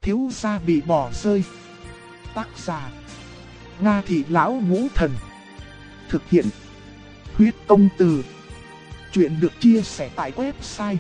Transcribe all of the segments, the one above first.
thiếu gia bị bỏ rơi. Tác giả Nga Thị Lão Ngũ Thần. Thực hiện Huyết Công Từ. Chuyện được chia sẻ tại website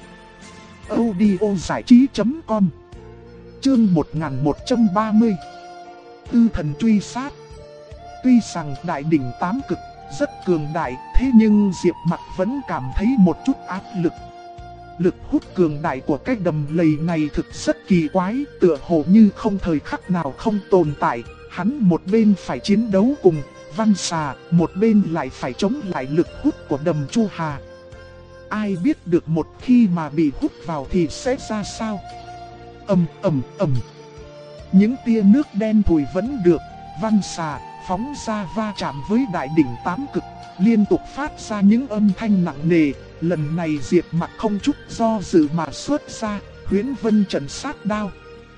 audiozảichí.com. Chương 1130. Tư thần truy sát. Tuy rằng đại đỉnh tám cực rất cường đại, thế nhưng Diệp Mặc vẫn cảm thấy một chút áp lực. Lực hút cường đại của cái đầm lầy này thực rất kỳ quái, tựa hồ như không thời khắc nào không tồn tại. Hắn một bên phải chiến đấu cùng Văn Xà, một bên lại phải chống lại lực hút của đầm Chu Hà. Ai biết được một khi mà bị hút vào thì sẽ ra sao? Ầm. Những tia nước đen thùi vẫn được Văn Xà phóng ra va chạm với đại đỉnh tám cực, liên tục phát ra những âm thanh nặng nề. Lần này Diệp Mặc không chút do dự mà xuất ra Huyễn Vân Trần Sát Đao.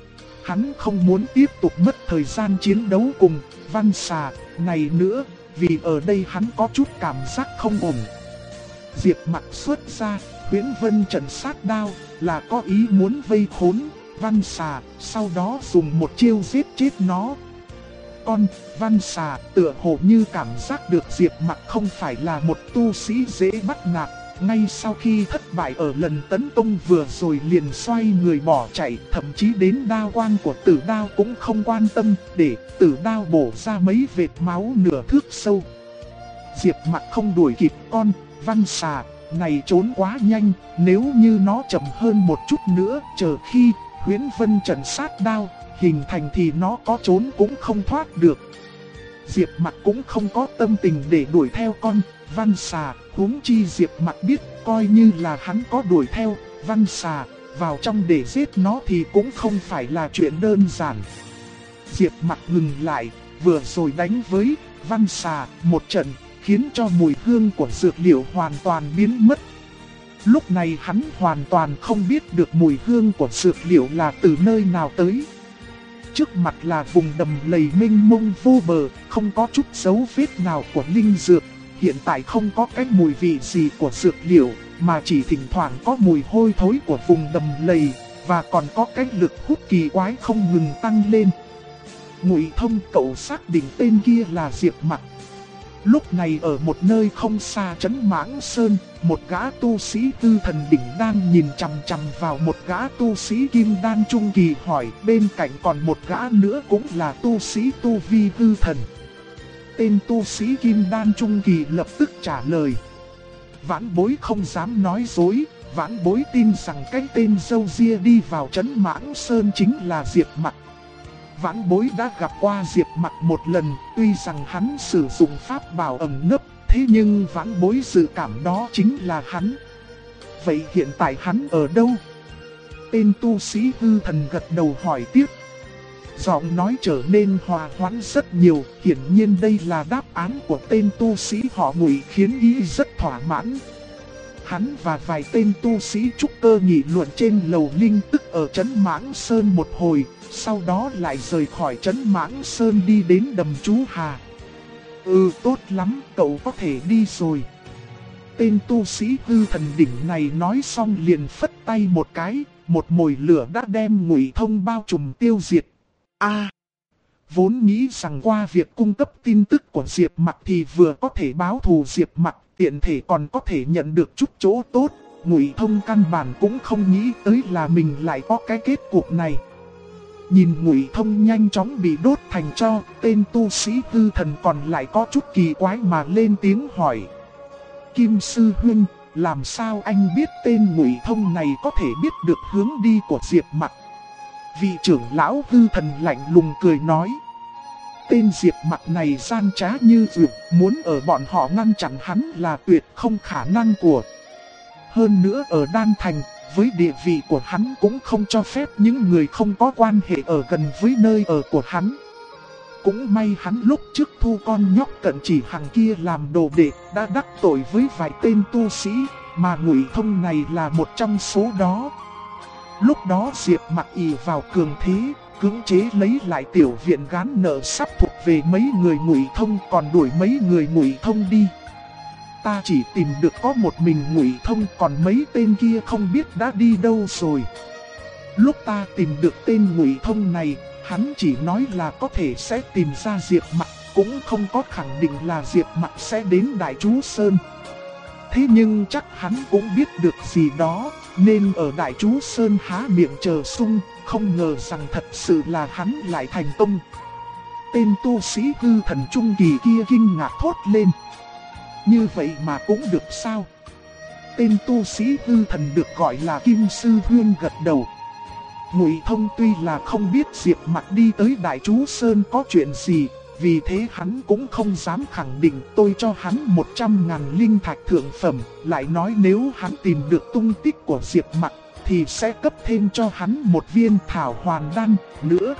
Hắn không muốn tiếp tục mất thời gian chiến đấu cùng Văn Xà này nữa, vì ở đây hắn có chút cảm giác không ổn. Diệp Mặc xuất ra Huyễn Vân Trần Sát Đao là có ý muốn vây khốn Văn Xà, sau đó dùng một chiêu giết chết nó. Con Văn Xà tựa hồ như cảm giác được Diệp Mặc không phải là một tu sĩ dễ bắt nạt. Ngay sau khi thất bại ở lần tấn công vừa rồi liền xoay người bỏ chạy, thậm chí đến đao quang của tử đao cũng không quan tâm, để tử đao bổ ra mấy vệt máu nửa thước sâu. Diệp Mặc không đuổi kịp con Văn Xà này, trốn quá nhanh, nếu như nó chậm hơn một chút nữa, chờ khi Huyễn Vân Trần Sát Đao hình thành thì nó có trốn cũng không thoát được. Diệp Mặc cũng không có tâm tình để đuổi theo con Văn Xà, huống chi Diệp Mặc biết coi như là hắn có đuổi theo Văn Xà vào trong để giết nó thì cũng không phải là chuyện đơn giản. Diệp Mặc ngừng lại, vừa rồi đánh với Văn Xà một trận, khiến cho mùi hương của dược liệu hoàn toàn biến mất. Lúc này hắn hoàn toàn không biết được mùi hương của dược liệu là từ nơi nào tới. Trước mặt là vùng đầm lầy mênh mông vô bờ, không có chút dấu vết nào của linh dược. Hiện tại không có cái mùi vị gì của dược liệu, mà chỉ thỉnh thoảng có mùi hôi thối của vùng đầm lầy, và còn có cái lực hút kỳ quái không ngừng tăng lên. Ngụy Thông cậu xác định tên kia là Diệp Mặc. Lúc này ở một nơi không xa trấn Mãng Sơn, một gã tu sĩ tư thần đỉnh đang nhìn chằm chằm vào một gã tu sĩ kim đan trung kỳ hỏi, bên cạnh còn một gã nữa cũng là tu sĩ tu vi tư thần. Tên tu sĩ kim đan trung kỳ lập tức trả lời. Vãn bối không dám nói dối, vãn bối tin rằng cái tên râu ria đi vào trấn Mãng Sơn chính là Diệp Mặc. Vãn bối đã gặp qua Diệp Mặc một lần, tuy rằng hắn sử dụng pháp bảo ẩn nấp, thế nhưng vãn bối dự cảm đó chính là hắn. Vậy hiện tại hắn ở đâu? Tên tu sĩ hư thần gật đầu hỏi tiếp. Giọng nói trở nên hòa hoãn rất nhiều, hiển nhiên đây là đáp án của tên tu sĩ họ Ngụy, khiến y rất thỏa mãn. Hắn và vài tên tu sĩ trúc cơ nghị luận trên lầu linh tức ở trấn Mãng Sơn một hồi, sau đó lại rời khỏi trấn Mãng Sơn đi đến đầm Chú Hà. Tốt lắm, cậu có thể đi rồi. Tên tu sĩ hư thần đỉnh này nói xong liền phất tay một cái, một mồi lửa đã đem Ngụy Thông bao trùm tiêu diệt. Vốn nghĩ rằng qua việc cung cấp tin tức của Diệp Mặc thì vừa có thể báo thù Diệp Mặc, tiện thể còn có thể nhận được chút chỗ tốt. Ngụy Thông căn bản cũng không nghĩ tới là mình lại có cái kết cục này. Nhìn Ngụy Thông nhanh chóng bị đốt thành tro, tên tu sĩ hư thần còn lại có chút kỳ quái mà lên tiếng hỏi. Kim sư huynh, làm sao anh biết tên Ngụy Thông này có thể biết được hướng đi của Diệp Mặc? Vị trưởng lão hư thần lạnh lùng cười nói. Tên Diệp Mặc này gian trá như vượt, muốn ở bọn họ ngăn chặn hắn là tuyệt không khả năng của. Hơn nữa ở Đan Thành, với địa vị của hắn cũng không cho phép những người không có quan hệ ở gần với nơi ở của hắn. Cũng may hắn lúc trước thu con nhóc Cận Chỉ Hằng kia làm đồ đệ, đã đắc tội với vài tên tu sĩ, mà Ngụy Thông này là một trong số đó. Lúc đó Diệp Mặc ỷ vào cường thế, cưỡng chế lấy lại tiểu viện gán nợ sắp thuộc về mấy người Ngụy Thông, còn đuổi mấy người Ngụy Thông đi. Ta chỉ tìm được có một mình Ngụy Thông, còn mấy tên kia không biết đã đi đâu rồi. Lúc ta tìm được tên Ngụy Thông này, hắn chỉ nói là có thể sẽ tìm ra Diệp Mặc, cũng không có khẳng định là Diệp Mặc sẽ đến Đại Chú Sơn. Thế nhưng chắc hắn cũng biết được gì đó, nên ở Đại Chú Sơn há miệng chờ sung, không ngờ rằng thật sự là hắn lại thành công. Tên tu sĩ hư thần trung kỳ kia kinh ngạc thốt lên. Như vậy mà cũng được sao? Tên tu sĩ hư thần được gọi là Kim Sư Huyên gật đầu. Ngụy Thông tuy là không biết Diệp Mặc đi tới Đại Chú Sơn có chuyện gì, vì thế hắn cũng không dám khẳng định. Tôi cho hắn 100.000 linh thạch thượng phẩm, lại nói nếu hắn tìm được tung tích của Diệp Mặc thì sẽ cấp thêm cho hắn một viên thảo hoàn đan nữa.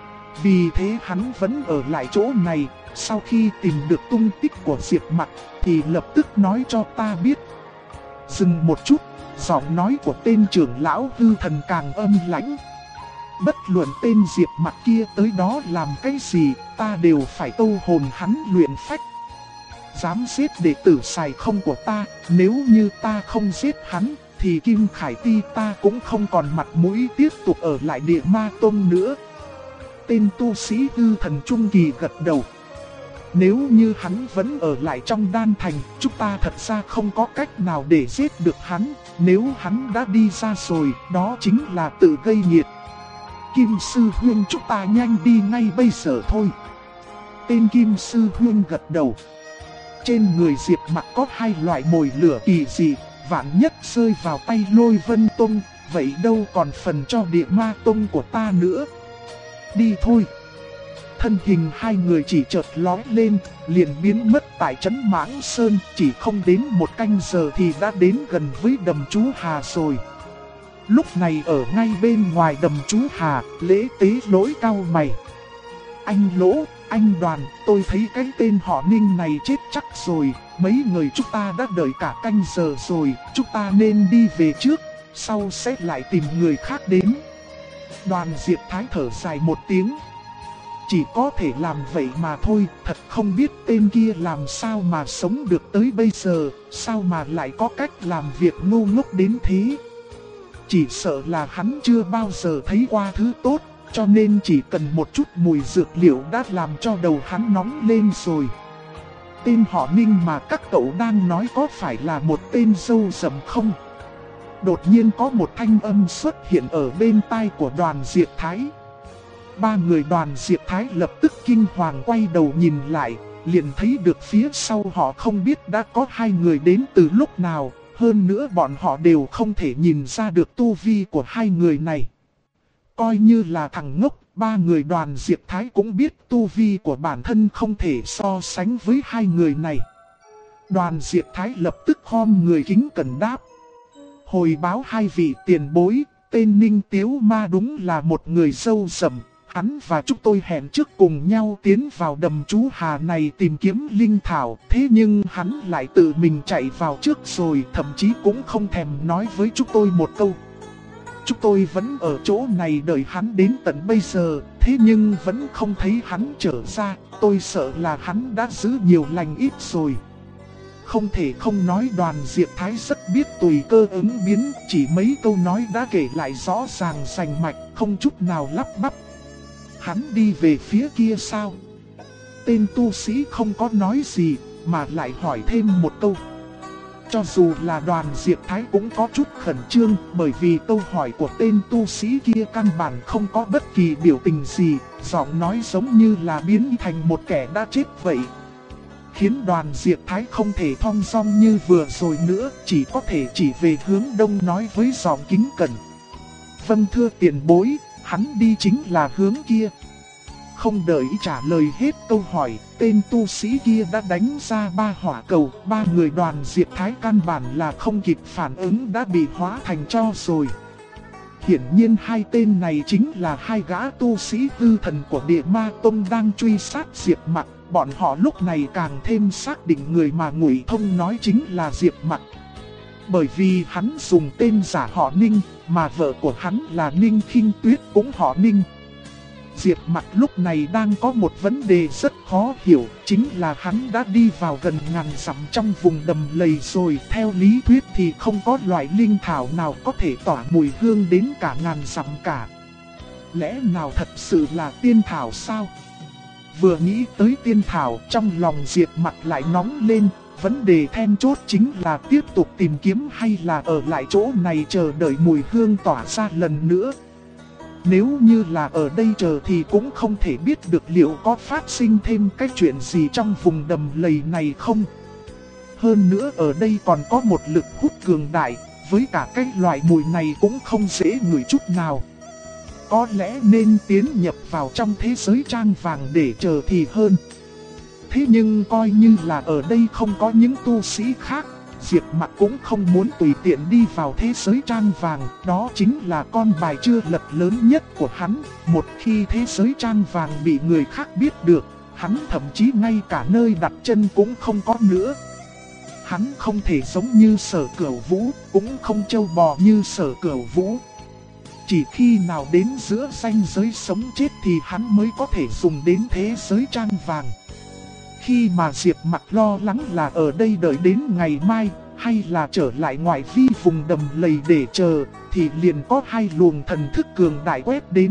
Vì thế hắn vẫn ở lại chỗ này, sau khi tìm được tung tích của Diệp Mặc thì lập tức nói cho ta biết. Dừng một chút, giọng nói của tên trưởng lão hư thần càng âm lãnh. Bất luận tên Diệp Mặc kia tới đó làm cái gì, ta đều phải tâu hồn hắn luyện phách. Dám giết đệ tử xài không của ta, nếu như ta không giết hắn, thì Kim Khải Ti ta cũng không còn mặt mũi tiếp tục ở lại Địa Ma Tông nữa. Tên tu sĩ hư thần trung kỳ gật đầu. Nếu như hắn vẫn ở lại trong đan thành, chúng ta thật ra không có cách nào để giết được hắn. Nếu hắn đã đi ra rồi, đó chính là tự gây nghiệt. Kim Sư Huyên, chúng ta nhanh đi ngay bây giờ thôi. Tên Kim Sư Huyên gật đầu. Trên người Diệp Mặc có 2 loại mồi lửa kỳ dị, vạn nhất rơi vào tay Lôi Vân Tông, vậy đâu còn phần cho Địa Ma Tông của ta nữa. Đi thôi. Thân hình 2 người chỉ chợt lóe lên, liền biến mất tại trấn Mãng Sơn, chỉ không đến 1 canh giờ thì đã đến gần với đầm Chú Hà rồi. Lúc này ở ngay bên ngoài đầm Chú Hà, Lễ Tế Lỗi cau mày. Anh Lỗ, anh Đoàn, tôi thấy cái tên họ Ninh này chết chắc rồi, mấy người chúng ta đã đợi cả canh giờ rồi, chúng ta nên đi về trước, sau sẽ lại tìm người khác đến. Đoàn Diệp Thái thở dài một tiếng. Chỉ có thể làm vậy mà thôi, thật không biết tên kia làm sao mà sống được tới bây giờ, sao mà lại có cách làm việc ngu ngốc đến thế. Chỉ sợ là hắn chưa bao giờ thấy qua thứ tốt, cho nên chỉ cần một chút mùi dược liệu đã làm cho đầu hắn nóng lên rồi. Tên họ Ninh mà các cậu đang nói có phải là một tên râu rậm không? Đột nhiên có một thanh âm xuất hiện ở bên tai của Đoàn Diệp Thái. 3 người Đoàn Diệp Thái lập tức kinh hoàng quay đầu nhìn lại, liền thấy được phía sau họ không biết đã có 2 người đến từ lúc nào, hơn nữa bọn họ đều không thể nhìn ra được tu vi của 2 người này. Coi như là thằng ngốc, 3 người Đoàn Diệp Thái cũng biết tu vi của bản thân không thể so sánh với 2 người này. Đoàn Diệp Thái lập tức khom người kính cẩn đáp. Hồi báo 2 vị tiền bối, tên Ninh Tiếu Ma đúng là một người râu rậm. Hắn và chúng tôi hẹn trước cùng nhau tiến vào đầm Chú Hà này tìm kiếm linh thảo. Thế nhưng hắn lại tự mình chạy vào trước rồi, thậm chí cũng không thèm nói với chúng tôi một câu. Chúng tôi vẫn ở chỗ này đợi hắn đến tận bây giờ, thế nhưng vẫn không thấy hắn trở ra. Tôi sợ là hắn đã giữ nhiều lành ít rồi. Không thể không nói Đoàn Diệp Thái rất biết tùy cơ ứng biến, chỉ mấy câu nói đã kể lại rõ ràng rành mạch, không chút nào lắp bắp. Hắn đi về phía kia sao? Tên tu sĩ không có nói gì, mà lại hỏi thêm một câu. Cho dù là Đoàn Diệp Thái cũng có chút khẩn trương, bởi vì câu hỏi của tên tu sĩ kia căn bản không có bất kỳ biểu tình gì, giọng nói giống như là biến thành một kẻ đã chết vậy. Khiến Đoàn Diệp Thái không thể thong dong như vừa rồi nữa, chỉ có thể chỉ về hướng đông nói với giọng kính cẩn. Vâng thưa tiền bối, hắn đi chính là hướng kia. Không đợi trả lời hết câu hỏi, tên tu sĩ kia đã đánh ra 3 hỏa cầu. 3 người Đoàn Diệp Thái căn bản là không kịp phản ứng đã bị hóa thành tro rồi. Hiển nhiên 2 tên này chính là 2 gã tu sĩ hư thần của Địa Ma Tông đang truy sát Diệp Mặc. Bọn họ lúc này càng thêm xác định người mà Ngụy Thông nói chính là Diệp Mặc. Bởi vì hắn dùng tên giả họ Ninh, mà vợ của hắn là Ninh Khinh Tuyết cũng họ Ninh. Diệp Mặc lúc này đang có một vấn đề rất khó hiểu, chính là hắn đã đi vào gần ngàn dặm trong vùng đầm lầy rồi. Theo lý thuyết thì không có loại linh thảo nào có thể tỏa mùi hương đến cả ngàn dặm cả. Lẽ nào thật sự là tiên thảo sao? Vừa nghĩ tới tiên thảo, trong lòng Diệp Mặc lại nóng lên. Vấn đề then chốt chính là tiếp tục tìm kiếm hay là ở lại chỗ này chờ đợi mùi hương tỏa ra lần nữa. Nếu như là ở đây chờ thì cũng không thể biết được liệu có phát sinh thêm cái chuyện gì trong vùng đầm lầy này không. Hơn nữa ở đây còn có một lực hút cường đại, với cả cái loại mùi này cũng không dễ ngửi chút nào. Có lẽ nên tiến nhập vào trong thế giới trang vàng để chờ thì hơn. Thế nhưng coi như là ở đây không có những tu sĩ khác, Diệp Mặc cũng không muốn tùy tiện đi vào thế giới trang vàng. Đó chính là con bài chưa lật lớn nhất của hắn. Một khi thế giới trang vàng bị người khác biết được, hắn thậm chí ngay cả nơi đặt chân cũng không có nữa. Hắn không thể giống như Sở Cửu Vũ, cũng không trâu bò như Sở Cửu Vũ. Chỉ khi nào đến giữa ranh giới sống chết thì hắn mới có thể dùng đến thế giới trang vàng. Khi mà Diệp Mặc lo lắng là ở đây đợi đến ngày mai, hay là trở lại ngoại vi vùng đầm lầy để chờ, thì liền có hai luồng thần thức cường đại quét đến.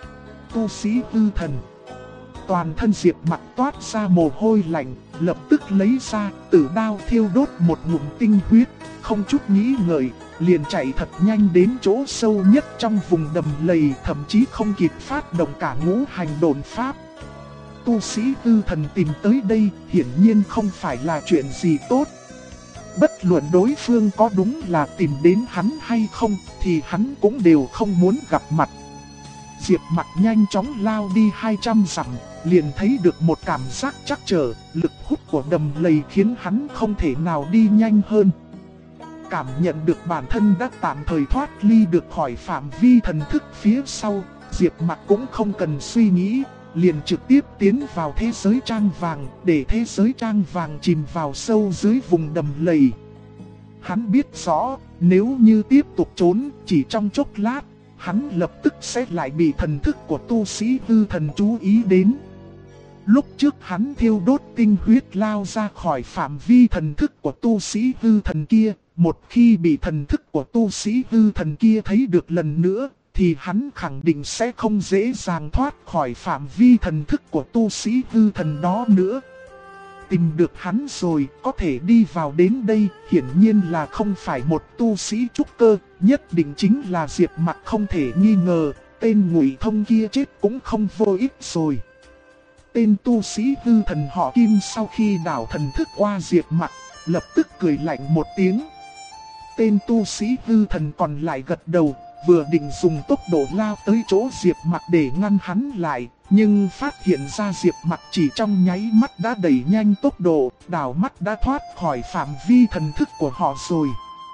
Tu sĩ hư thần. Toàn thân Diệp Mặc toát ra mồ hôi lạnh, lập tức lấy ra tử đao thiêu đốt một ngụm tinh huyết, không chút nghĩ ngợi, liền chạy thật nhanh đến chỗ sâu nhất trong vùng đầm lầy, thậm chí không kịp phát động cả ngũ hành độn pháp. Tu sĩ hư thần tìm tới đây hiển nhiên không phải là chuyện gì tốt. Bất luận đối phương có đúng là tìm đến hắn hay không thì hắn cũng đều không muốn gặp mặt. Diệp Mặc nhanh chóng lao đi 200 dặm, liền thấy được một cảm giác trắc trở, lực hút của đầm lầy khiến hắn không thể nào đi nhanh hơn. Cảm nhận được bản thân đã tạm thời thoát ly được khỏi phạm vi thần thức phía sau, Diệp Mặc cũng không cần suy nghĩ, liền trực tiếp tiến vào thế giới trang vàng, để thế giới trang vàng chìm vào sâu dưới vùng đầm lầy. Hắn biết rõ, nếu như tiếp tục trốn, chỉ trong chốc lát, hắn lập tức sẽ lại bị thần thức của tu sĩ hư thần chú ý đến. Lúc trước hắn thiêu đốt tinh huyết lao ra khỏi phạm vi thần thức của tu sĩ hư thần kia, một khi bị thần thức của tu sĩ hư thần kia thấy được lần nữa, thì hắn khẳng định sẽ không dễ dàng thoát khỏi phạm vi thần thức của tu sĩ hư thần đó nữa. Tìm được hắn rồi, có thể đi vào đến đây, hiển nhiên là không phải một tu sĩ trúc cơ, nhất định chính là Diệp Mặc không thể nghi ngờ, tên Ngụy Thông kia chết cũng không vô ích rồi. Tên tu sĩ hư thần họ Kim sau khi đảo thần thức qua Diệp Mặc, lập tức cười lạnh một tiếng. Tên tu sĩ hư thần còn lại gật đầu, vừa định dùng tốc độ lao tới chỗ Diệp Mặc để ngăn hắn lại, nhưng phát hiện ra Diệp Mặc chỉ trong nháy mắt đã đẩy nhanh tốc độ, đảo mắt đã thoát khỏi phạm vi thần thức của họ rồi.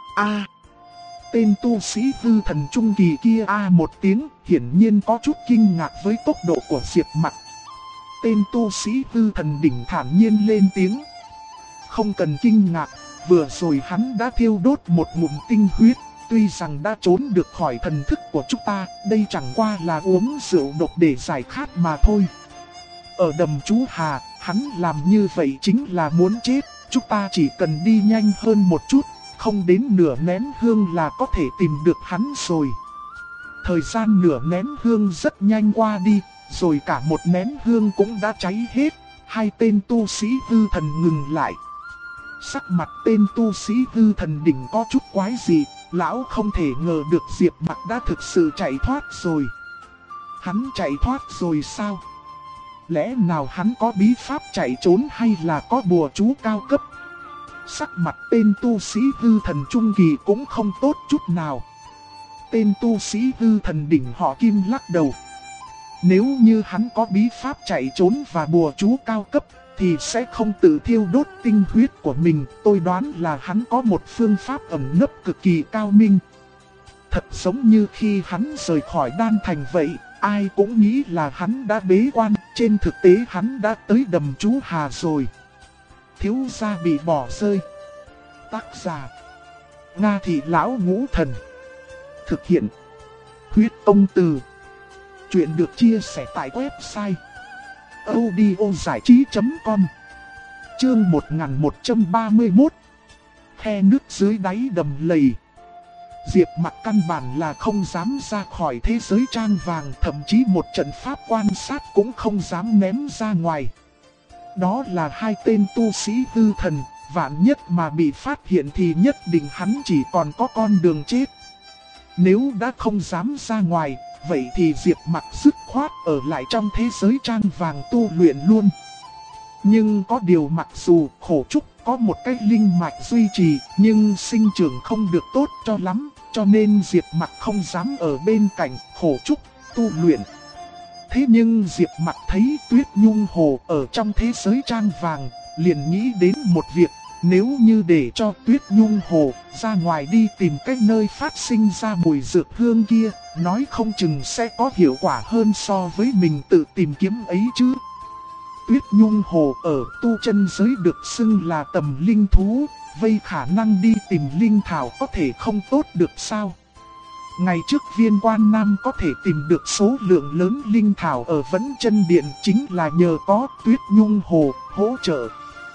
Tên tu sĩ hư thần trung kỳ kia một tiếng, hiển nhiên có chút kinh ngạc với tốc độ của Diệp Mặc. Tên tu sĩ hư thần đỉnh thản nhiên lên tiếng. Không cần kinh ngạc, vừa rồi hắn đã thiêu đốt một ngụm tinh huyết. Tuy rằng đã trốn được khỏi thần thức của chúng ta, đây chẳng qua là uống rượu độc để giải khát mà thôi. Ở đầm chú Hà, hắn làm như vậy chính là muốn chết, chúng ta chỉ cần đi nhanh hơn một chút, không đến nửa nén hương là có thể tìm được hắn rồi. Thời gian nửa nén hương rất nhanh qua đi, rồi cả một nén hương cũng đã cháy hết, hai tên tu sĩ hư thần ngừng lại. Sắc mặt tên tu sĩ hư thần đỉnh có chút quái dị. Lão không thể ngờ được Diệp Mặc đã thực sự chạy thoát rồi. Hắn chạy thoát rồi sao? Lẽ nào hắn có bí pháp chạy trốn hay là có bùa chú cao cấp? Sắc mặt tên tu sĩ hư thần trung kỳ cũng không tốt chút nào. Tên tu sĩ hư thần đỉnh họ Kim lắc đầu. Nếu như hắn có bí pháp chạy trốn và bùa chú cao cấp thì sẽ không tự thiêu đốt tinh huyết của mình. Tôi đoán là hắn có một phương pháp ẩn nấp cực kỳ cao minh. Thật giống như khi hắn rời khỏi đan thành vậy, ai cũng nghĩ là hắn đã bế quan, trên thực tế hắn đã tới đầm chú Hà rồi. Thiếu gia bị bỏ rơi. Tác giả: Nga Thị Lão Ngũ Thần. Thực hiện: Huyết Tông Từ. Chuyện được chia sẻ tại website audiozảichí.com. Chương 1131. Khe nước dưới đáy đầm lầy. Diệp Mặc căn bản là không dám ra khỏi thế giới trang vàng, thậm chí một trận pháp quan sát cũng không dám ném ra ngoài. Đó là hai tên tu sĩ hư thần, vạn nhất mà bị phát hiện thì nhất định hắn chỉ còn có con đường chết. Nếu đã không dám ra ngoài, vậy thì Diệp Mặc dứt khoát ở lại trong thế giới trang vàng tu luyện luôn. Nhưng có điều, mặc dù khổ trúc có một cái linh mạch duy trì, nhưng sinh trưởng không được tốt cho lắm, cho nên Diệp Mặc không dám ở bên cạnh khổ trúc tu luyện. Thế nhưng Diệp Mặc thấy Tuyết Nhung Hồ ở trong thế giới trang vàng, liền nghĩ đến một việc. Nếu như để cho Tuyết Nhung Hồ ra ngoài đi tìm cái nơi phát sinh ra mùi dược hương kia, nói không chừng sẽ có hiệu quả hơn so với mình tự tìm kiếm ấy chứ. Tuyết Nhung Hồ ở tu chân giới được xưng là tầm linh thú, vậy khả năng đi tìm linh thảo có thể không tốt được sao? Ngày trước Viên Quan Nam có thể tìm được số lượng lớn linh thảo ở Vẫn Chân Điện chính là nhờ có Tuyết Nhung Hồ hỗ trợ.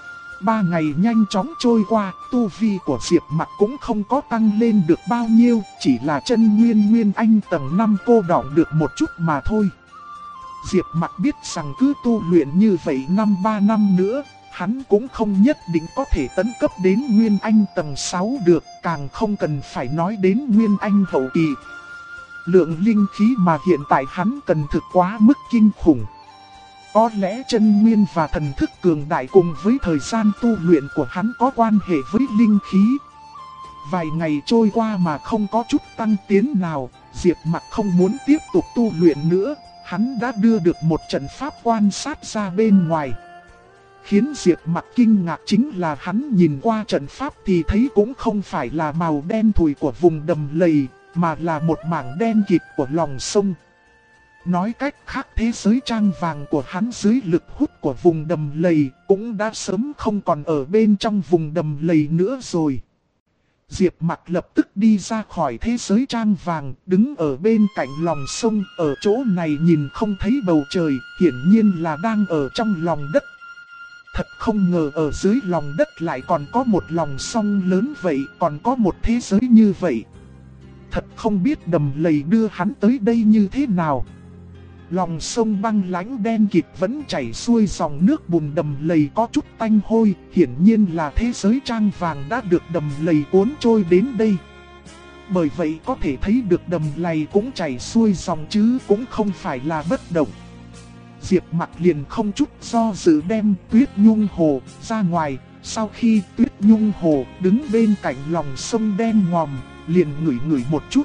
3 ngày nhanh chóng trôi qua, tu vi của Diệp Mặc cũng không có tăng lên được bao nhiêu, chỉ là chân Nguyên Anh tầng 5 cô đọng được một chút mà thôi. Diệp Mặc biết rằng cứ tu luyện như vậy 3 năm nữa, hắn cũng không nhất định có thể tấn cấp đến Nguyên Anh tầng 6 được, càng không cần phải nói đến Nguyên Anh hậu kỳ. Lượng linh khí mà hiện tại hắn cần thực quá mức kinh khủng. Có lẽ chân nguyên và thần thức cường đại cùng với thời gian tu luyện của hắn có quan hệ với linh khí. Vài ngày trôi qua mà không có chút tăng tiến nào, Diệp Mặc không muốn tiếp tục tu luyện nữa, hắn đã đưa được một trận pháp quan sát ra bên ngoài. Khiến Diệp Mặc kinh ngạc chính là hắn nhìn qua trận pháp thì thấy cũng không phải là màu đen thùi của vùng đầm lầy, mà là một mảng đen kịt của lòng sông. Nói cách khác, thế giới trang vàng của hắn dưới lực hút của vùng đầm lầy cũng đã sớm không còn ở bên trong vùng đầm lầy nữa rồi. Diệp Mặc lập tức đi ra khỏi thế giới trang vàng, đứng ở bên cạnh lòng sông, ở chỗ này nhìn không thấy bầu trời, hiển nhiên là đang ở trong lòng đất. Thật không ngờ ở dưới lòng đất lại còn có một lòng sông lớn vậy, còn có một thế giới như vậy. Thật không biết đầm lầy đưa hắn tới đây như thế nào. Lòng sông băng lãnh đen kịt vẫn chảy xuôi, dòng nước bùn đầm lầy có chút tanh hôi, hiển nhiên là thế giới trang vàng đã được đầm lầy cuốn trôi đến đây. Bởi vậy có thể thấy được đầm lầy cũng chảy xuôi dòng chứ cũng không phải là bất động. Diệp Mặc liền không chút do dự đem Tuyết Nhung Hồ ra ngoài, sau khi Tuyết Nhung Hồ đứng bên cạnh lòng sông đen ngòm, liền ngửi một chút.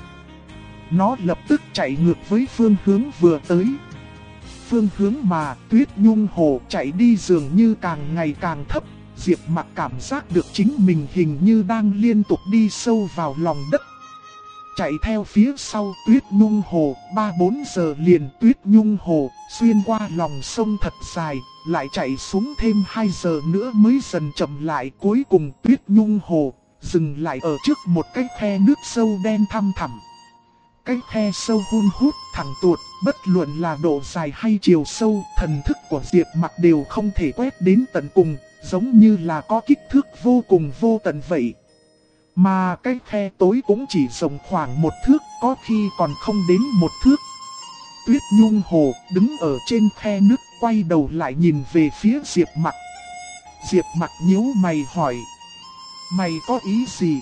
Nó lập tức chạy ngược với phương hướng vừa tới. Phương hướng mà Tuyết Nhung Hồ chạy đi dường như càng ngày càng thấp. Diệp Mặc cảm giác được chính mình hình như đang liên tục đi sâu vào lòng đất. Chạy theo phía sau Tuyết Nhung Hồ 3-4 giờ liền, Tuyết Nhung Hồ xuyên qua lòng sông thật dài, lại chạy xuống thêm 2 giờ nữa mới dần chậm lại. Cuối cùng Tuyết Nhung Hồ dừng lại ở trước một cái khe nước sâu đen thăm thẳm. Cái khe sâu hun hút thẳng tuột, bất luận là độ dài hay chiều sâu, thần thức của Diệp Mặc đều không thể quét đến tận cùng, giống như là có kích thước vô cùng vô tận vậy. Mà cái khe tối cũng chỉ rộng khoảng 1 thước, có khi còn không đến 1 thước. Tuyết Nhung Hồ đứng ở trên khe nước, quay đầu lại nhìn về phía Diệp Mặc. Diệp Mặc nhíu mày hỏi: "Mày có ý gì?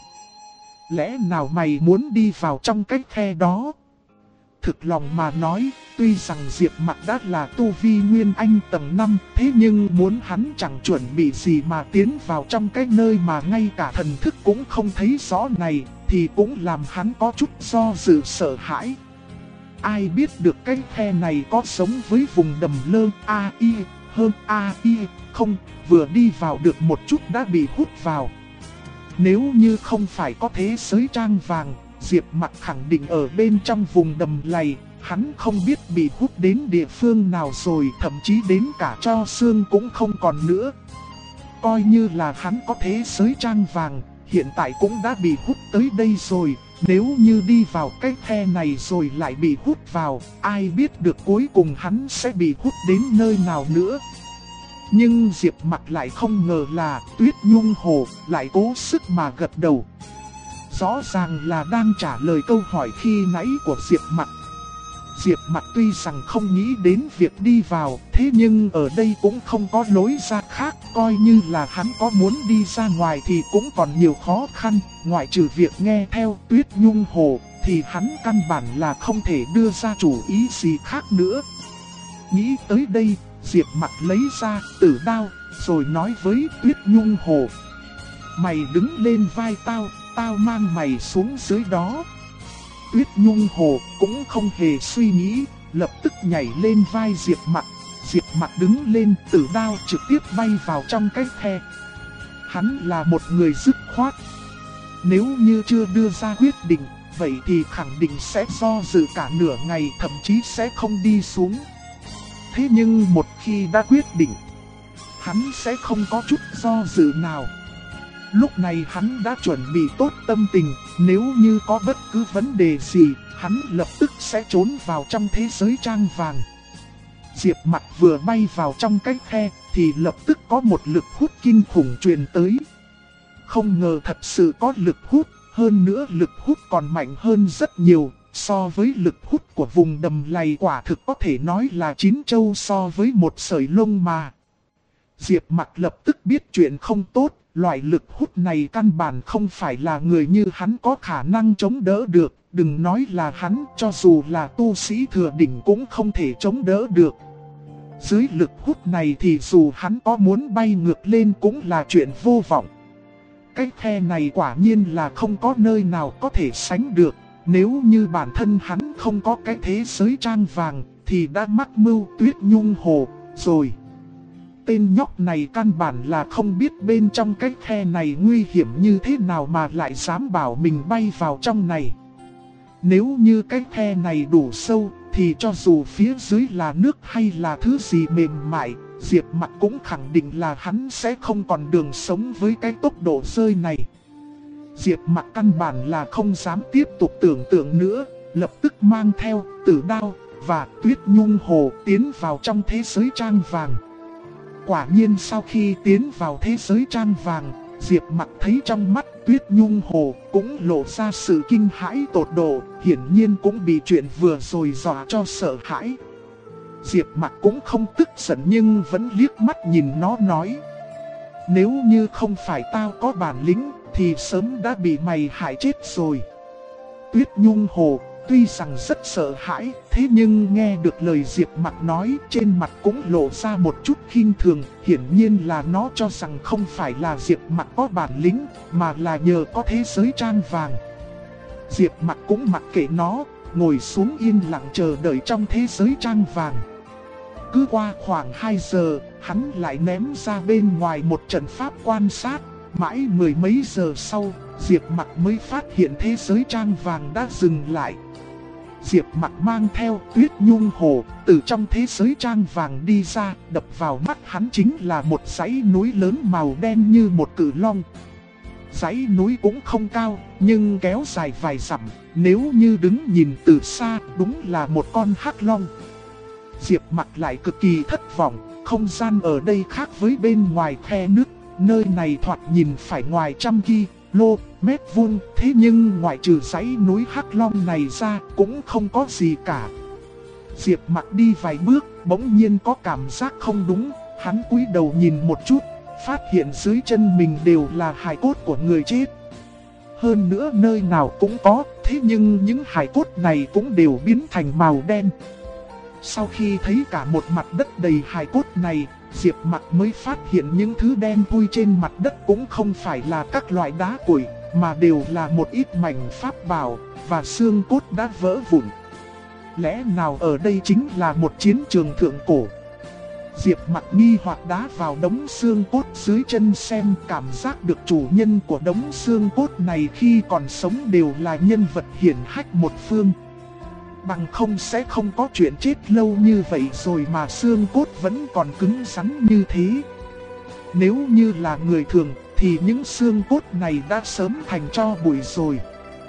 Lẽ nào mày muốn đi vào trong cái khe đó?" Thực lòng mà nói, tuy rằng Diệp Mặc đã là tu vi Nguyên Anh tầng 5, thế nhưng muốn hắn chẳng chuẩn bị gì mà tiến vào trong cái nơi mà ngay cả thần thức cũng không thấy rõ này, thì cũng làm hắn có chút do dự sợ hãi. Ai biết được cái khe này có giống với vùng đầm lơ AI hơn AI không, vừa đi vào được một chút đã bị hút vào. Nếu như không phải có thế giới trang vàng, Diệp Mặc khẳng định ở bên trong vùng đầm lầy, hắn không biết bị hút đến địa phương nào rồi, thậm chí đến cả tro xương cũng không còn nữa. Coi như là hắn có thế giới trang vàng, hiện tại cũng đã bị hút tới đây rồi, Nếu như đi vào cái khe này rồi lại bị hút vào, ai biết được cuối cùng hắn sẽ bị hút đến nơi nào nữa. Nhưng Diệp Mặc lại không ngờ là Tuyết Nhung Hồ lại cố sức mà gật đầu. Rõ ràng là đang trả lời câu hỏi khi nãy của Diệp Mặc. Diệp Mặc tuy rằng không nghĩ đến việc đi vào, thế nhưng ở đây cũng không có lối ra khác, coi như là hắn có muốn đi ra ngoài thì cũng còn nhiều khó khăn, ngoại trừ việc nghe theo Tuyết Nhung Hồ, thì hắn căn bản là không thể đưa ra chủ ý gì khác nữa. Nghĩ tới đây, Diệp Mặc lấy ra tử đao, rồi nói với Tuyết Nhung Hồ: "Mày đứng lên vai tao, tao mang mày xuống dưới đó." Tuyết Nhung Hồ cũng không hề suy nghĩ, lập tức nhảy lên vai Diệp Mặc. Diệp Mặc đứng lên, tử đao trực tiếp bay vào trong cái khe. Hắn là một người dứt khoát. Nếu như chưa đưa ra quyết định, vậy thì khẳng định sẽ do dự cả nửa ngày, thậm chí sẽ không đi xuống. Thế nhưng một khi đã quyết định, hắn sẽ không có chút do dự nào. Lúc này hắn đã chuẩn bị tốt tâm tình, nếu như có bất cứ vấn đề gì, hắn lập tức sẽ trốn vào trong thế giới trang vàng. Diệp Mặc vừa bay vào trong cái khe, thì lập tức có một lực hút kinh khủng truyền tới. Không ngờ thật sự có lực hút, hơn nữa lực hút còn mạnh hơn rất nhiều, so với lực hút của vùng đầm lầy quả thực có thể nói là chín châu so với một sợi lông mà. Diệp Mặc lập tức biết chuyện không tốt. Loại lực hút này căn bản không phải là người như hắn có khả năng chống đỡ được, đừng nói là hắn, cho dù là tu sĩ thừa đỉnh cũng không thể chống đỡ được. Dưới lực hút này thì dù hắn có muốn bay ngược lên cũng là chuyện vô vọng. Cái khe này quả nhiên là không có nơi nào có thể sánh được, nếu như bản thân hắn không có cái thế giới trang vàng thì đã mắc mưu Tuyết Nhung Hồ rồi. Tên nhóc này căn bản là không biết bên trong cái khe này nguy hiểm như thế nào mà lại dám bảo mình bay vào trong này. Nếu như cái khe này đủ sâu thì cho dù phía dưới là nước hay là thứ gì mềm mại, Diệp Mặc cũng khẳng định là hắn sẽ không còn đường sống với cái tốc độ rơi này. Diệp Mặc căn bản là không dám tiếp tục tưởng tượng nữa, lập tức mang theo tử đao và Tuyết Nhung Hồ tiến vào trong thế giới trang vàng. Quả nhiên sau khi tiến vào thế giới trang vàng, Diệp Mặc thấy trong mắt Tuyết Nhung Hồ cũng lộ ra sự kinh hãi tột độ, hiển nhiên cũng bị chuyện vừa rồi dọa cho sợ hãi. Diệp Mặc cũng không tức giận nhưng vẫn liếc mắt nhìn nó nói: "Nếu như không phải tao có bản lĩnh thì sớm đã bị mày hại chết rồi." Tuyết Nhung Hồ tuy rằng rất sợ hãi, thế nhưng nghe được lời Diệp Mặc nói, trên mặt cũng lộ ra một chút khinh thường, hiển nhiên là nó cho rằng không phải là Diệp Mặc có bản lĩnh, mà là nhờ có thế giới trang vàng. Diệp Mặc cũng mặc kệ nó, ngồi xuống yên lặng chờ đợi trong thế giới trang vàng. Cứ qua khoảng 2 giờ, hắn lại ném ra bên ngoài một trận pháp quan sát, mãi mười mấy giờ sau, Diệp Mặc mới phát hiện thế giới trang vàng đã dừng lại. Diệp Mặc mang theo Tuyết Nhung Hồ từ trong thế giới trang vàng đi ra, đập vào mắt hắn chính là một dãy núi lớn màu đen như một cự long. Dãy núi cũng không cao, nhưng kéo dài vài dặm, nếu như đứng nhìn từ xa, đúng là một con hắc long. Diệp Mặc lại cực kỳ thất vọng, không gian ở đây khác với bên ngoài khe nước, nơi này thoạt nhìn phải ngoài trăm km vuông, thế nhưng ngoại trừ dãy núi Hắc Long này ra cũng không có gì cả. Diệp Mặc đi vài bước, bỗng nhiên có cảm giác không đúng, hắn cúi đầu nhìn một chút, phát hiện dưới chân mình đều là hài cốt của người chết. Hơn nữa nơi nào cũng có, thế nhưng những hài cốt này cũng đều biến thành màu đen. Sau khi thấy cả một mặt đất đầy hài cốt này, Diệp Mặc mới phát hiện những thứ đen thui trên mặt đất cũng không phải là các loại đá cuội, mà đều là một ít mảnh pháp bảo và xương cốt đã vỡ vụn. Lẽ nào ở đây chính là một chiến trường thượng cổ? Diệp Mặc nghi hoặc đá vào đống xương cốt dưới chân xem, cảm giác được chủ nhân của đống xương cốt này khi còn sống đều là nhân vật hiển hách một phương. Bằng không sẽ không có chuyện chết lâu như vậy rồi mà xương cốt vẫn còn cứng rắn như thế. Nếu như là người thường thì những xương cốt này đã sớm thành tro bụi rồi.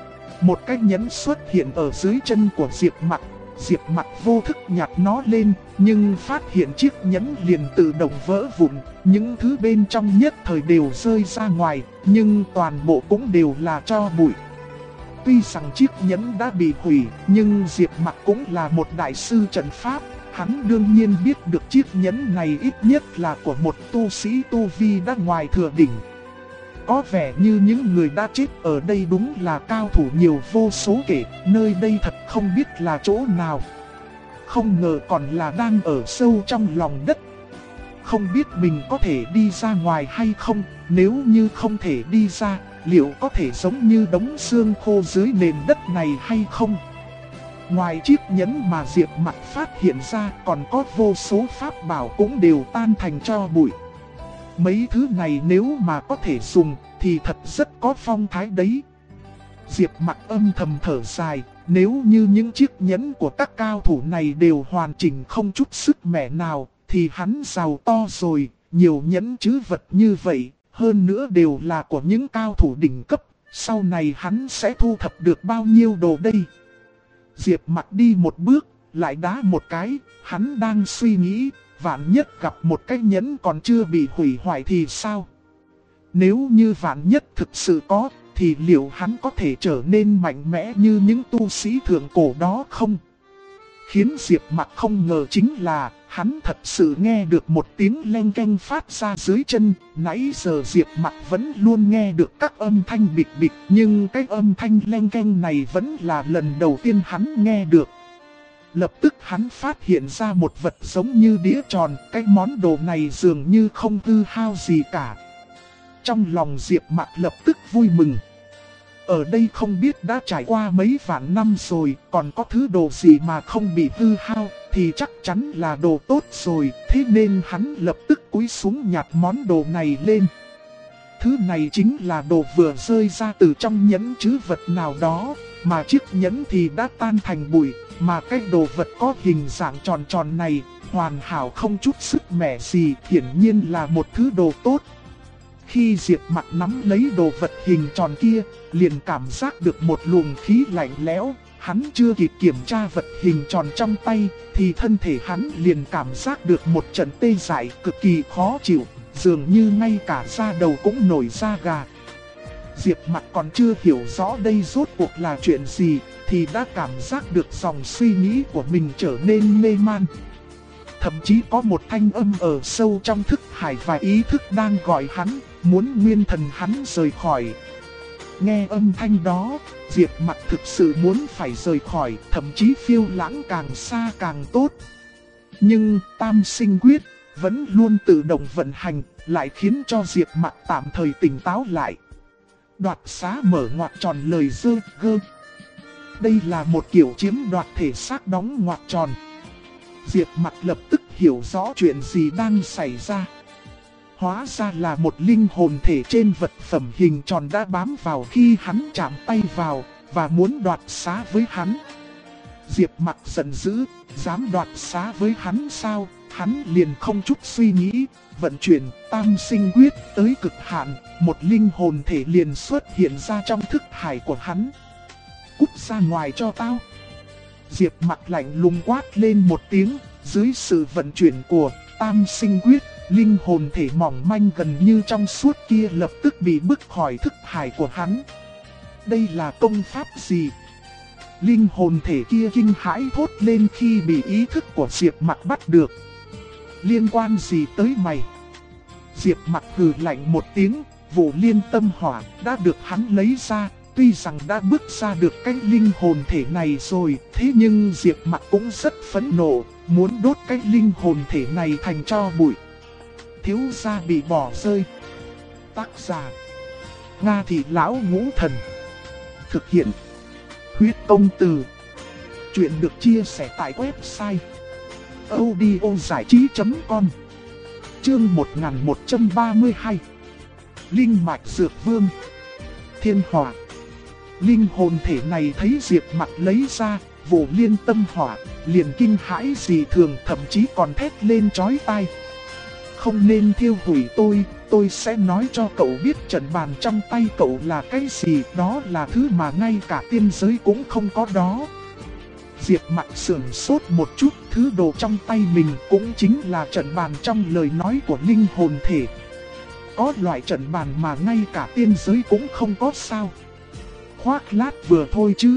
Một cái nhẫn xuất hiện ở dưới chân của Diệp Mặc. Diệp Mặc vô thức nhặt nó lên, nhưng phát hiện chiếc nhẫn liền tự động vỡ vụn. Những thứ bên trong nhất thời đều rơi ra ngoài, nhưng toàn bộ cũng đều là tro bụi. Tuy rằng chiếc nhẫn đã bị hủy, nhưng Diệp Mặc cũng là một đại sư trận pháp. Hắn đương nhiên biết được chiếc nhẫn này ít nhất là của một tu sĩ tu vi đã ngoài thừa đỉnh. Có vẻ như những người đã chết ở đây đúng là cao thủ nhiều vô số kể, nơi đây thật không biết là chỗ nào. Không ngờ còn là đang ở sâu trong lòng đất. Không biết mình có thể đi ra ngoài hay không, nếu như không thể đi ra, liệu có thể giống như đống xương khô dưới nền đất này hay không? Ngoài chiếc nhẫn mà Diệp Mặc phát hiện ra, còn có vô số pháp bảo cũng đều tan thành tro bụi. Mấy thứ này nếu mà có thể dùng thì thật rất có phong thái đấy. Diệp Mặc âm thầm thở dài, nếu như những chiếc nhẫn của các cao thủ này đều hoàn chỉnh không chút sức mẻ nào thì hắn giàu to rồi. Nhiều nhẫn trữ vật như vậy, hơn nữa đều là của những cao thủ đỉnh cấp, sau này hắn sẽ thu thập được bao nhiêu đồ đây? Diệp Mặc đi một bước, lại đá một cái, hắn đang suy nghĩ, vạn nhất gặp một cái nhẫn còn chưa bị hủy hoại thì sao? Nếu như vạn nhất thực sự có, thì liệu hắn có thể trở nên mạnh mẽ như những tu sĩ thượng cổ đó không? Khiến Diệp Mặc không ngờ chính là, hắn thật sự nghe được một tiếng leng keng phát ra dưới chân. Nãy giờ Diệp Mặc vẫn luôn nghe được các âm thanh bịch bịch, nhưng cái âm thanh leng keng này vẫn là lần đầu tiên hắn nghe được. Lập tức hắn phát hiện ra một vật giống như đĩa tròn, cái món đồ này dường như không hư hao gì cả. Trong lòng Diệp Mặc lập tức vui mừng. Ở đây không biết đã trải qua mấy vạn năm rồi, còn có thứ đồ gì mà không bị hư hao, thì chắc chắn là đồ tốt rồi. Thế nên hắn lập tức cúi xuống nhặt món đồ này lên. Thứ này chính là đồ vừa rơi ra từ trong nhẫn trữ vật nào đó, mà chiếc nhẫn thì đã tan thành bụi. Mà cái đồ vật có hình dạng tròn tròn này, hoàn hảo không chút sức mẻ gì, hiển nhiên là một thứ đồ tốt. Khi Diệp Mặc nắm lấy đồ vật hình tròn kia, liền cảm giác được một luồng khí lạnh lẽo. Hắn chưa kịp kiểm tra vật hình tròn trong tay, thì thân thể hắn liền cảm giác được một trận tê dại cực kỳ khó chịu, dường như ngay cả da đầu cũng nổi da gà. Diệp Mặc còn chưa hiểu rõ đây rốt cuộc là chuyện gì, thì đã cảm giác được dòng suy nghĩ của mình trở nên mê man. Thậm chí có một thanh âm ở sâu trong thức hải và ý thức đang gọi hắn, muốn nguyên thần hắn rời khỏi. Nghe âm thanh đó, Diệp Mặc thực sự muốn phải rời khỏi, thậm chí phiêu lãng càng xa càng tốt. Nhưng Tam Sinh Quyết vẫn luôn tự động vận hành, lại khiến cho Diệp Mặc tạm thời tỉnh táo lại. Đoạt xá mở ngoặc tròn lời dơ gơ. Đây là một kiểu chiếm đoạt thể xác đóng ngoặc tròn. Diệp Mặc lập tức hiểu rõ chuyện gì đang xảy ra. Hóa ra là một linh hồn thể trên vật phẩm hình tròn đã bám vào khi hắn chạm tay vào, và muốn đoạt xá với hắn. Diệp Mặc giận dữ, dám đoạt xá với hắn sao? Hắn liền không chút suy nghĩ, vận chuyển Tam Sinh Quyết tới cực hạn, một linh hồn thể liền xuất hiện ra trong thức hải của hắn. Cút ra ngoài cho tao! Diệp Mặc lạnh lùng quát lên một tiếng, dưới sự vận chuyển của Tam Sinh Quyết, linh hồn thể mỏng manh gần như trong suốt kia lập tức bị bức khỏi thức hải của hắn. Đây là công pháp gì? Linh hồn thể kia kinh hãi thốt lên khi bị ý thức của Diệp Mặc bắt được. Liên quan gì tới mày? Diệp Mặc hừ lạnh một tiếng, Vũ Liên Tâm Hỏa đã được hắn lấy ra. Tuy rằng đã bước ra được cái linh hồn thể này rồi, thế nhưng Diệp Mặc cũng rất phẫn nộ, muốn đốt cái linh hồn thể này thành tro bụi. Thiếu gia bị bỏ rơi. Tác giả: Nga Thị Lão Ngũ Thần. Thực hiện: Huyết Công Từ. Chuyện được chia sẻ tại website audiozảichí.com. Chương 1132. Linh Mạch Dược Vương. Thiên Hỏa. Linh hồn thể này thấy Diệp Mặc lấy ra Vũ Liên Tâm Hỏa, liền kinh hãi dị thường, thậm chí còn thét lên chói tai. Không nên thiêu hủy tôi tôi sẽ nói cho cậu biết trận bàn trong tay cậu là cái gì, đó là thứ mà ngay cả tiên giới cũng không có đó. Diệp Mặc sửng sốt một chút, thứ đồ trong tay mình cũng chính là trận bàn trong lời nói của linh hồn thể. Có loại trận bàn mà ngay cả tiên giới cũng không có sao? Khoác lác vừa thôi chứ.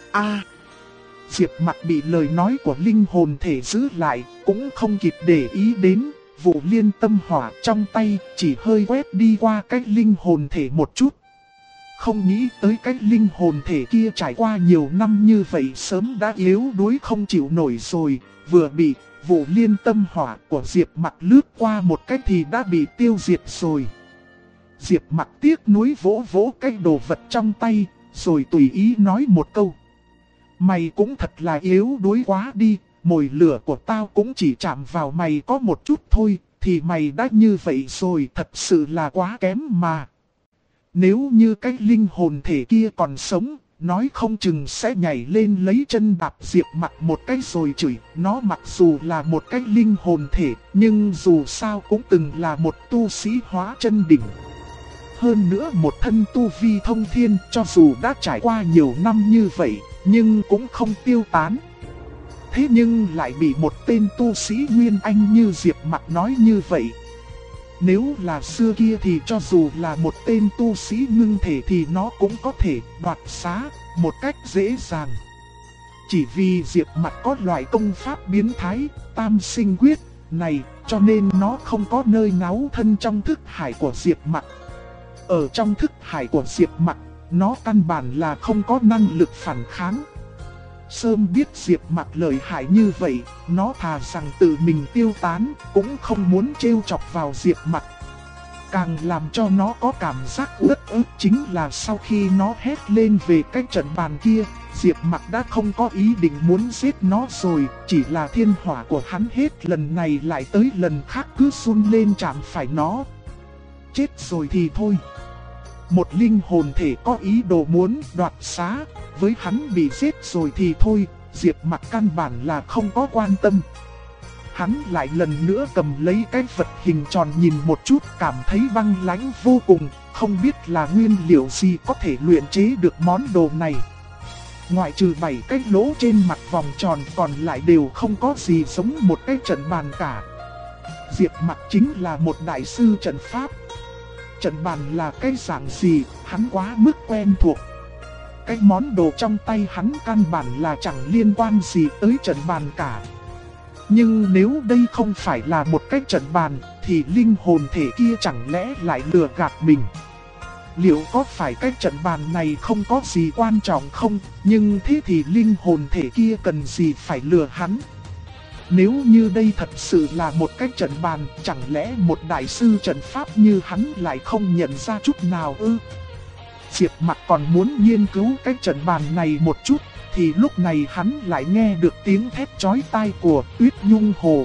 Diệp Mặc bị lời nói của linh hồn thể giữ lại, cũng không kịp để ý đến. Vụ liên tâm hỏa trong tay chỉ hơi quét đi qua cái linh hồn thể một chút. Không nghĩ tới cái linh hồn thể kia trải qua nhiều năm như vậy sớm đã yếu đuối không chịu nổi rồi. Vừa bị vụ liên tâm hỏa của Diệp Mặc lướt qua một cách thì đã bị tiêu diệt rồi. Diệp Mặc tiếc nuối vỗ vỗ cái đồ vật trong tay, rồi tùy ý nói một câu. Mày cũng thật là yếu đuối quá đi, mồi lửa của tao cũng chỉ chạm vào mày có một chút thôi, thì mày đã như vậy rồi, thật sự là quá kém mà. Nếu như cái linh hồn thể kia còn sống, nói không chừng sẽ nhảy lên lấy chân đạp Diệp Mặc một cái rồi chửi. Nó mặc dù là một cái linh hồn thể, nhưng dù sao cũng từng là một tu sĩ hóa chân đỉnh. Hơn nữa một thân tu vi thông thiên, cho dù đã trải qua nhiều năm như vậy, nhưng cũng không tiêu tán. Thế nhưng lại bị một tên tu sĩ Nguyên Anh như Diệp Mặc nói như vậy. Nếu là xưa kia thì cho dù là một tên tu sĩ ngưng thể thì nó cũng có thể đoạt xá một cách dễ dàng. Chỉ vì Diệp Mặc có loại công pháp biến thái, tam sinh quyết này, cho nên nó không có nơi náu thân trong thức hải của Diệp Mặc. Ở trong thức hải của Diệp Mặc, nó căn bản là không có năng lực phản kháng. Sớm biết Diệp Mặc lợi hại như vậy, nó thà rằng tự mình tiêu tán, cũng không muốn trêu chọc vào Diệp Mặc. Càng làm cho nó có cảm giác uất ức chính là sau khi nó hét lên về cái trận bàn kia, Diệp Mặc đã không có ý định muốn giết nó rồi, chỉ là thiên hỏa của hắn hết lần này lại tới lần khác cứ run lên chạm phải nó. Chết rồi thì thôi. Một linh hồn thể có ý đồ muốn đoạt xá, với hắn bị giết rồi thì thôi, Diệp Mặc căn bản là không có quan tâm. Hắn lại lần nữa cầm lấy cái vật hình tròn nhìn một chút, cảm thấy băng lãnh vô cùng, không biết là nguyên liệu gì có thể luyện chế được món đồ này. Ngoại trừ 7 cái lỗ trên mặt vòng tròn còn lại đều không có gì giống một cái trận bàn cả. Diệp Mặc chính là một đại sư trận pháp. Trận bàn là cái dạng gì, hắn quá mức quen thuộc. Cái món đồ trong tay hắn căn bản là chẳng liên quan gì tới trận bàn cả. Nhưng nếu đây không phải là một cái trận bàn, thì linh hồn thể kia chẳng lẽ lại lừa gạt mình? Liệu có phải cái trận bàn này không có gì quan trọng không? Nhưng thế thì linh hồn thể kia cần gì phải lừa hắn? Nếu như đây thật sự là một cái trận bàn, chẳng lẽ một đại sư trận pháp như hắn lại không nhận ra chút nào ư? Diệp Mặc còn muốn nghiên cứu cái trận bàn này một chút, thì lúc này hắn lại nghe được tiếng thét chói tai của Tuyết Nhung Hồ.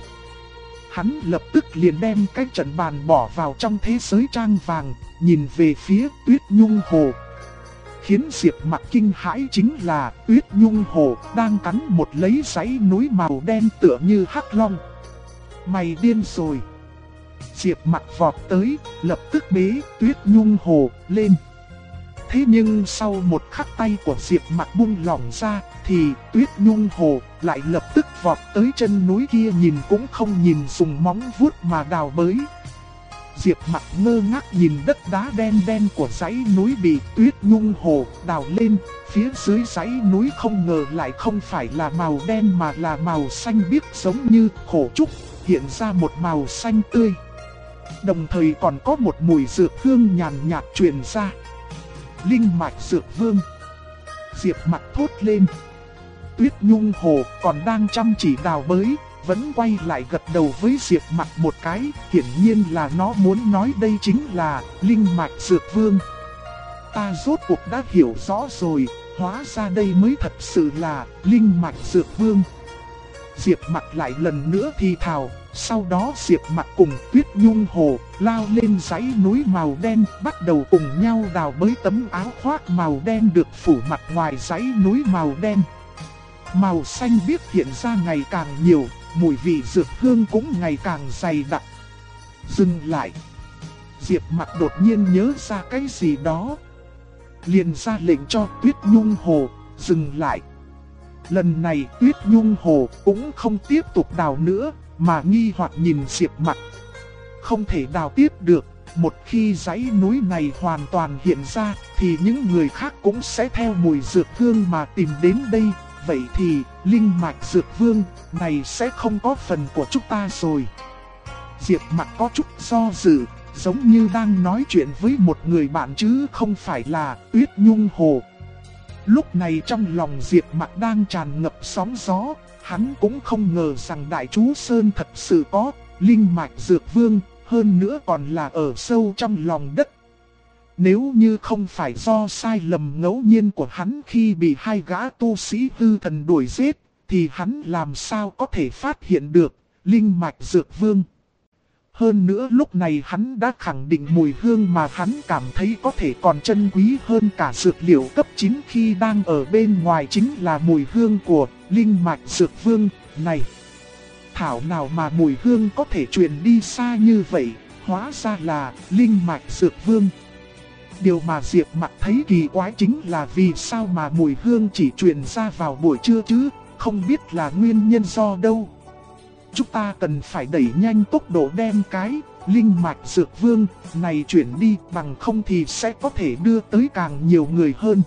Hắn lập tức liền đem cái trận bàn bỏ vào trong thế giới trang vàng, nhìn về phía Tuyết Nhung Hồ. Khiến Diệp Mặc kinh hãi chính là Tuyết Nhung Hồ đang cắn một lấy dãy núi màu đen tựa như hắc long. Mày điên rồi. Diệp Mặc vọt tới, lập tức bế Tuyết Nhung Hồ lên. Thế nhưng sau một khắc tay của Diệp Mặc buông lỏng ra, thì Tuyết Nhung Hồ lại lập tức vọt tới chân núi kia, nhìn cũng không nhìn, dùng móng vuốt mà đào bới. Diệp Mặc ngơ ngác nhìn đất đá đen đen của dãy núi bị Tuyết Nhung Hồ đào lên, phía dưới dãy núi không ngờ lại không phải là màu đen mà là màu xanh biếc giống như khổ trúc, hiện ra một màu xanh tươi. Đồng thời còn có một mùi dược hương nhàn nhạt truyền ra. Linh mạch dược vương. Diệp Mặc thốt lên. Tuyết Nhung Hồ còn đang chăm chỉ đào bới, vẫn quay lại gật đầu với Diệp Mặc một cái, hiển nhiên là nó muốn nói đây chính là linh mạch dược vương. Ta rốt cuộc đã hiểu rõ rồi, hóa ra đây mới thật sự là linh mạch dược vương. Diệp Mặc lại lần nữa thì thào, sau đó Diệp Mặc cùng Tuyết Nhung Hồ lao lên dãy núi màu đen, bắt đầu cùng nhau đào bới tấm áo khoác màu đen được phủ mặt ngoài dãy núi màu đen. Màu xanh biếc hiện ra ngày càng nhiều, mùi vị dược hương cũng ngày càng dày đặc. Dừng lại. Diệp Mặc đột nhiên nhớ ra cái gì đó, liền ra lệnh cho Tuyết Nhung Hồ dừng lại. Lần này Tuyết Nhung Hồ cũng không tiếp tục đào nữa, mà nghi hoặc nhìn Diệp Mặc. Không thể đào tiếp được, một khi dãy núi này hoàn toàn hiện ra thì những người khác cũng sẽ theo mùi dược hương mà tìm đến đây. Vậy thì linh mạch dược vương này sẽ không có phần của chúng ta rồi. Diệp Mặc có chút do dự, giống như đang nói chuyện với một người bạn chứ không phải là Tuyết Nhung Hồ. Lúc này trong lòng Diệp Mặc đang tràn ngập sóng gió, hắn cũng không ngờ rằng Đại Chú Sơn thật sự có linh mạch dược vương, hơn nữa còn là ở sâu trong lòng đất. Nếu như không phải do sai lầm ngẫu nhiên của hắn khi bị hai gã tu sĩ hư thần đuổi giết, thì hắn làm sao có thể phát hiện được linh mạch dược vương. Hơn nữa lúc này hắn đã khẳng định mùi hương mà hắn cảm thấy có thể còn chân quý hơn cả dược liệu cấp 9 khi đang ở bên ngoài chính là mùi hương của linh mạch dược vương này. Thảo nào mà mùi hương có thể truyền đi xa như vậy, hóa ra là linh mạch dược vương. Điều mà Diệp Mặc thấy kỳ quái chính là vì sao mà mùi hương chỉ truyền ra vào buổi trưa chứ, không biết là nguyên nhân do đâu. Chúng ta cần phải đẩy nhanh tốc độ đem cái linh mạch dược vương này chuyển đi, bằng không thì sẽ có thể đưa tới càng nhiều người hơn.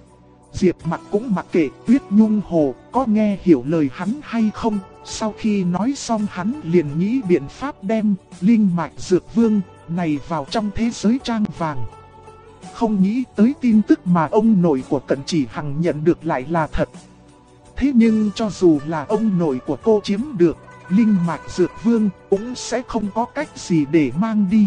Diệp Mặc cũng mặc kệ Tuyết Nhung Hồ có nghe hiểu lời hắn hay không. Sau khi nói xong hắn liền nghĩ biện pháp đem linh mạch dược vương này vào trong thế giới trang vàng. Không nghĩ tới tin tức mà ông nội của Cận Chỉ Hằng nhận được lại là thật. Thế nhưng cho dù là ông nội của cô chiếm được linh mạch dược vương cũng sẽ không có cách gì để mang đi.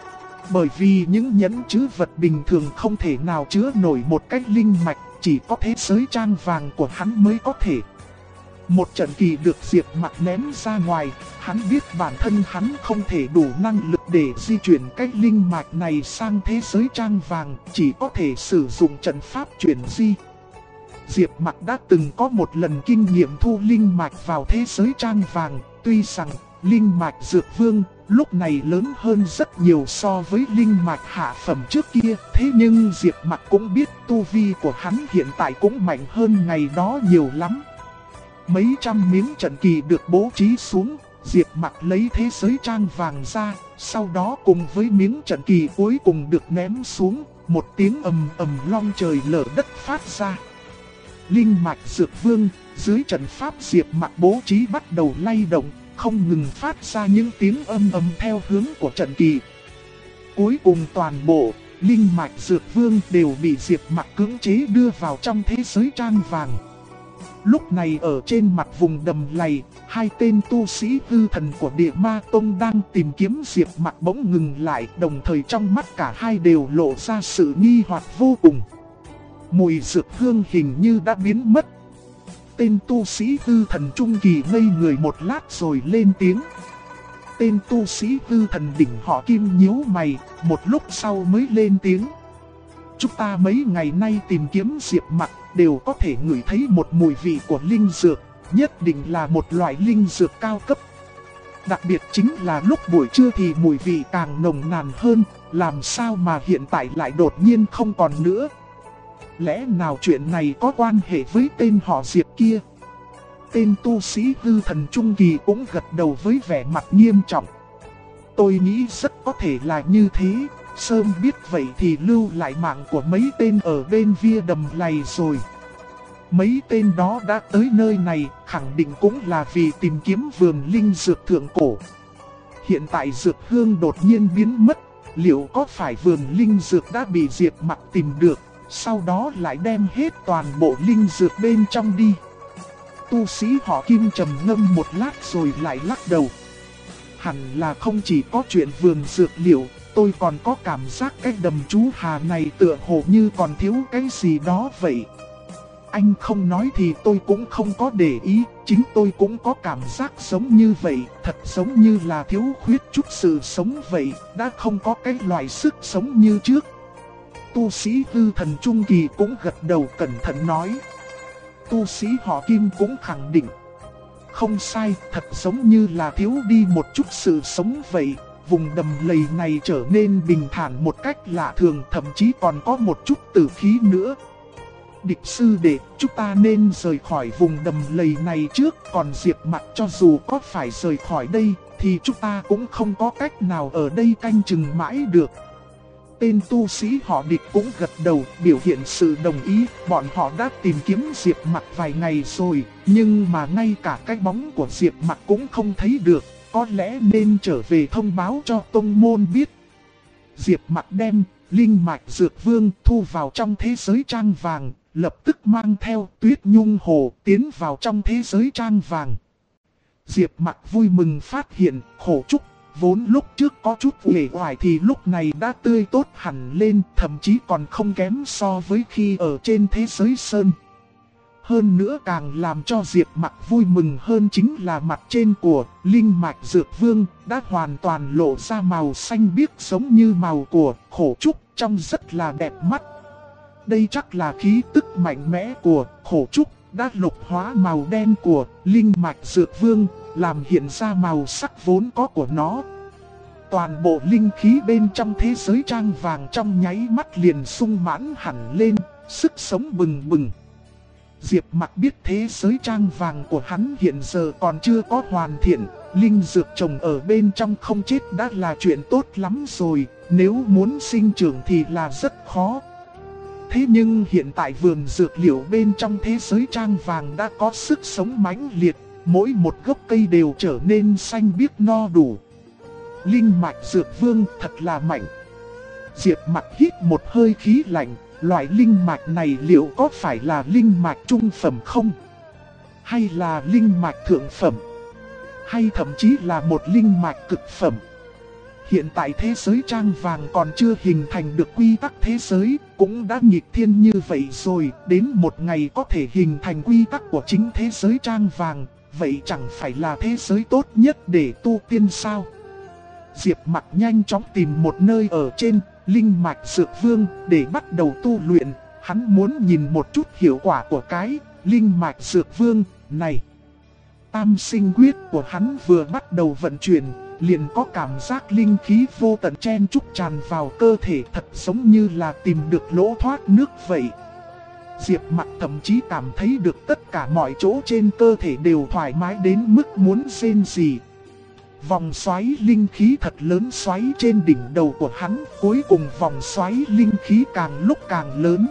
Bởi vì những nhẫn trữ vật bình thường không thể nào chứa nổi một cách linh mạch, chỉ có thế giới trang vàng của hắn mới có thể. Một trận kỳ được Diệp Mặc ném ra ngoài, hắn biết bản thân hắn không thể đủ năng lực để di chuyển cái linh mạch này sang thế giới trang vàng, chỉ có thể sử dụng trận pháp chuyển di. Diệp Mặc đã từng có một lần kinh nghiệm thu linh mạch vào thế giới trang vàng, tuy rằng linh mạch dược vương lúc này lớn hơn rất nhiều so với linh mạch hạ phẩm trước kia, thế nhưng Diệp Mặc cũng biết tu vi của hắn hiện tại cũng mạnh hơn ngày đó nhiều lắm. Mấy trăm miếng trận kỳ được bố trí xuống, Diệp Mặc lấy thế giới trang vàng ra, sau đó cùng với miếng trận kỳ cuối cùng được ném xuống, một tiếng ầm ầm long trời lở đất phát ra. Linh mạch dược vương dưới trận pháp Diệp Mặc bố trí bắt đầu lay động, không ngừng phát ra những tiếng ầm ầm theo hướng của trận kỳ. Cuối cùng toàn bộ linh mạch dược vương đều bị Diệp Mặc cưỡng chế đưa vào trong thế giới trang vàng. Lúc này ở trên mặt vùng đầm lầy, hai tên tu sĩ hư thần của Địa Ma Tông đang tìm kiếm Diệp Mặc bỗng ngừng lại, đồng thời trong mắt cả hai đều lộ ra sự nghi hoặc vô cùng. Mùi dược hương hình như đã biến mất. Tên tu sĩ hư thần trung kỳ ngây người một lát rồi lên tiếng. Tên tu sĩ hư thần đỉnh họ Kim nhíu mày, một lúc sau mới lên tiếng. Chúng ta mấy ngày nay tìm kiếm Diệp Mặc đều có thể ngửi thấy một mùi vị của linh dược, nhất định là một loại linh dược cao cấp. Đặc biệt chính là lúc buổi trưa thì mùi vị càng nồng nàn hơn, làm sao mà hiện tại lại đột nhiên không còn nữa. Lẽ nào chuyện này có quan hệ với tên họ Diệp kia? Tên tu sĩ hư thần trung kỳ cũng gật đầu với vẻ mặt nghiêm trọng. Tôi nghĩ rất có thể là như thế. Sớm biết vậy thì lưu lại mạng của mấy tên ở bên via đầm lầy rồi. Mấy tên đó đã tới nơi này khẳng định cũng là vì tìm kiếm vườn linh dược thượng cổ. Hiện tại dược hương đột nhiên biến mất, liệu có phải vườn linh dược đã bị Diệp Mặc tìm được, sau đó lại đem hết toàn bộ linh dược bên trong đi? Tu sĩ họ Kim trầm ngâm một lát rồi lại lắc đầu. Hẳn là không chỉ có chuyện vườn dược liệu, tôi còn có cảm giác cái đầm chú Hà này tựa hồ như còn thiếu cái gì đó vậy. Anh không nói thì tôi cũng không có để ý, chính tôi cũng có cảm giác giống như vậy, thật giống như là thiếu khuyết chút sự sống vậy, đã không có cái loại sức sống như trước. Tu sĩ hư thần trung kỳ cũng gật đầu cẩn thận nói. Tu sĩ họ Kim cũng khẳng định. Không sai, thật giống như là thiếu đi một chút sự sống vậy. vùng đầm lầy này trở nên bình thản một cách lạ thường, thậm chí còn có một chút tử khí nữa. Địch sư đệ, chúng ta nên rời khỏi vùng đầm lầy này trước, còn Diệp Mặc cho dù có phải rời khỏi đây, thì chúng ta cũng không có cách nào ở đây canh chừng mãi được. Tên tu sĩ họ Địch cũng gật đầu, biểu hiện sự đồng ý. Bọn họ đã tìm kiếm Diệp Mặc vài ngày rồi, nhưng mà ngay cả cái bóng của Diệp Mặc cũng không thấy được. Có lẽ nên trở về thông báo cho tông môn biết. Diệp Mặc đem linh mạch dược vương thu vào trong thế giới trang vàng, lập tức mang theo Tuyết Nhung Hồ tiến vào trong thế giới trang vàng. Diệp Mặc vui mừng phát hiện Khổ Trúc vốn lúc trước có chút uể oải thì lúc này đã tươi tốt hẳn lên, thậm chí còn không kém so với khi ở trên thế giới sơn. Hơn nữa càng làm cho Diệp Mặc vui mừng hơn chính là mặt trên của linh mạch dược vương đã hoàn toàn lộ ra màu xanh biếc giống như màu của Khổ Trúc, trông rất là đẹp mắt. Đây chắc là khí tức mạnh mẽ của Khổ Trúc đã lục hóa màu đen của linh mạch dược vương, làm hiện ra màu sắc vốn có của nó. Toàn bộ linh khí bên trong thế giới trang vàng trong nháy mắt liền sung mãn hẳn lên, sức sống bừng bừng. Diệp Mặc biết thế giới trang vàng của hắn hiện giờ còn chưa có hoàn thiện, linh dược trồng ở bên trong không chết đã là chuyện tốt lắm rồi, nếu muốn sinh trưởng thì là rất khó. Thế nhưng hiện tại vườn dược liệu bên trong thế giới trang vàng đã có sức sống mãnh liệt, mỗi một gốc cây đều trở nên xanh biếc no đủ. Linh mạch dược vương thật là mạnh. Diệp Mặc hít một hơi khí lạnh, loại linh mạch này liệu có phải là linh mạch trung phẩm không? Hay là linh mạch thượng phẩm? Hay thậm chí là một linh mạch cực phẩm? Hiện tại thế giới trang vàng còn chưa hình thành được quy tắc thế giới, cũng đã nghịch thiên như vậy rồi, đến một ngày có thể hình thành quy tắc của chính thế giới trang vàng, vậy chẳng phải là thế giới tốt nhất để tu tiên sao? Diệp Mặc nhanh chóng tìm một nơi ở trên linh mạch dược vương để bắt đầu tu luyện, hắn muốn nhìn một chút hiệu quả của cái linh mạch dược vương này. Tam sinh quyết của hắn vừa bắt đầu vận chuyển, liền có cảm giác linh khí vô tận chen chúc tràn vào cơ thể, thật giống như là tìm được lỗ thoát nước vậy. Diệp Mặc thậm chí cảm thấy được tất cả mọi chỗ trên cơ thể đều thoải mái đến mức muốn rên rỉ. Vòng xoáy linh khí thật lớn xoáy trên đỉnh đầu của hắn, cuối cùng vòng xoáy linh khí càng lúc càng lớn.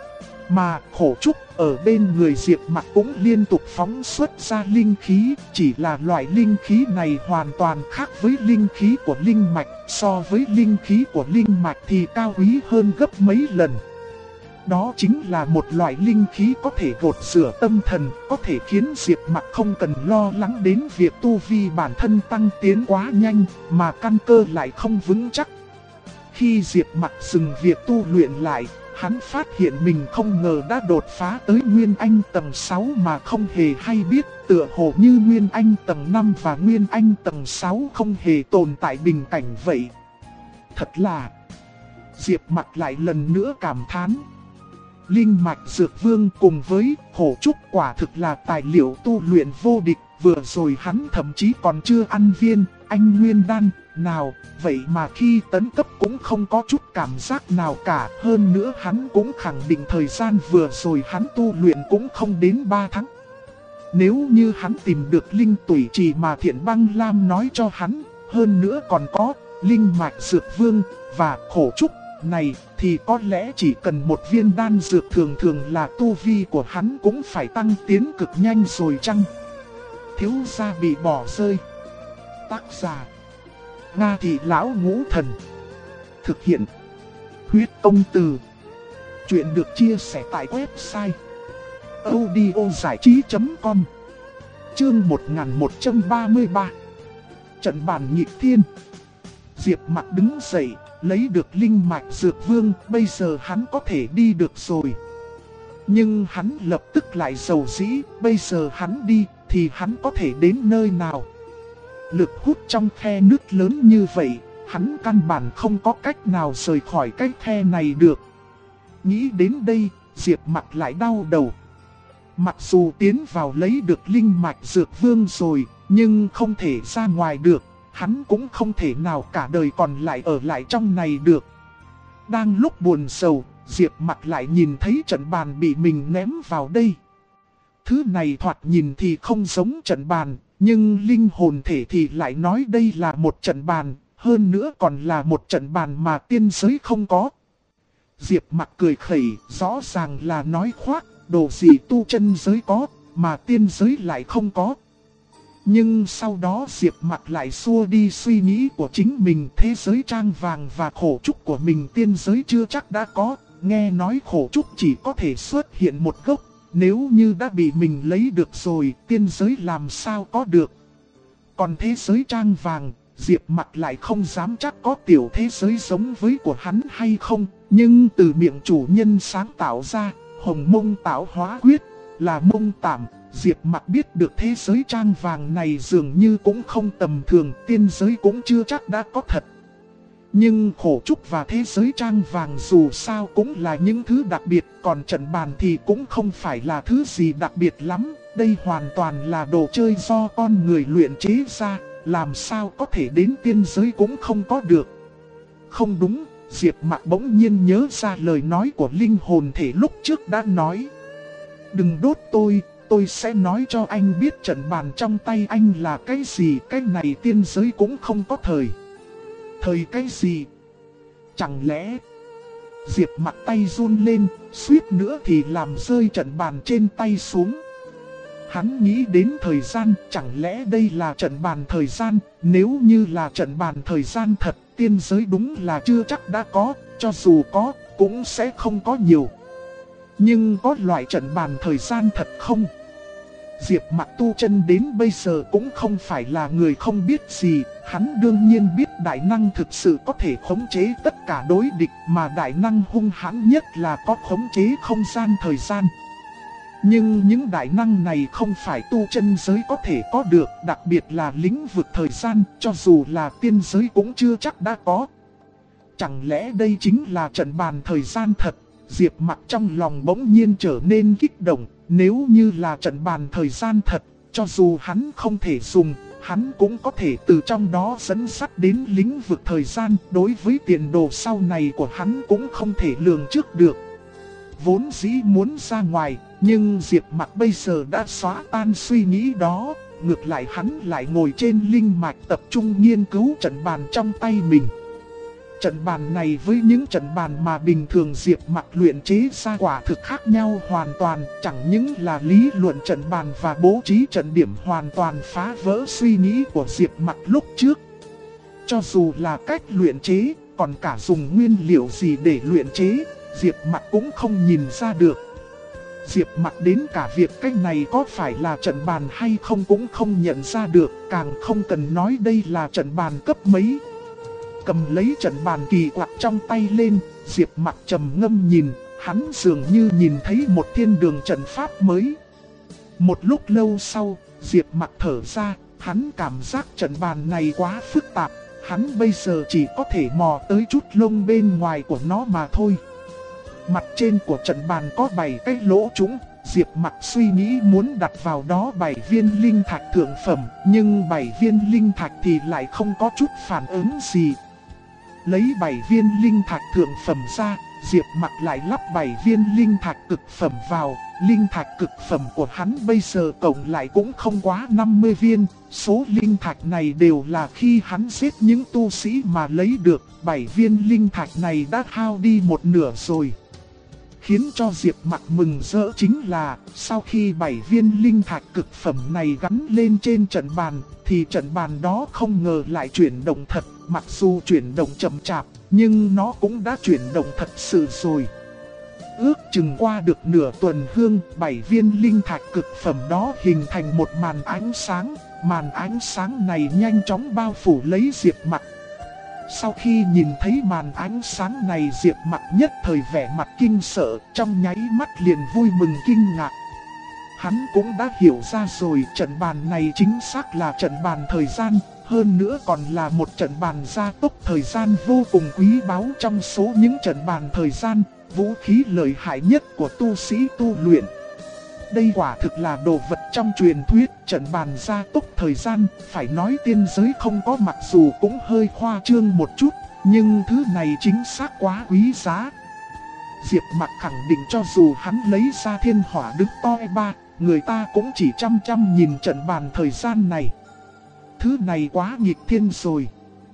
Mà Khổ Trúc ở bên người Diệp Mặc cũng liên tục phóng xuất ra linh khí, chỉ là loại linh khí này hoàn toàn khác với linh khí của linh mạch, so với linh khí của linh mạch thì cao quý hơn gấp mấy lần. Đó chính là một loại linh khí có thể gột rửa tâm thần, có thể khiến Diệp Mặc không cần lo lắng đến việc tu vi bản thân tăng tiến quá nhanh, mà căn cơ lại không vững chắc. Khi Diệp Mặc dừng việc tu luyện lại, hắn phát hiện mình không ngờ đã đột phá tới Nguyên Anh tầng 6 mà không hề hay biết, tựa hồ như Nguyên Anh tầng 5 và Nguyên Anh tầng 6 không hề tồn tại bình cảnh vậy. Thật là... Diệp Mặc lại lần nữa cảm thán. Linh mạch dược vương cùng với Khổ Trúc quả thực là tài liệu tu luyện vô địch, vừa rồi hắn thậm chí còn chưa ăn viên anh nguyên đan nào, vậy mà khi tấn cấp cũng không có chút cảm giác nào cả. Hơn nữa hắn cũng khẳng định thời gian vừa rồi hắn tu luyện cũng không đến 3 tháng. Nếu như hắn tìm được linh tủy trì mà Thiện Băng Lam nói cho hắn, hơn nữa còn có linh mạch dược vương và Khổ Trúc này, thì có lẽ chỉ cần một viên đan dược thường thường là tu vi của hắn cũng phải tăng tiến cực nhanh rồi chăng? Thiếu gia bị bỏ rơi. Tác giả: Nga Thị Lão Ngũ Thần. Thực hiện: Huyết Công Từ. Chuyện được chia sẻ tại website audiozảichí.com. Chương 1133. Trận bàn nghịch thiên. Diệp Mặc đứng dậy, lấy được linh mạch dược vương, bây giờ hắn có thể đi được rồi. Nhưng hắn lập tức lại dầu dĩ, bây giờ hắn đi thì hắn có thể đến nơi nào? Lực hút trong khe nước lớn như vậy, hắn căn bản không có cách nào rời khỏi cái khe này được. Nghĩ đến đây, Diệp Mặc lại đau đầu. Mặc dù tiến vào lấy được linh mạch dược vương rồi, nhưng không thể ra ngoài được. hắn cũng không thể nào cả đời còn lại ở lại trong này được. Đang lúc buồn sầu, Diệp Mặc lại nhìn thấy trận bàn bị mình ném vào đây. Thứ này thoạt nhìn thì không giống trận bàn, nhưng linh hồn thể thì lại nói đây là một trận bàn, hơn nữa còn là một trận bàn mà tiên giới không có. Diệp Mặc cười khẩy, rõ ràng là nói khoác, đồ gì tu chân giới có, mà tiên giới lại không có. Nhưng sau đó Diệp Mặc lại xua đi suy nghĩ của chính mình, thế giới trang vàng và khổ trúc của mình tiên giới chưa chắc đã có, nghe nói khổ trúc chỉ có thể xuất hiện một gốc, nếu như đã bị mình lấy được rồi, tiên giới làm sao có được. Còn thế giới trang vàng, Diệp Mặc lại không dám chắc có tiểu thế giới giống với của hắn hay không, nhưng từ miệng chủ nhân sáng tạo ra, Hồng Mông Tạo Hóa Quyết, là mông tạm, Diệp Mặc biết được thế giới trang vàng này dường như cũng không tầm thường, tiên giới cũng chưa chắc đã có thật. Nhưng khổ trúc và thế giới trang vàng dù sao cũng là những thứ đặc biệt, còn trận bàn thì cũng không phải là thứ gì đặc biệt lắm, đây hoàn toàn là đồ chơi do con người luyện chế ra, làm sao có thể đến tiên giới cũng không có được. Không đúng, Diệp Mặc bỗng nhiên nhớ ra lời nói của linh hồn thể lúc trước đã nói. Đừng đốt tôi sẽ nói cho anh biết trận bàn trong tay anh là cái gì, cái này tiên giới cũng không có thời. Thời cái gì? Chẳng lẽ... Diệp Mặc tay run lên, suýt nữa thì làm rơi trận bàn trên tay xuống. Hắn nghĩ đến thời gian, chẳng lẽ đây là trận bàn thời gian, nếu như là trận bàn thời gian thật, tiên giới đúng là chưa chắc đã có, cho dù có, cũng sẽ không có nhiều. Nhưng có loại trận bàn thời gian thật không? Diệp Mặc tu chân đến bây giờ cũng không phải là người không biết gì, hắn đương nhiên biết đại năng thực sự có thể khống chế tất cả đối địch, mà đại năng hung hãn nhất là có khống chế không gian thời gian. Nhưng những đại năng này không phải tu chân giới có thể có được, đặc biệt là lĩnh vực thời gian, cho dù là tiên giới cũng chưa chắc đã có. Chẳng lẽ đây chính là trận bàn thời gian thật? Diệp Mặc trong lòng bỗng nhiên trở nên kích động, nếu như là trận bàn thời gian thật, cho dù hắn không thể dùng, hắn cũng có thể từ trong đó dẫn dắt đến lĩnh vực thời gian, đối với tiền đồ sau này của hắn cũng không thể lường trước được. Vốn dĩ muốn ra ngoài, nhưng Diệp Mặc bây giờ đã xóa tan suy nghĩ đó, ngược lại hắn lại ngồi trên linh mạch tập trung nghiên cứu trận bàn trong tay mình. Trận bàn này với những trận bàn mà bình thường Diệp Mặc luyện chế ra quả thực khác nhau hoàn toàn, chẳng những là lý luận trận bàn và bố trí trận điểm hoàn toàn phá vỡ suy nghĩ của Diệp Mặc lúc trước. Cho dù là cách luyện chế, còn cả dùng nguyên liệu gì để luyện chế, Diệp Mặc cũng không nhìn ra được. Diệp Mặc đến cả việc cách này có phải là trận bàn hay không cũng không nhận ra được, càng không cần nói đây là trận bàn cấp mấy. Cầm lấy trận bàn kỳ quặc trong tay lên, Diệp Mặc trầm ngâm nhìn, hắn dường như nhìn thấy một thiên đường trận pháp mới. Một lúc lâu sau, Diệp Mặc thở ra, hắn cảm giác trận bàn này quá phức tạp, hắn bây giờ chỉ có thể mò tới chút lông bên ngoài của nó mà thôi. Mặt trên của trận bàn có 7 cái lỗ trũng, Diệp Mặc suy nghĩ muốn đặt vào đó 7 viên linh thạch thượng phẩm, nhưng 7 viên linh thạch thì lại không có chút phản ứng gì. Lấy 7 viên linh thạch thượng phẩm ra, Diệp Mặc lại lắp 7 viên linh thạch cực phẩm vào. Linh thạch cực phẩm của hắn bây giờ cộng lại cũng không quá 50 viên. Số linh thạch này đều là khi hắn giết những tu sĩ mà lấy được. 7 viên linh thạch này đã hao đi một nửa rồi. Khiến cho Diệp Mặc mừng rỡ chính là, sau khi 7 viên linh thạch cực phẩm này gắn lên trên trận bàn, thì trận bàn đó không ngờ lại chuyển động thật, mặc dù chuyển động chậm chạp, nhưng nó cũng đã chuyển động thật sự rồi. Ước chừng qua được nửa tuần hương, 7 viên linh thạch cực phẩm đó hình thành một màn ánh sáng này nhanh chóng bao phủ lấy Diệp Mặc. Sau khi nhìn thấy màn ánh sáng này, Diệp Mặc nhất thời vẻ mặt kinh sợ, trong nháy mắt liền vui mừng kinh ngạc. Hắn cũng đã hiểu ra rồi, trận bàn này chính xác là trận bàn thời gian, hơn nữa còn là một trận bàn gia tốc thời gian vô cùng quý báu trong số những trận bàn thời gian, vũ khí lợi hại nhất của tu sĩ tu luyện. đây quả thực là đồ vật trong truyền thuyết, trận bàn gia tốc thời gian, phải nói tiên giới không có mặc dù cũng hơi khoa trương một chút, nhưng thứ này chính xác quá quý giá. Diệp Mặc khẳng định cho dù hắn lấy ra thiên hỏa đứng to ba, người ta cũng chỉ chăm chăm nhìn trận bàn thời gian này. Thứ này quá nghịch thiên rồi.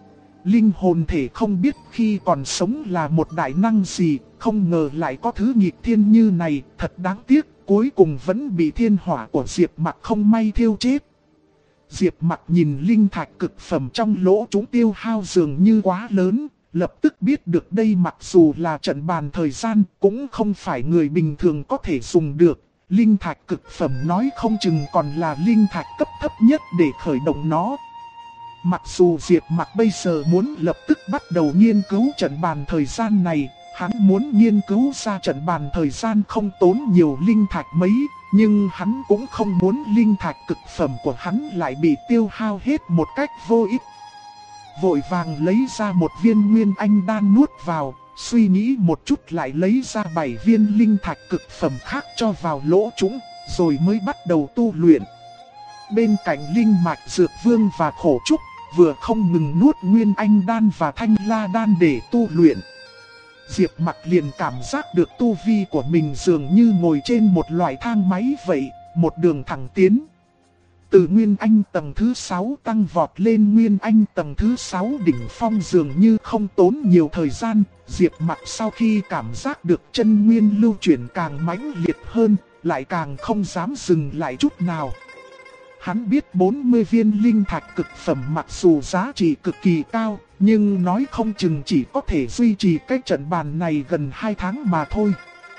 Linh hồn thể không biết khi còn sống là một đại năng gì, không ngờ lại có thứ nghịch thiên như này, thật đáng tiếc, cuối cùng vẫn bị thiên hỏa của Diệp Mặc không may thiêu chết. Diệp Mặc nhìn linh thạch cực phẩm trong lỗ chúng tiêu hao dường như quá lớn, lập tức biết được đây mặc dù là trận bàn thời gian, cũng không phải người bình thường có thể dùng được. Linh thạch cực phẩm nói không chừng còn là linh thạch cấp thấp nhất để khởi động nó. Mặc dù Diệp Mặc bây giờ muốn lập tức bắt đầu nghiên cứu trận bàn thời gian này, hắn muốn nghiên cứu ra trận bàn thời gian không tốn nhiều linh thạch mấy, nhưng hắn cũng không muốn linh thạch cực phẩm của hắn lại bị tiêu hao hết một cách vô ích. Vội vàng lấy ra một viên nguyên anh đan nuốt vào, suy nghĩ một chút lại lấy ra 7 viên linh thạch cực phẩm khác cho vào lỗ trũng, rồi mới bắt đầu tu luyện. Bên cạnh linh mạch dược vương và khổ trúc, vừa không ngừng nuốt nguyên anh đan và thanh la đan để tu luyện. Diệp Mặc liền cảm giác được tu vi của mình dường như ngồi trên một loại thang máy vậy, một đường thẳng tiến. Từ Nguyên Anh tầng thứ 6 tăng vọt lên Nguyên Anh tầng thứ 6 đỉnh phong dường như không tốn nhiều thời gian. Diệp Mặc sau khi cảm giác được chân nguyên lưu chuyển càng mãnh liệt hơn, lại càng không dám dừng lại chút nào. Hắn biết 40 viên linh thạch cực phẩm mặc dù giá trị cực kỳ cao, nhưng nói không chừng chỉ có thể duy trì cái trận bàn này gần 2 tháng mà thôi.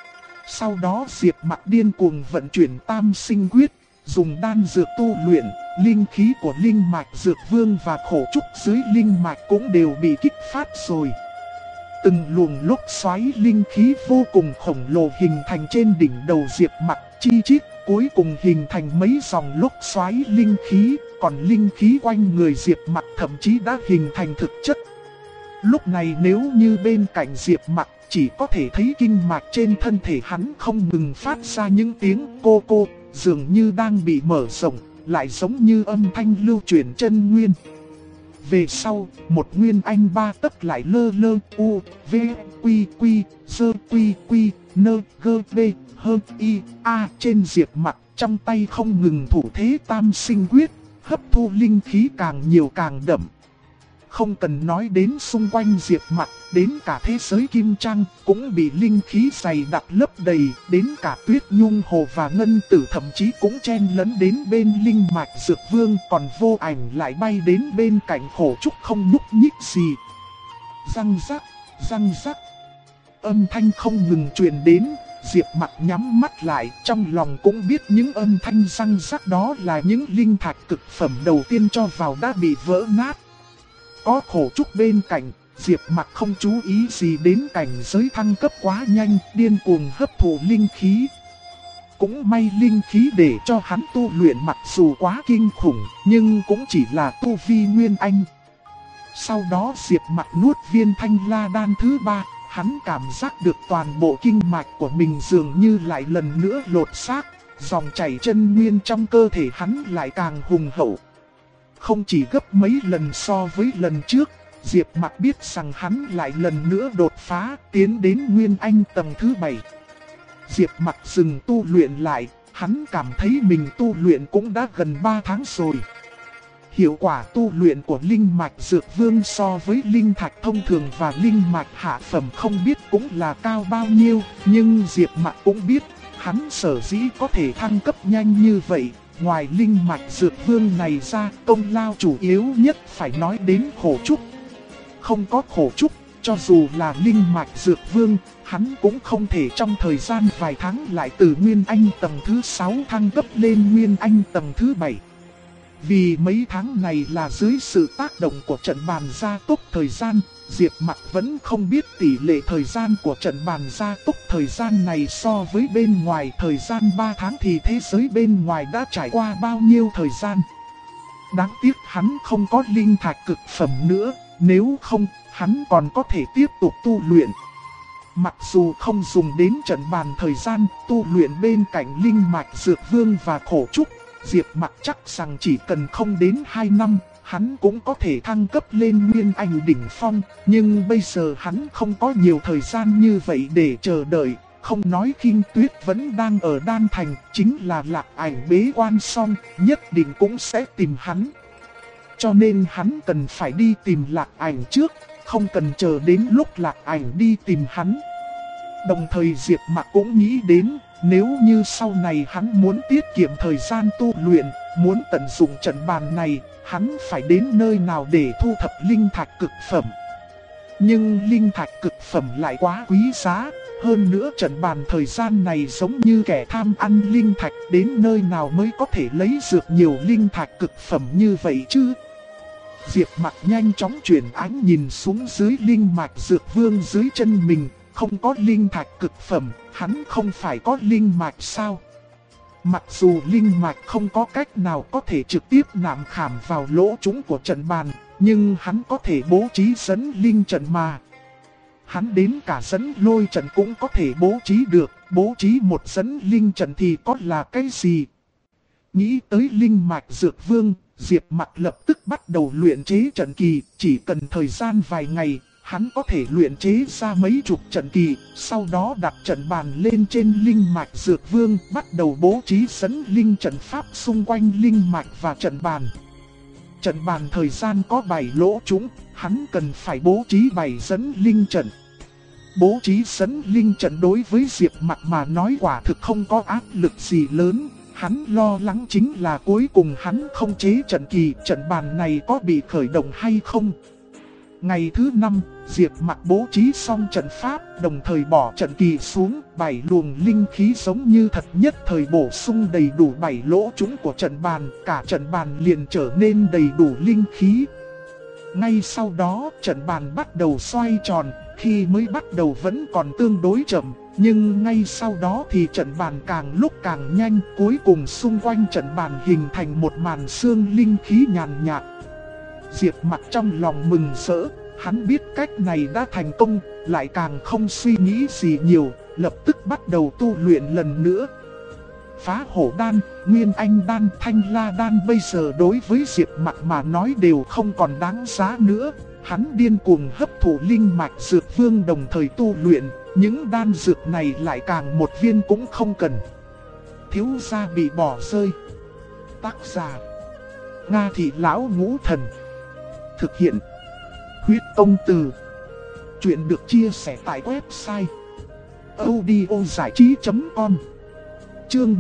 Sau đó Diệp Mặc điên cuồng vận chuyển tam sinh quyết, dùng đan dược tu luyện, linh khí của linh mạch dược vương và khổ trúc dưới linh mạch cũng đều bị kích phát rồi. Từng luồng lốc xoáy linh khí vô cùng khổng lồ hình thành trên đỉnh đầu Diệp Mặc, chi chít, cuối cùng hình thành mấy dòng lốc xoáy linh khí, còn linh khí quanh người Diệp Mặc thậm chí đã hình thành thực chất. Lúc này nếu như bên cạnh Diệp Mặc chỉ có thể thấy kinh mạch trên thân thể hắn không ngừng phát ra những tiếng cô cô, dường như đang bị mở rộng, lại giống như âm thanh lưu chuyển chân nguyên. Về sau, một nguyên anh 3 tấc lại lơ lơ u, v, quy quy, sơ quy quy, nơ, gơ, b, hơ, y, a trên Diệp Mặc, trong tay không ngừng thủ thế tam sinh quyết, hấp thu linh khí càng nhiều càng đậm. Không cần nói đến xung quanh Diệp Mặc, đến cả thế giới Kim Trang cũng bị linh khí dày đặc lấp đầy, đến cả Tuyết Nhung Hồ và Ngân Tử thậm chí cũng chen lấn đến bên linh mạch dược vương, còn Vô Ảnh lại bay đến bên cạnh khổ trúc không nhúc nhích gì. Răng rắc, âm thanh không ngừng truyền đến, Diệp Mặc nhắm mắt lại, trong lòng cũng biết những âm thanh răng rắc đó là những linh thạch cực phẩm đầu tiên cho vào đã bị vỡ nát. Có khổ trúc bên cạnh, Diệp Mặc không chú ý gì đến cảnh giới thăng cấp quá nhanh, điên cuồng hấp thụ linh khí. Cũng may linh khí để cho hắn tu luyện mặc dù quá kinh khủng, nhưng cũng chỉ là tu vi nguyên anh. Sau đó Diệp Mặc nuốt viên thanh la đan thứ 3, hắn cảm giác được toàn bộ kinh mạch của mình dường như lại lần nữa lột xác, dòng chảy chân nguyên trong cơ thể hắn lại càng hùng hậu. Không chỉ gấp mấy lần so với lần trước, Diệp Mặc biết rằng hắn lại lần nữa đột phá, tiến đến Nguyên Anh tầng thứ 7. Diệp Mặc dừng tu luyện lại, hắn cảm thấy mình tu luyện cũng đã gần 3 tháng rồi. Hiệu quả tu luyện của linh mạch dược vương so với linh thạch thông thường và linh mạch hạ phẩm không biết cũng là cao bao nhiêu, nhưng Diệp Mặc cũng biết, hắn sở dĩ có thể thăng cấp nhanh như vậy. Ngoài linh mạch dược vương này ra, công lao chủ yếu nhất phải nói đến khổ trúc. Không có khổ trúc, cho dù là linh mạch dược vương, hắn cũng không thể trong thời gian vài tháng lại từ Nguyên Anh tầng thứ 6 thăng cấp lên Nguyên Anh tầng thứ 7. Vì mấy tháng này là dưới sự tác động của trận bàn gia tốc thời gian, Diệp Mặc vẫn không biết tỷ lệ thời gian của trận bàn gia tốc thời gian này so với bên ngoài thời gian 3 tháng thì thế giới bên ngoài đã trải qua bao nhiêu thời gian. Đáng tiếc hắn không có linh thạch cực phẩm nữa, nếu không, hắn còn có thể tiếp tục tu luyện. Mặc dù không dùng đến trận bàn thời gian tu luyện bên cạnh Linh Mạch Dược Vương và Khổ Trúc, Diệp Mặc chắc rằng chỉ cần không đến 2 năm, hắn cũng có thể thăng cấp lên Nguyên Anh đỉnh phong. Nhưng bây giờ hắn không có nhiều thời gian như vậy để chờ đợi. Không nói Khinh Tuyết vẫn đang ở Đan Thành, chính là Lạc Ảnh bế quan xong, nhất định cũng sẽ tìm hắn. Cho nên hắn cần phải đi tìm Lạc Ảnh trước, không cần chờ đến lúc Lạc Ảnh đi tìm hắn. Đồng thời Diệp Mặc cũng nghĩ đến, nếu như sau này hắn muốn tiết kiệm thời gian tu luyện, muốn tận dụng trận bàn này, hắn phải đến nơi nào để thu thập linh thạch cực phẩm. Nhưng linh thạch cực phẩm lại quá quý giá, hơn nữa trận bàn thời gian này giống như kẻ tham ăn linh thạch, đến nơi nào mới có thể lấy được nhiều linh thạch cực phẩm như vậy chứ? Diệp Mặc nhanh chóng chuyển ánh nhìn xuống dưới Linh Mạch Dược Vương dưới chân mình, không có linh thạch cực phẩm, hắn không phải có linh mạch sao? Mặc dù linh mạch không có cách nào có thể trực tiếp nạm khảm vào lỗ trũng của trận bàn, nhưng hắn có thể bố trí dẫn linh trận mà. Hắn đến cả dẫn lôi trận cũng có thể bố trí được, bố trí một dẫn linh trận thì có là cái gì? Nghĩ tới Linh Mạch Dược Vương, Diệp Mặc lập tức bắt đầu luyện chế trận kỳ, chỉ cần thời gian vài ngày, hắn có thể luyện chế ra mấy chục trận kỳ, sau đó đặt trận bàn lên trên Linh Mạch Dược Vương, bắt đầu bố trí dẫn linh trận pháp xung quanh Linh Mạch và trận bàn. Trận bàn thời gian có 7 lỗ trũng, hắn cần phải bố trí 7 dẫn linh trận. Bố trí dẫn linh trận đối với Diệp Mặc mà nói quả thực không có áp lực gì lớn. Hắn lo lắng chính là cuối cùng hắn không chế trận kỳ, trận bàn này có bị khởi động hay không. Ngày thứ 5, Diệp Mặc bố trí xong trận pháp, đồng thời bỏ trận kỳ xuống, 7 luồng linh khí giống như thật nhất thời bổ sung đầy đủ 7 lỗ trũng của trận bàn, cả trận bàn liền trở nên đầy đủ linh khí. Ngay sau đó, trận bàn bắt đầu xoay tròn, khi mới bắt đầu vẫn còn tương đối chậm, nhưng ngay sau đó thì trận bàn càng lúc càng nhanh, cuối cùng xung quanh trận bàn hình thành một màn sương linh khí nhàn nhạt. Diệp Mặc trong lòng mừng rỡ, hắn biết cách này đã thành công, lại càng không suy nghĩ gì nhiều, lập tức bắt đầu tu luyện lần nữa. Phá hổ đan, Nguyên Anh đan, Thanh La đan bây giờ đối với Diệp Mặc mà nói đều không còn đáng giá nữa. Hắn điên cuồng hấp thụ Linh Mạch Dược Vương đồng thời tu luyện, những đan dược này lại càng một viên cũng không cần. Thiếu gia bị bỏ rơi. Tác giả: Nga Thị Lão Ngũ Thần. Thực hiện: Huyết Tông Từ. Chuyện được chia sẻ tại website audiozảichí.com. Chương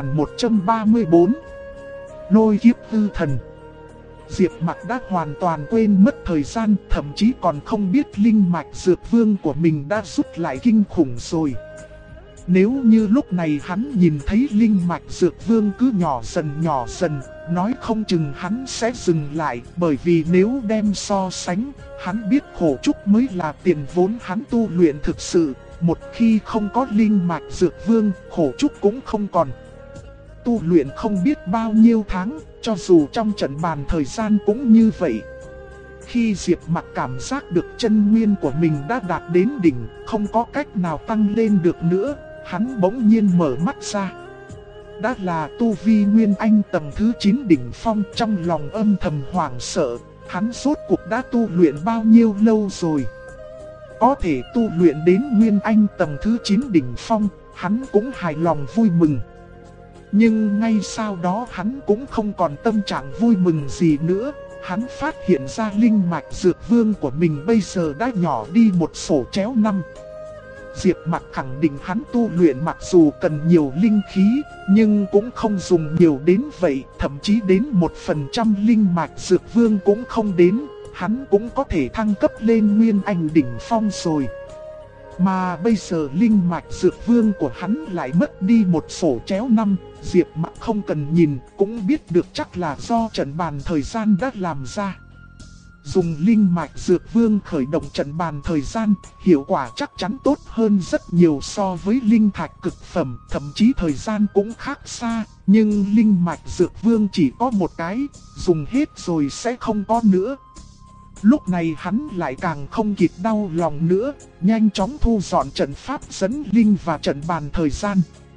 1134. Lôi kiếp hư thần. Diệp Mặc đã hoàn toàn quên mất thời gian, thậm chí còn không biết Linh Mạch Dược Vương của mình đã rút lại kinh khủng rồi. Nếu như lúc này hắn nhìn thấy Linh Mạch Dược Vương cứ nhỏ dần, nói không chừng hắn sẽ dừng lại, bởi vì nếu đem so sánh, hắn biết Khổ Trúc mới là tiền vốn hắn tu luyện thực sự, một khi không có Linh Mạch Dược Vương, Khổ Trúc cũng không còn. Tu luyện không biết bao nhiêu tháng, cho dù trong trận bàn thời gian cũng như vậy. Khi Diệp Mặc cảm giác được chân nguyên của mình đã đạt đến đỉnh, không có cách nào tăng lên được nữa, hắn bỗng nhiên mở mắt ra. Đã là tu vi Nguyên Anh tầng thứ 9 đỉnh phong, trong lòng âm thầm hoảng sợ, hắn rốt cuộc đã tu luyện bao nhiêu lâu rồi. Có thể tu luyện đến Nguyên Anh tầng thứ 9 đỉnh phong, hắn cũng hài lòng vui mừng. Nhưng ngay sau đó hắn cũng không còn tâm trạng vui mừng gì nữa. Hắn phát hiện ra Linh Mạch Dược Vương của mình bây giờ đã nhỏ đi một sổ chéo năm. Diệp Mặc khẳng định hắn tu luyện mặc dù cần nhiều linh khí, nhưng cũng không dùng nhiều đến vậy, thậm chí đến 1% Linh Mạch Dược Vương cũng không đến, hắn cũng có thể thăng cấp lên Nguyên Anh đỉnh phong rồi. Mà bây giờ Linh Mạch Dược Vương của hắn lại mất đi một sổ chéo năm, Diệp Mặc không cần nhìn cũng biết được chắc là do trận bàn thời gian đã làm ra. Dùng Linh Mạch Dược Vương khởi động trận bàn thời gian, hiệu quả chắc chắn tốt hơn rất nhiều so với Linh Thạch cực phẩm, thậm chí thời gian cũng khác xa. Nhưng Linh Mạch Dược Vương chỉ có một cái, dùng hết rồi sẽ không có nữa. Lúc này hắn lại càng không kịp đau lòng nữa, nhanh chóng thu dọn trận pháp dẫn linh và trận bàn thời gian.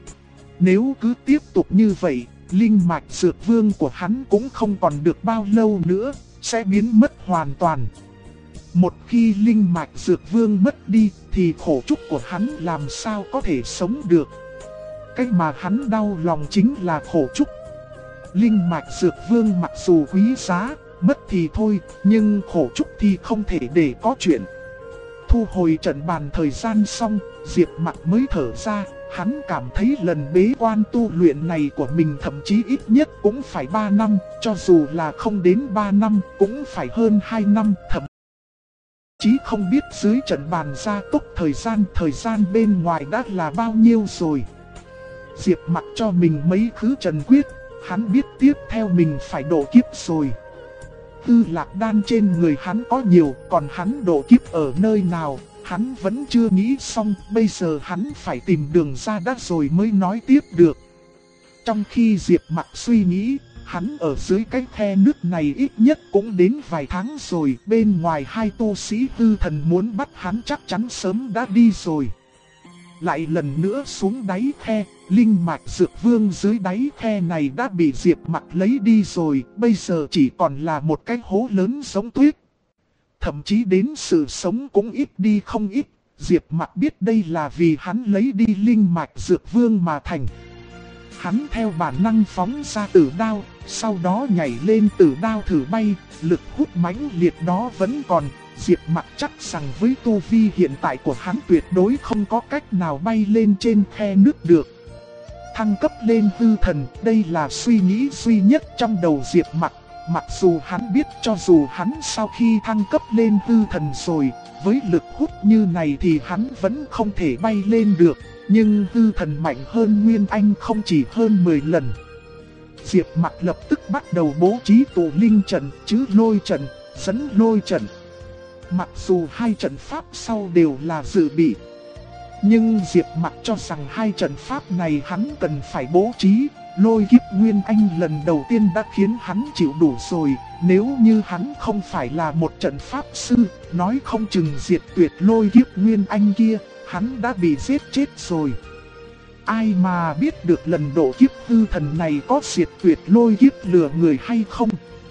Nếu cứ tiếp tục như vậy, linh mạch dược vương của hắn cũng không còn được bao lâu nữa, sẽ biến mất hoàn toàn. Một khi linh mạch dược vương mất đi thì khổ trúc của hắn làm sao có thể sống được. Cái mà hắn đau lòng chính là khổ trúc. Linh mạch dược vương mặc dù quý giá, mất thì thôi, nhưng khổ trúc thì không thể để có chuyện. Thu hồi trận bàn thời gian xong, Diệp Mặc mới thở ra, hắn cảm thấy lần bế quan tu luyện này của mình thậm chí ít nhất cũng phải 3 năm, cho dù là không đến 3 năm cũng phải hơn 2 năm, thậm chí không biết dưới trận bàn gia tốc thời gian bên ngoài đã là bao nhiêu rồi. Diệp Mặc cho mình mấy khứ trần quyết, hắn biết tiếp theo mình phải độ kiếp rồi. Tư lạc đan trên người hắn có nhiều, còn hắn độ kiếp ở nơi nào, hắn vẫn chưa nghĩ xong, bây giờ hắn phải tìm đường ra đắt rồi mới nói tiếp được. Trong khi Diệp Mặc suy nghĩ, hắn ở dưới cái khe nước này ít nhất cũng đến vài tháng rồi, bên ngoài hai tu sĩ hư thần muốn bắt hắn chắc chắn sớm đã đi rồi. Lại lần nữa xuống đáy khe, linh mạch dược vương dưới đáy khe này đã bị Diệp Mặc lấy đi rồi, bây giờ chỉ còn là một cái hố lớn giống tuyết. Thậm chí đến sự sống cũng ít đi không ít, Diệp Mặc biết đây là vì hắn lấy đi linh mạch dược vương mà thành. Hắn theo bản năng phóng ra tử đao, sau đó nhảy lên tử đao thử bay, lực hút mãnh liệt đó vẫn còn. Diệp Mặc chắc rằng với tu vi hiện tại của hắn tuyệt đối không có cách nào bay lên trên khe nước được. Thăng cấp lên hư thần, đây là suy nghĩ duy nhất trong đầu Diệp Mặc. Mặc dù hắn biết cho dù hắn sau khi thăng cấp lên hư thần rồi, với lực hút như này thì hắn vẫn không thể bay lên được. Nhưng hư thần mạnh hơn Nguyên Anh không chỉ hơn 10 lần. Diệp Mặc lập tức bắt đầu bố trí tụ linh trận, chứ lôi trận, dẫn lôi trận. Mặc dù hai trận pháp sau đều là dự bị, nhưng Diệp Mặc cho rằng hai trận pháp này hắn cần phải bố trí. Lôi kiếp Nguyên Anh lần đầu tiên đã khiến hắn chịu đủ rồi. Nếu như hắn không phải là một trận pháp sư, nói không chừng diệt tuyệt lôi kiếp Nguyên Anh kia, hắn đã bị giết chết rồi. Ai mà biết được lần độ kiếp hư thần này có diệt tuyệt lôi kiếp lừa người hay không.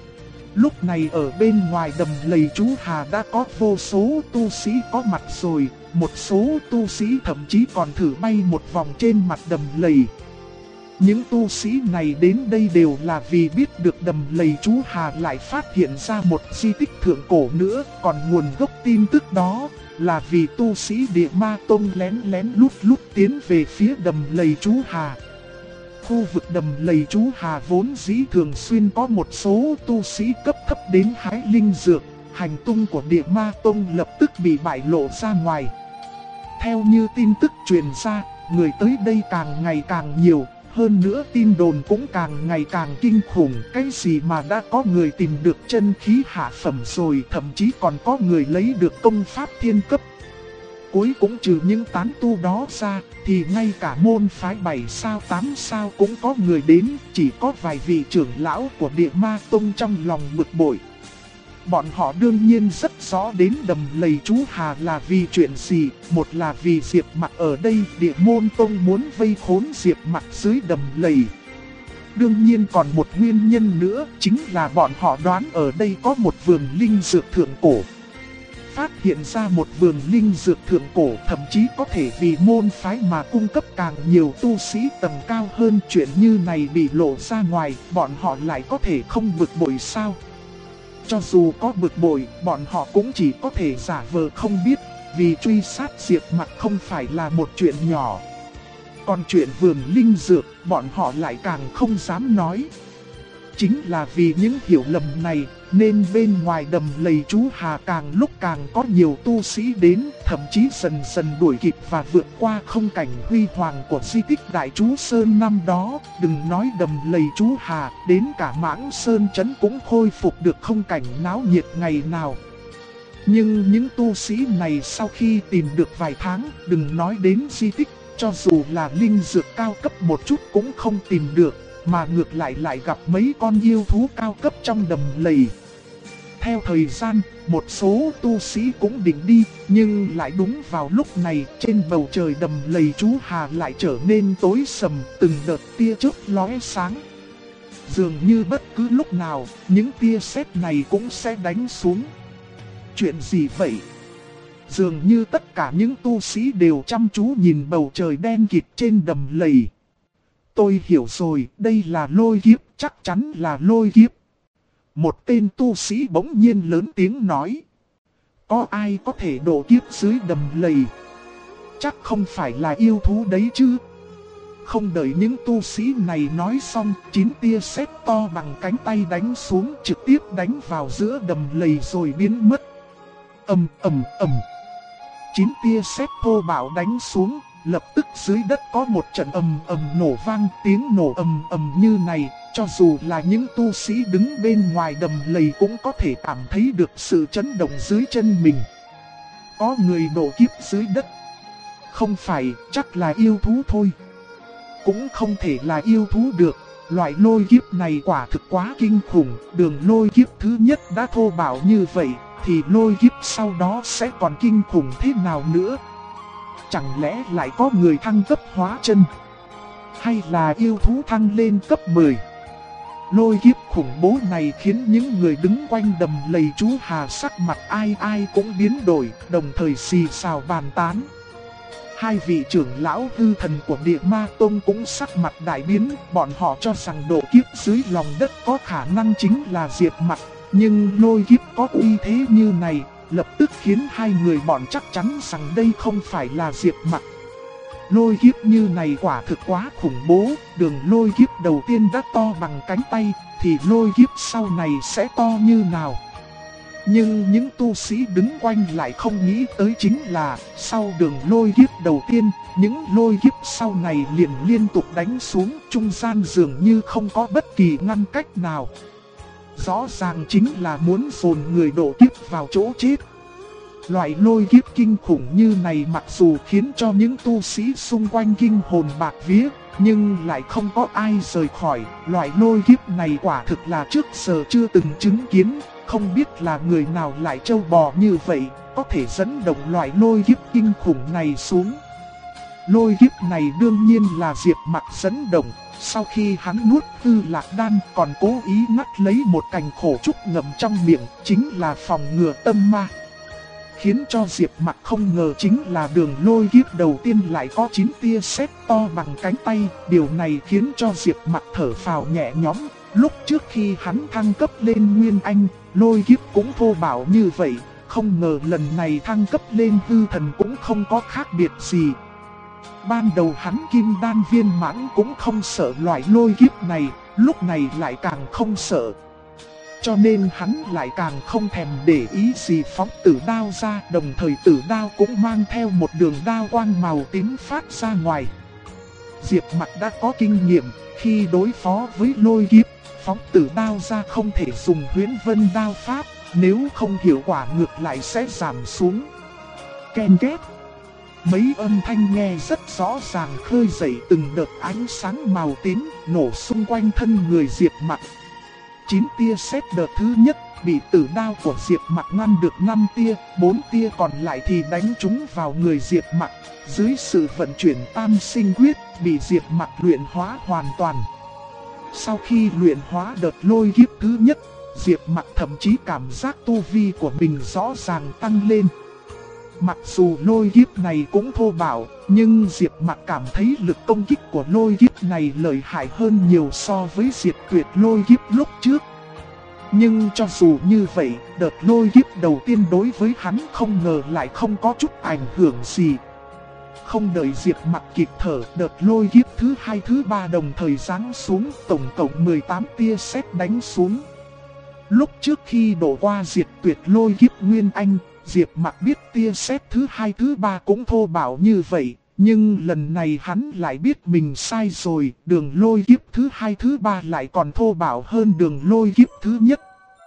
Lúc này ở bên ngoài đầm lầy chú Hà đã có vô số tu sĩ có mặt rồi, một số tu sĩ thậm chí còn thử bay một vòng trên mặt đầm lầy. Những tu sĩ này đến đây đều là vì biết được đầm lầy chú Hà lại phát hiện ra một di tích thượng cổ nữa, còn nguồn gốc tin tức đó là vì tu sĩ Địa Ma Tông lén lén lút lút tiến về phía đầm lầy chú Hà. Khu vực đầm lầy chú Hà vốn dĩ thường xuyên có một số tu sĩ cấp thấp đến hái linh dược, hành tung của Địa Ma Tông lập tức bị bại lộ ra ngoài. Theo như tin tức truyền ra, người tới đây càng ngày càng nhiều, hơn nữa tin đồn cũng càng ngày càng kinh khủng. Cái gì mà đã có người tìm được chân khí hạ phẩm rồi, thậm chí còn có người lấy được công pháp thiên cấp. Cuối cũng trừ những tán tu đó ra, thì ngay cả môn phái 7 sao 8 sao cũng có người đến, chỉ có vài vị trưởng lão của Địa Ma Tông trong lòng bực bội. Bọn họ đương nhiên rất rõ đến đầm lầy chú Hà là vì chuyện gì, một là vì Diệp Mặc ở đây, Địa Môn Tông muốn vây khốn Diệp Mặc dưới đầm lầy. Đương nhiên còn một nguyên nhân nữa, chính là bọn họ đoán ở đây có một vườn linh dược thượng cổ. Phát hiện ra một vườn linh dược thượng cổ thậm chí có thể vì môn phái mà cung cấp càng nhiều tu sĩ tầng cao hơn. Chuyện như này bị lộ ra ngoài, bọn họ lại có thể không bực bội sao? Cho dù có bực bội, bọn họ cũng chỉ có thể giả vờ không biết, vì truy sát Diệp Mặc không phải là một chuyện nhỏ. Còn chuyện vườn linh dược, bọn họ lại càng không dám nói. Chính là vì những hiểu lầm này, nên bên ngoài đầm lầy chú Hà càng lúc càng có nhiều tu sĩ đến, thậm chí dần dần đuổi kịp và vượt qua không cảnh huy hoàng của di tích Đại Chú Sơn năm đó. Đừng nói đầm lầy chú Hà, đến cả Mãng Sơn Trấn cũng khôi phục được không cảnh náo nhiệt ngày nào. Nhưng những tu sĩ này sau khi tìm được vài tháng, đừng nói đến di tích, cho dù là linh dược cao cấp một chút cũng không tìm được, mà ngược lại lại gặp mấy con yêu thú cao cấp trong đầm lầy. theo thời gian, một số tu sĩ cũng định đi, nhưng lại đúng vào lúc này trên bầu trời đầm lầy chú Hà lại trở nên tối sầm, từng đợt tia chớp lóe sáng. Dường như bất cứ lúc nào, những tia sét này cũng sẽ đánh xuống. Chuyện gì vậy? Dường như tất cả những tu sĩ đều chăm chú nhìn bầu trời đen kịt trên đầm lầy. Tôi hiểu rồi, đây là lôi kiếp, chắc chắn là lôi kiếp. Một tên tu sĩ bỗng nhiên lớn tiếng nói. Có ai có thể độ kiếp dưới đầm lầy? Chắc không phải là yêu thú đấy chứ. Không đợi những tu sĩ này nói xong, 9 tia sét to bằng cánh tay đánh xuống, trực tiếp đánh vào giữa đầm lầy rồi biến mất. Ầm ầm ầm. 9 tia sét thô bạo đánh xuống, lập tức dưới đất có một trận ầm ầm nổ vang, tiếng nổ ầm ầm như này, cho dù là những tu sĩ đứng bên ngoài đầm lầy cũng có thể cảm thấy được sự chấn động dưới chân mình. Có người độ kiếp dưới đất. Không phải, chắc là yêu thú thôi. Cũng không thể là yêu thú được, loại lôi kiếp này quả thực quá kinh khủng, đường lôi kiếp thứ nhất đã thô bạo như vậy, thì lôi kiếp sau đó sẽ còn kinh khủng thế nào nữa? Chẳng lẽ lại có người thăng cấp hóa chân? Hay là yêu thú thăng lên cấp 10? Lôi kiếp khủng bố này khiến những người đứng quanh đầm lầy chú Hà sắc mặt ai ai cũng biến đổi, đồng thời xì xào bàn tán. Hai vị trưởng lão hư thần của Địa Ma Tông cũng sắc mặt đại biến, bọn họ cho rằng độ kiếp dưới lòng đất có khả năng chính là Diệp Mặc, nhưng lôi kiếp có uy thế như này, lập tức khiến hai người bọn chắc chắn rằng đây không phải là Diệp Mặc. Lôi kiếp như này quả thực quá khủng bố, đường lôi kiếp đầu tiên đã to bằng cánh tay, thì lôi kiếp sau này sẽ to như nào? Nhưng những tu sĩ đứng quanh lại không nghĩ tới chính là, sau đường lôi kiếp đầu tiên, những lôi kiếp sau này liền liên tục đánh xuống, trung gian dường như không có bất kỳ ngăn cách nào. Rõ ràng chính là muốn dồn người độ kiếp vào chỗ chết. Loại lôi kiếp kinh khủng như này mặc dù khiến cho những tu sĩ xung quanh kinh hồn bạc vía, nhưng lại không có ai rời khỏi. Loại lôi kiếp này quả thực là trước giờ chưa từng chứng kiến, không biết là người nào lại trâu bò như vậy, có thể dẫn động loại lôi kiếp kinh khủng này xuống. Lôi kiếp này đương nhiên là Diệp Mặc dẫn động. Sau khi hắn nuốt Tư Lạc Đan còn cố ý ngắt lấy một cành khổ trúc ngậm trong miệng, chính là phòng ngừa tâm ma. Khiến cho Diệp Mặc không ngờ chính là đường lôi kiếp đầu tiên lại có 9 tia sét to bằng cánh tay. Điều này khiến cho Diệp Mặc thở phào nhẹ nhõm. Lúc trước khi hắn thăng cấp lên Nguyên Anh, lôi kiếp cũng thô bạo như vậy. Không ngờ lần này thăng cấp lên hư thần cũng không có khác biệt gì. Ban đầu hắn kim đan viên mãn cũng không sợ loại lôi kiếp này, lúc này lại càng không sợ. Cho nên hắn lại càng không thèm để ý gì phóng tử đao ra, đồng thời tử đao cũng mang theo một đường đao quang màu tím phát ra ngoài. Diệp Mặc đã có kinh nghiệm, khi đối phó với lôi kiếp, phóng tử đao ra không thể dùng huyễn vân đao pháp, nếu không hiệu quả ngược lại sẽ giảm xuống. Ken két. Mấy âm thanh nghe rất rõ ràng khơi dậy từng đợt ánh sáng màu tím nổ xung quanh thân người Diệp Mặc. 9 tia sét đợt thứ nhất bị tử đao của Diệp Mặc ngăn được 5 tia, 4 tia còn lại thì đánh trúng vào người Diệp Mặc. Dưới sự vận chuyển tam sinh quyết bị Diệp Mặc luyện hóa hoàn toàn. Sau khi luyện hóa đợt lôi kiếp thứ nhất, Diệp Mặc thậm chí cảm giác tu vi của mình rõ ràng tăng lên. Mặc dù lôi kiếp này cũng thô bạo, nhưng Diệp Mặc cảm thấy lực công kích của lôi kiếp này lợi hại hơn nhiều so với diệt tuyệt lôi kiếp lúc trước. Nhưng cho dù như vậy, đợt lôi kiếp đầu tiên đối với hắn không ngờ lại không có chút ảnh hưởng gì. Không đợi Diệp Mặc kịp thở, đợt lôi kiếp thứ hai thứ ba đồng thời giáng xuống, tổng cộng 18 tia sét đánh xuống. Lúc trước khi đổ qua diệt tuyệt lôi kiếp Nguyên Anh, Diệp Mặc biết tia sét thứ hai thứ ba cũng thô bạo như vậy, nhưng lần này hắn lại biết mình sai rồi, đường lôi kiếp thứ hai thứ ba lại còn thô bạo hơn đường lôi kiếp thứ nhất.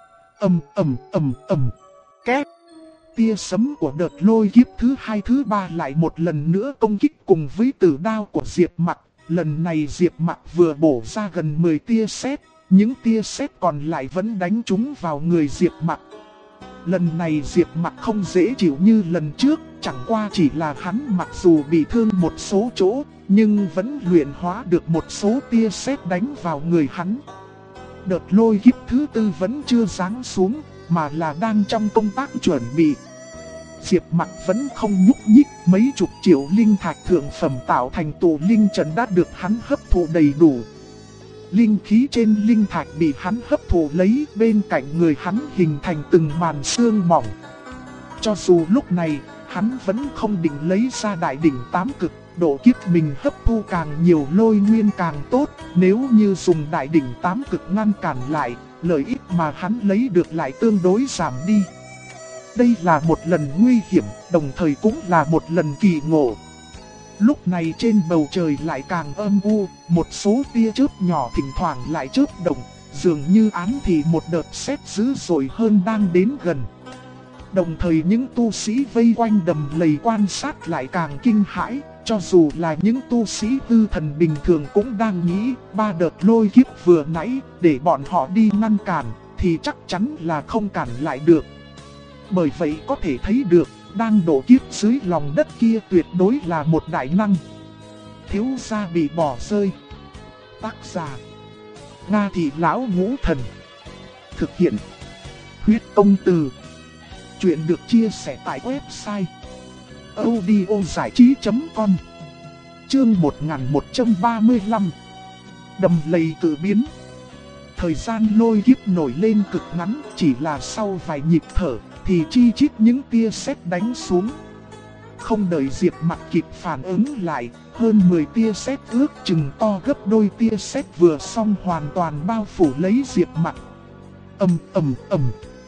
Két. Tia sấm của đợt lôi kiếp thứ hai thứ ba lại một lần nữa công kích cùng với tử đao của Diệp Mặc. Lần này Diệp Mặc vừa bổ ra gần 10 tia sét, những tia sét còn lại vẫn đánh trúng vào người Diệp Mặc. Lần này Diệp Mặc không dễ chịu như lần trước, chẳng qua chỉ là hắn mặc dù bị thương một số chỗ, nhưng vẫn luyện hóa được một số tia sét đánh vào người hắn. Đợt lôi kiếp thứ tư vẫn chưa giáng xuống, mà là đang trong công tác chuẩn bị. Diệp Mặc vẫn không nhúc nhích, mấy chục triệu linh thạch thượng phẩm tạo thành tụ linh trận đã được hắn hấp thụ đầy đủ. Linh khí trên linh thạch bị hắn hấp thụ lấy, bên cạnh người hắn hình thành từng màn sương mỏng. Cho dù lúc này, hắn vẫn không định lấy ra đại đỉnh tám cực, độ kiếp mình hấp thu càng nhiều lôi nguyên càng tốt. Nếu như dùng đại đỉnh tám cực ngăn cản lại, lợi ích mà hắn lấy được lại tương đối giảm đi. Đây là một lần nguy hiểm, đồng thời cũng là một lần kỳ ngộ. Lúc này trên bầu trời lại càng âm u, một số tia chớp nhỏ thỉnh thoảng lại chớp động, dường như ám thì một đợt sét dữ dội hơn đang đến gần. Đồng thời những tu sĩ vây quanh đầm lầy quan sát lại càng kinh hãi, cho dù là những tu sĩ hư thần bình thường cũng đang nghĩ 3 đợt lôi kiếp vừa nãy để bọn họ đi ngăn cản thì chắc chắn là không cản lại được. Bởi vậy có thể thấy được, đang độ kiếp dưới lòng đất kia tuyệt đối là một đại năng. Thiếu gia bị bỏ rơi. Tác giả: Nga Thị Lão Ngũ Thần. Thực hiện: Huyết Công Từ. Chuyện được chia sẻ tại website audiozảichí.com. Chương 1135. Đầm lầy tự biến. Thời gian lôi kiếp nổi lên cực ngắn, chỉ là sau vài nhịp thở thì chi chít những tia sét đánh xuống. Không đợi Diệp Mặc kịp phản ứng lại, hơn 10 tia sét ước chừng to gấp đôi tia sét vừa xong hoàn toàn bao phủ lấy Diệp Mặc. Ầm.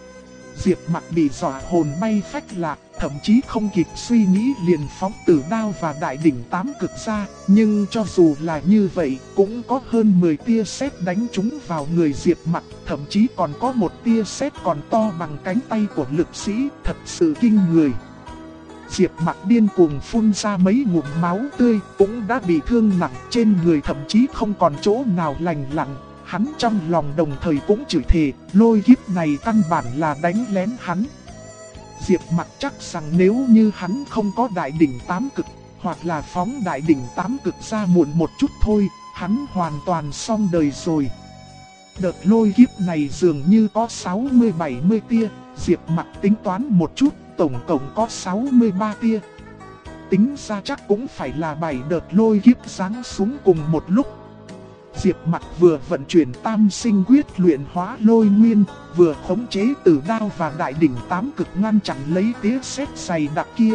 Diệp Mặc bị dọa hồn bay phách lạc, thậm chí không kịp suy nghĩ liền phóng tử đao và đại đỉnh tám cực ra. Nhưng cho dù là như vậy, cũng có hơn 10 tia sét đánh trúng vào người Diệp Mặc, thậm chí còn có một tia sét còn to bằng cánh tay của lực sĩ, thật sự kinh người. Diệp Mặc điên cuồng phun ra mấy ngụm máu tươi, cũng đã bị thương nặng, trên người thậm chí không còn chỗ nào lành lặn. Hắn trong lòng đồng thời cũng chửi thề, lôi kiếp này căn bản là đánh lén hắn. Diệp Mặc chắc rằng nếu như hắn không có đại đỉnh tám cực, hoặc là phóng đại đỉnh tám cực ra muộn một chút thôi, hắn hoàn toàn xong đời rồi. Đợt lôi kiếp này dường như có 60-70 tia, Diệp Mặc tính toán một chút, tổng cộng có 63 tia. Tính ra chắc cũng phải là 7 đợt lôi kiếp giáng xuống cùng một lúc. Diệp Mặc vừa vận chuyển tam sinh quyết luyện hóa lôi nguyên, vừa khống chế tử đao và đại đỉnh tám cực ngăn chặn lấy tia sét dày đặc kia.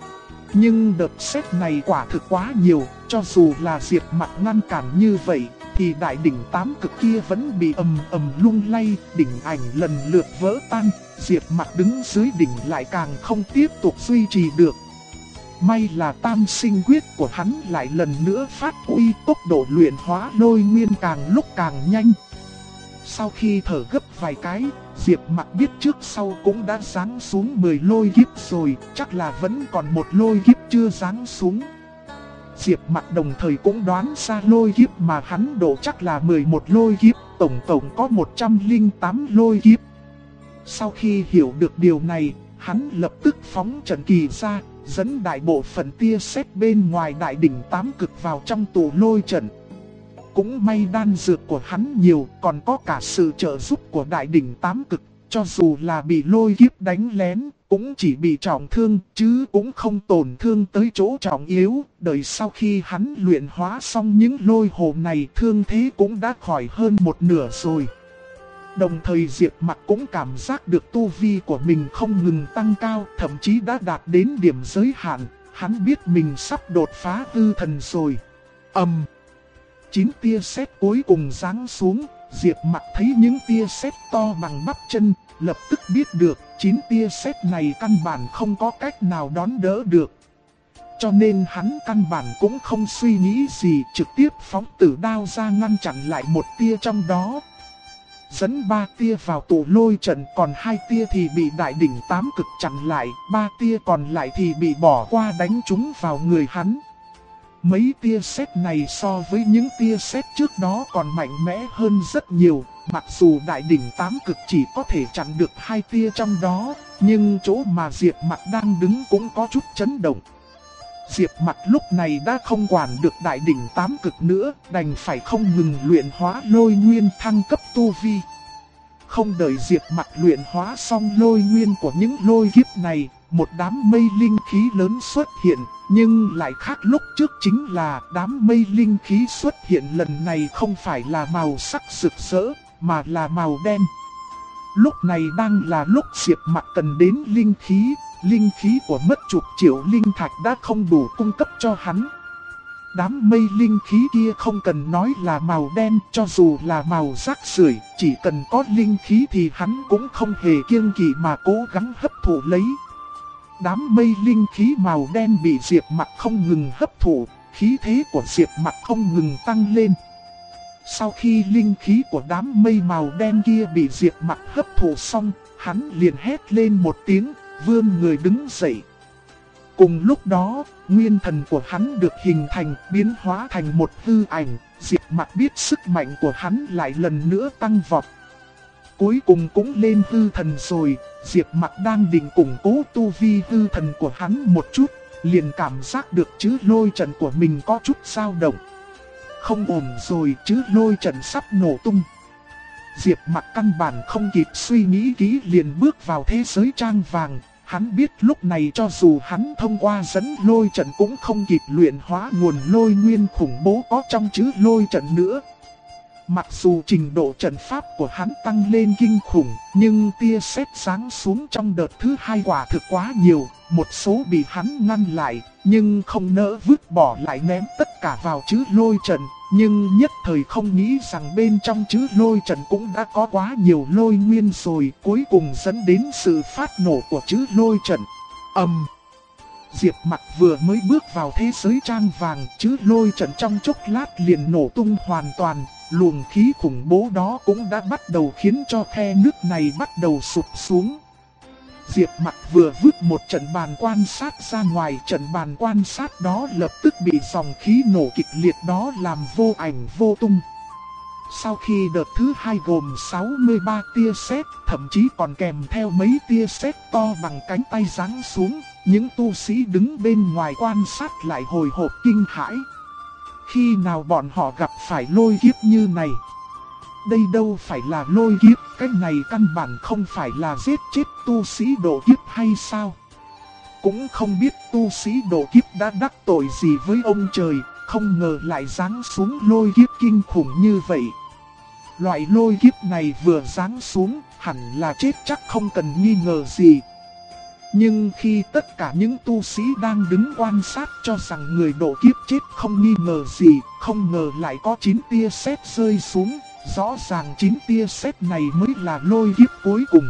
Nhưng đợt sét này quả thực quá nhiều, cho dù là Diệp Mặc ngăn cản như vậy, thì đại đỉnh tám cực kia vẫn bị ầm lung lay, đỉnh ảnh lần lượt vỡ tan. Diệp Mặc đứng dưới đỉnh lại càng không tiếp tục duy trì được. May là tam sinh quyết của hắn lại lần nữa phát huy, tốc độ luyện hóa lôi nguyên càng lúc càng nhanh. Sau khi thở gấp vài cái, Diệp Mặc biết trước sau cũng đã giáng xuống 10 lôi kiếp rồi, chắc là vẫn còn một lôi kiếp chưa giáng xuống. Diệp Mặc đồng thời cũng đoán ra lôi kiếp mà hắn độ chắc là 11 lôi kiếp, tổng cộng có 108 lôi kiếp. Sau khi hiểu được điều này, hắn lập tức phóng trận kỳ ra, dẫn đại bộ phận tia sét bên ngoài đại đỉnh tám cực vào trong tụ lôi trận. Cũng may đan dược của hắn nhiều, còn có cả sự trợ giúp của đại đỉnh tám cực, cho dù là bị lôi kiếp đánh lén, cũng chỉ bị trọng thương, chứ cũng không tổn thương tới chỗ trọng yếu. Đợi sau khi hắn luyện hóa xong những lôi hồ này, thương thế cũng đã khỏi hơn một nửa rồi. Đồng thời Diệp Mặc cũng cảm giác được tu vi của mình không ngừng tăng cao, thậm chí đã đạt đến điểm giới hạn. Hắn biết mình sắp đột phá hư thần rồi. 9 tia sét cuối cùng giáng xuống, Diệp Mặc thấy những tia sét to bằng bắp chân, lập tức biết được 9 tia sét này căn bản không có cách nào đón đỡ được. Cho nên hắn căn bản cũng không suy nghĩ gì, trực tiếp phóng tử đao ra ngăn chặn lại một tia trong đó. Dẫn 3 tia vào tụ lôi trận, còn 2 tia thì bị đại đỉnh tám cực chặn lại, 3 tia còn lại thì bị bỏ qua đánh trúng vào người hắn. Mấy tia sét này so với những tia sét trước đó còn mạnh mẽ hơn rất nhiều, Mặc dù đại đỉnh tám cực chỉ có thể chặn được 2 tia trong đó, nhưng chỗ mà Diệp Mặc đang đứng cũng có chút chấn động. Diệp Mặc lúc này đã không quản được đại đỉnh tám cực nữa, đành phải không ngừng luyện hóa lôi nguyên thăng cấp tu vi. Không đợi Diệp Mặc luyện hóa xong lôi nguyên của những lôi kiếp này, một đám mây linh khí lớn xuất hiện, nhưng lại khác lúc trước chính là đám mây linh khí xuất hiện lần này không phải là màu sắc rực rỡ, mà là màu đen. Lúc này đang là lúc Diệp Mặc cần đến linh khí của mất chục triệu linh thạch đã không đủ cung cấp cho hắn. Đám mây linh khí kia không cần nói là màu đen, cho dù là màu rác rưởi, chỉ cần có linh khí thì hắn cũng không hề kiêng kỵ mà cố gắng hấp thụ lấy. Đám mây linh khí màu đen bị Diệp Mặc không ngừng hấp thụ, khí thế của Diệp Mặc không ngừng tăng lên. Sau khi linh khí của đám mây màu đen kia bị Diệp Mặc hấp thụ xong, hắn liền hét lên một tiếng, vươn người đứng dậy. Cùng lúc đó, nguyên thần của hắn được hình thành, biến hóa thành một hư ảnh. Diệp Mặc biết sức mạnh của hắn lại lần nữa tăng vọt. Cuối cùng cũng lên hư thần rồi, Diệp Mặc đang định củng cố tu vi hư thần của hắn một chút, liền cảm giác được chữ lôi trận của mình có chút dao động. Không ổn rồi, chữ lôi trận sắp nổ tung. Diệp Mặc căn bản không kịp suy nghĩ kỹ liền bước vào thế giới trang vàng. Hắn biết lúc này cho dù hắn thông qua dẫn lôi trận cũng không kịp luyện hóa nguồn lôi nguyên khủng bố có trong chữ lôi trận nữa. Mặc dù trình độ trận pháp của hắn tăng lên kinh khủng, nhưng tia sét giáng xuống trong đợt thứ 2 quả thực quá nhiều, một số bị hắn ngăn lại, nhưng không nỡ vứt bỏ lại ném tất cả vào chữ lôi trận, nhưng nhất thời không nghĩ rằng bên trong chữ lôi trận cũng đã có quá nhiều lôi nguyên rồi, cuối cùng dẫn đến sự phát nổ của chữ lôi trận. Diệp Mặc vừa mới bước vào thế giới trang vàng, chữ lôi trận trong chốc lát liền nổ tung hoàn toàn. Luồng khí khủng bố đó cũng đã bắt đầu khiến cho khe nước này bắt đầu sụp xuống. Diệp Mặc vừa vứt một trận bàn quan sát ra ngoài, trận bàn quan sát đó lập tức bị dòng khí nổ kịch liệt đó làm vô ảnh vô tung. Sau khi đợt thứ 2 gồm 63 tia sét, thậm chí còn kèm theo mấy tia sét to bằng cánh tay giáng xuống, những tu sĩ đứng bên ngoài quan sát lại hồi hộp kinh hãi. Khi nào bọn họ gặp phải lôi kiếp như này? Đây đâu phải là lôi kiếp, cái này căn bản không phải là giết chết tu sĩ độ kiếp hay sao? Cũng không biết tu sĩ độ kiếp đã đắc tội gì với ông trời, không ngờ lại giáng xuống lôi kiếp kinh khủng như vậy. Loại lôi kiếp này vừa giáng xuống, hẳn là chết chắc không cần nghi ngờ gì. Nhưng khi tất cả những tu sĩ đang đứng quan sát cho rằng người độ kiếp chết không nghi ngờ gì, không ngờ lại có 9 tia sét rơi xuống, rõ ràng 9 tia sét này mới là lôi kiếp cuối cùng.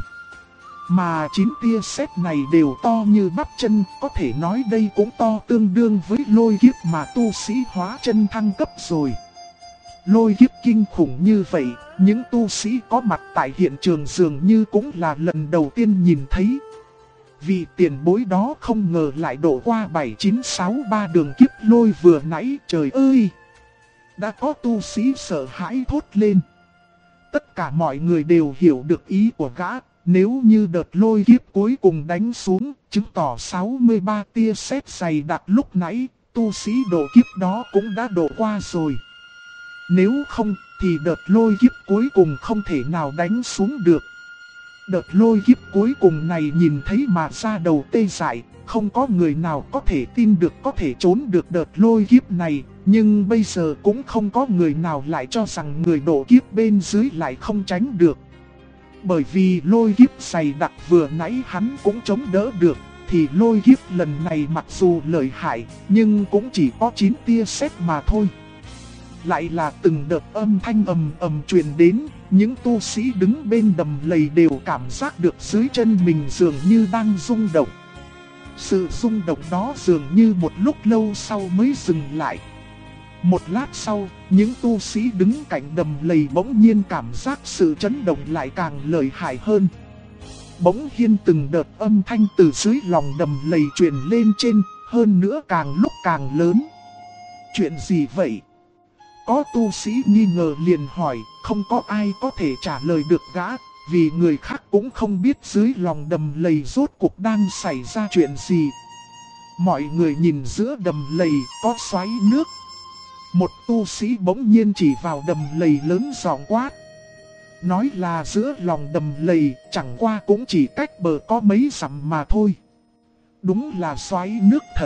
Mà 9 tia sét này đều to như bắp chân, có thể nói đây cũng to tương đương với lôi kiếp mà tu sĩ hóa chân thăng cấp rồi. Lôi kiếp kinh khủng như vậy, những tu sĩ có mặt tại hiện trường dường như cũng là lần đầu tiên nhìn thấy. Vị tiền bối đó không ngờ lại độ qua 7963 đường kiếp lôi vừa nãy, trời ơi! Đã có tu sĩ sợ hãi thốt lên. Tất cả mọi người đều hiểu được ý của gã, nếu như đợt lôi kiếp cuối cùng đánh xuống, chứng tỏ 63 tia sét dày đặc lúc nãy, tu sĩ độ kiếp đó cũng đã độ qua rồi. Nếu không, thì đợt lôi kiếp cuối cùng không thể nào đánh xuống được. Đợt lôi kiếp cuối cùng này nhìn thấy mà da đầu tê dại, không có người nào có thể tin được có thể trốn được đợt lôi kiếp này, nhưng bây giờ cũng không có người nào lại cho rằng người độ kiếp bên dưới lại không tránh được. Bởi vì lôi kiếp dày đặc vừa nãy hắn cũng chống đỡ được, thì lôi kiếp lần này mặc dù lợi hại, nhưng cũng chỉ có 9 tia sét mà thôi. Lại là từng đợt âm thanh ầm ầm truyền đến, những tu sĩ đứng bên đầm lầy đều cảm giác được dưới chân mình dường như đang rung động. Sự rung động đó dường như một lúc lâu sau mới dừng lại. Một lát sau, những tu sĩ đứng cạnh đầm lầy bỗng nhiên cảm giác sự chấn động lại càng lợi hại hơn. Bỗng nhiên từng đợt âm thanh từ dưới lòng đầm lầy truyền lên trên, hơn nữa càng lúc càng lớn. Chuyện gì vậy? Có tu sĩ nghi ngờ liền hỏi, không có ai có thể trả lời được gã, vì người khác cũng không biết dưới lòng đầm lầy rốt cuộc đang xảy ra chuyện gì. Mọi người nhìn giữa đầm lầy có xoáy nước. Một tu sĩ bỗng nhiên chỉ vào đầm lầy lớn giọng quát. Nói là giữa lòng đầm lầy, chẳng qua cũng chỉ cách bờ có mấy dặm mà thôi. Đúng là xoáy nước thật.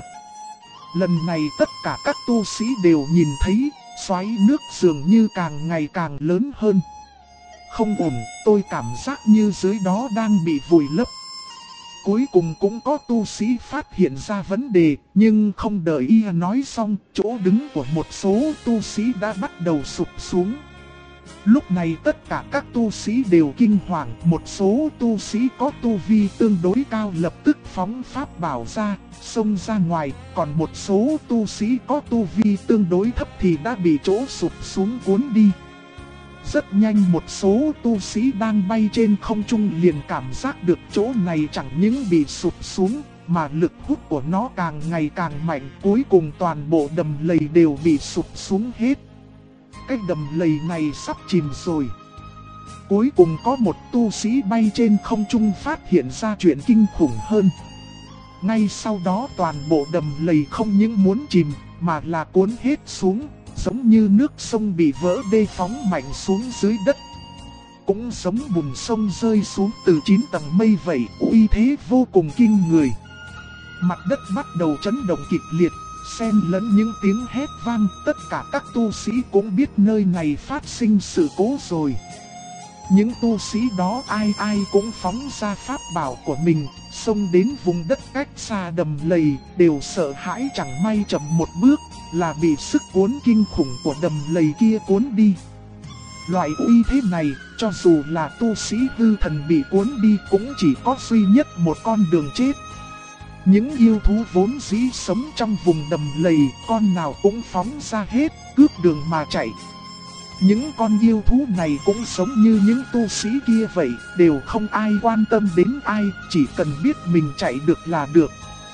Lần này tất cả các tu sĩ đều nhìn thấy, xoáy nước dường như càng ngày càng lớn hơn. Không ổn, tôi cảm giác như dưới đó đang bị vùi lấp. Cuối cùng cũng có tu sĩ phát hiện ra vấn đề, nhưng không đợi y nói xong, chỗ đứng của một số tu sĩ đã bắt đầu sụp xuống. Lúc này tất cả các tu sĩ đều kinh hoàng, một số tu sĩ có tu vi tương đối cao lập tức phóng pháp bảo ra, xông ra ngoài, còn một số tu sĩ có tu vi tương đối thấp thì đã bị chỗ sụp xuống cuốn đi. Rất nhanh một số tu sĩ đang bay trên không trung liền cảm giác được chỗ này chẳng những bị sụp xuống, mà lực hút của nó càng ngày càng mạnh, cuối cùng toàn bộ đầm lầy đều bị sụp xuống hết. Cái đầm lầy này sắp chìm rồi. Cuối cùng có một tu sĩ bay trên không trung phát hiện ra chuyện kinh khủng hơn. Ngay sau đó toàn bộ đầm lầy không những muốn chìm, mà là cuốn hết xuống, giống như nước sông bị vỡ đê phóng mạnh xuống dưới đất. Cũng giống bùn sông rơi xuống từ 9 tầng mây vậy, uy thế vô cùng kinh người. Mặt đất bắt đầu chấn động kịch liệt, xen lẫn những tiếng hét vang, tất cả các tu sĩ cũng biết nơi này phát sinh sự cố rồi. Những tu sĩ đó ai ai cũng phóng ra pháp bảo của mình, xông đến vùng đất cách xa đầm lầy, đều sợ hãi chẳng may chậm một bước, là bị sức cuốn kinh khủng của đầm lầy kia cuốn đi. Loại uy thế này, cho dù là tu sĩ hư thần bị cuốn đi cũng chỉ có duy nhất một con đường chết. Những yêu thú vốn dĩ sống trong vùng đầm lầy, con nào cũng phóng ra hết, cướp đường mà chạy. Những con yêu thú này cũng giống như những tu sĩ kia vậy, đều không ai quan tâm đến ai, chỉ cần biết mình chạy được là được.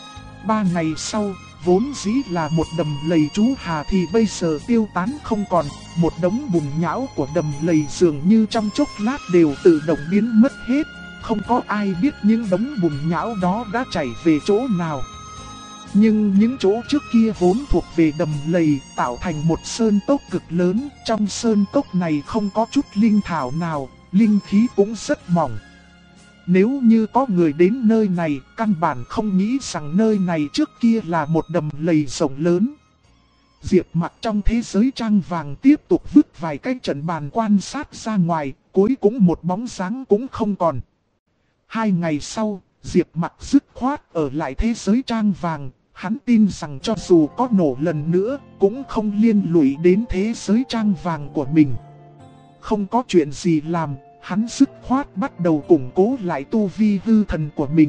3 ngày sau, vốn dĩ là một đầm lầy trú hà thì bây giờ tiêu tán không còn, một đống bùn nhão của đầm lầy dường như trong chốc lát đều tự động biến mất hết. Không có ai biết những đống bùn nhão đó đã chảy về chỗ nào. Nhưng những chỗ trước kia vốn thuộc về đầm lầy, tạo thành một sơn cốc cực lớn. Trong sơn cốc này không có chút linh thảo nào, linh khí cũng rất mỏng. Nếu như có người đến nơi này, căn bản không nghĩ rằng nơi này trước kia là một đầm lầy rộng lớn. Diệp Mặc trong thế giới trang vàng tiếp tục vứt vài cái trận bàn quan sát ra ngoài, cuối cùng một bóng dáng cũng không còn. 2 ngày sau, Diệp Mặc dứt khoát ở lại thế giới trang vàng, hắn tin rằng cho dù có nổ lần nữa, cũng không liên lụy đến thế giới trang vàng của mình. Không có chuyện gì làm, hắn dứt khoát bắt đầu củng cố lại tu vi hư thần của mình.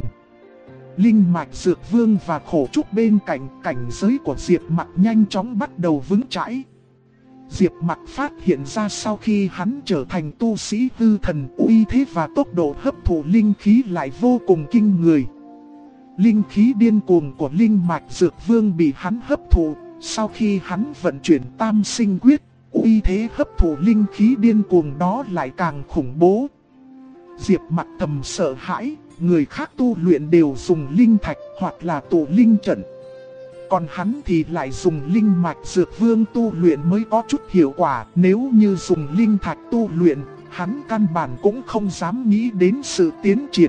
Linh mạch Dược Vương và Khổ Trúc bên cạnh, cảnh giới của Diệp Mặc nhanh chóng bắt đầu vững chãi. Diệp Mặc phát hiện ra sau khi hắn trở thành tu sĩ hư thần, uy thế và tốc độ hấp thụ linh khí lại vô cùng kinh người. Linh khí điên cuồng của linh mạch Dược Vương bị hắn hấp thụ, sau khi hắn vận chuyển Tam Sinh Quyết, uy thế hấp thụ linh khí điên cuồng đó lại càng khủng bố. Diệp Mặc thầm sợ hãi, người khác tu luyện đều dùng linh thạch hoặc là tụ linh trận. Còn hắn thì lại dùng linh mạch Dược Vương tu luyện mới có chút hiệu quả. Nếu như dùng linh thạch tu luyện, hắn căn bản cũng không dám nghĩ đến sự tiến triển.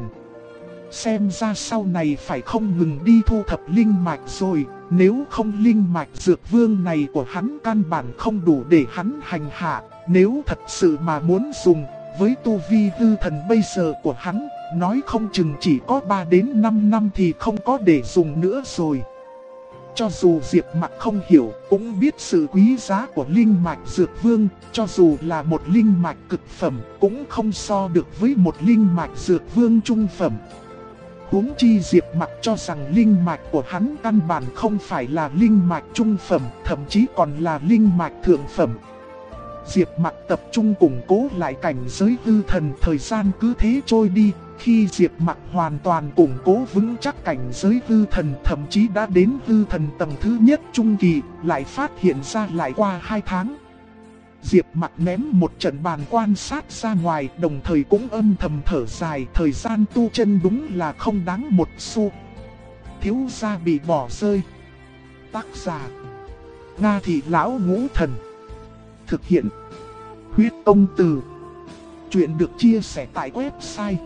Xem ra sau này phải không ngừng đi thu thập linh mạch rồi. Nếu không linh mạch Dược Vương này của hắn căn bản không đủ để hắn hành hạ. Nếu thật sự mà muốn dùng, với tu vi hư thần bây giờ của hắn, nói không chừng chỉ có 3 đến 5 năm thì không có để dùng nữa rồi. Cho dù Diệp Mặc không hiểu, cũng biết sự quý giá của linh mạch Dược Vương, cho dù là một linh mạch cực phẩm, cũng không so được với một linh mạch Dược Vương trung phẩm. Huống chi Diệp Mặc cho rằng linh mạch của hắn căn bản không phải là linh mạch trung phẩm, thậm chí còn là linh mạch thượng phẩm. Diệp Mặc tập trung củng cố lại cảnh giới hư thần, thời gian cứ thế trôi đi. Khi Diệp Mặc hoàn toàn củng cố vững chắc cảnh giới hư thần, thậm chí đã đến hư thần tầng thứ nhất trung kỳ, lại phát hiện ra lại qua 2 tháng. Diệp Mặc ném một trận bàn quan sát ra ngoài, đồng thời cũng âm thầm thở dài, thời gian tu chân đúng là không đáng một xu. Thiếu gia bị bỏ rơi. Tác giả: Nga Thị Lão Ngũ Thần. Thực hiện: Huyết Công Từ. Chuyện được chia sẻ tại website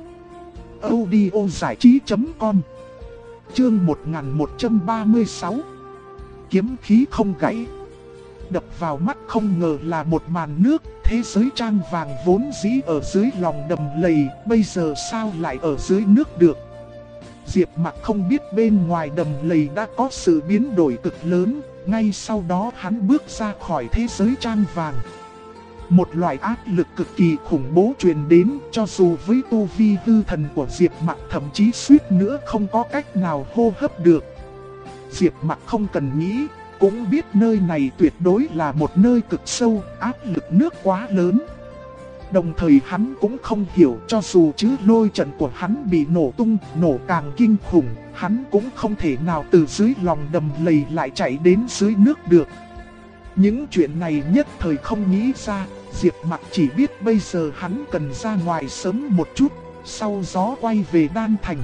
audiozảichí.com. Chương 1136. Kiếm khí không gãy. Đập vào mắt không ngờ là một màn nước, thế giới trang vàng vốn dĩ ở dưới lòng đầm lầy, bây giờ sao lại ở dưới nước được. Diệp Mặc không biết bên ngoài đầm lầy đã có sự biến đổi cực lớn, ngay sau đó hắn bước ra khỏi thế giới trang vàng. Một loại áp lực cực kỳ khủng bố truyền đến, cho dù với tu vi hư thần của Diệp Mặc thậm chí suýt nữa không có cách nào hô hấp được. Diệp Mặc không cần nghĩ, cũng biết nơi này tuyệt đối là một nơi cực sâu, áp lực nước quá lớn. Đồng thời hắn cũng không hiểu, cho dù chứ lôi trận của hắn bị nổ tung, nổ càng kinh khủng, hắn cũng không thể nào từ dưới lòng đầm lầy lại chạy đến dưới nước được. Những chuyện này nhất thời không nghĩ ra, Diệp Mặc chỉ biết bây giờ hắn cần ra ngoài sớm một chút, sau gió quay về Đan Thành.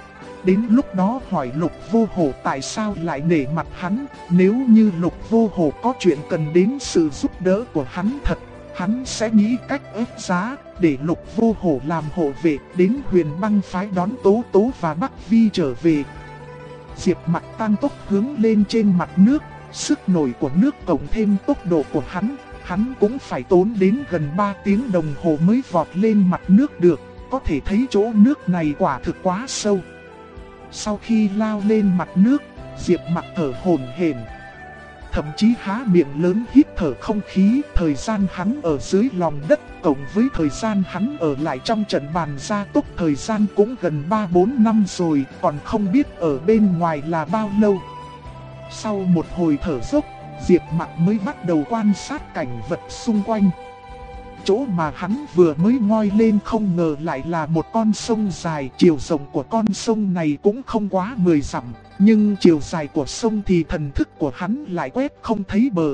Đến lúc đó hỏi Lục Vô Hổ tại sao lại nể mặt hắn, nếu như Lục Vô Hổ có chuyện cần đến sự giúp đỡ của hắn thật, hắn sẽ nghĩ cách ép giá, để Lục Vô Hổ làm hộ vệ đến Huyền Băng phái đón Tố Tố và Bắc Vi trở về. Diệp Mặc tăng tốc hướng lên trên mặt nước, sức nổi của nước cộng thêm tốc độ của hắn cũng phải tốn đến gần 3 tiếng đồng hồ mới vọt lên mặt nước được, có thể thấy chỗ nước này quả thực quá sâu. Sau khi lao lên mặt nước, Diệp Mặc thở hổn hển, thậm chí há miệng lớn hít thở không khí. Thời gian hắn ở dưới lòng đất cộng với thời gian hắn ở lại trong trận bàn gia tốc thời gian cũng gần 3-4 năm rồi, còn không biết ở bên ngoài là bao lâu. Sau một hồi thở dốc, Diệp Mặc mới bắt đầu quan sát cảnh vật xung quanh. Chỗ mà hắn vừa mới ngoi lên không ngờ lại là một con sông dài, chiều rộng của con sông này cũng không quá 10 dặm, nhưng chiều dài của sông thì thần thức của hắn lại quét không thấy bờ.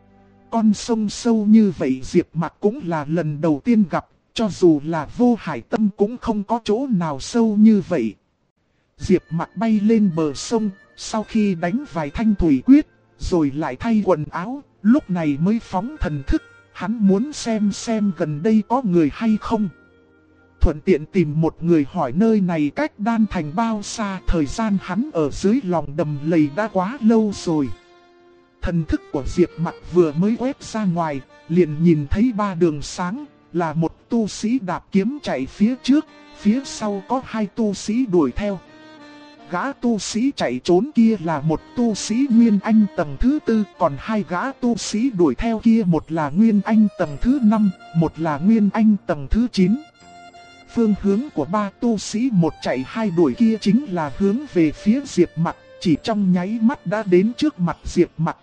Con sông sâu như vậy Diệp Mặc cũng là lần đầu tiên gặp, cho dù là Vô Hải Tâm cũng không có chỗ nào sâu như vậy. Diệp Mặc bay lên bờ sông, sau khi đánh vài thanh thủy quyết, rồi lại thay quần áo, lúc này mới phóng thần thức. Hắn muốn xem gần đây có người hay không. Thuận tiện tìm một người hỏi nơi này cách Đan Thành bao xa. Thời gian hắn ở dưới lòng đầm lầy đã quá lâu rồi. Thần thức của Diệp Mặc vừa mới quét ra ngoài, liền nhìn thấy 3 đường sáng, là một tu sĩ đạp kiếm chạy phía trước, phía sau có 2 tu sĩ đuổi theo. Gã tu sĩ chạy trốn kia là một tu sĩ Nguyên Anh tầng thứ 4, còn 2 gã tu sĩ đuổi theo kia, một là Nguyên Anh tầng thứ 5, một là Nguyên Anh tầng thứ 9. Phương hướng của 3 tu sĩ một chạy 2 đuổi kia chính là hướng về phía Diệp Mặc, chỉ trong nháy mắt đã đến trước mặt Diệp Mặc.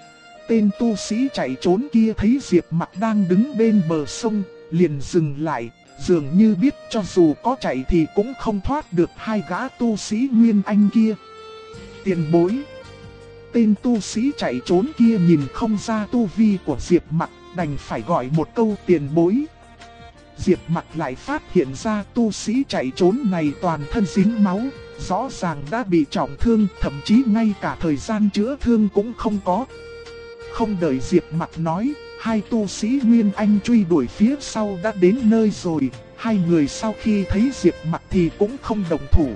Tên tu sĩ chạy trốn kia thấy Diệp Mặc đang đứng bên bờ sông, liền dừng lại. Dường như biết cho dù có chạy thì cũng không thoát được 2 gã tu sĩ Nguyên Anh kia. Tiền bối. Tên tu sĩ chạy trốn kia nhìn không ra tu vi của Diệp Mặc, đành phải gọi một câu tiền bối. Diệp Mặc lại phát hiện ra tu sĩ chạy trốn này toàn thân dính máu, rõ ràng đã bị trọng thương, thậm chí ngay cả thời gian chữa thương cũng không có. Không đợi Diệp Mặc nói, 2 tu sĩ Nguyên Anh truy đuổi phía sau đã đến nơi rồi. 2 người sau khi thấy Diệp Mặc thì cũng không đồng thủ.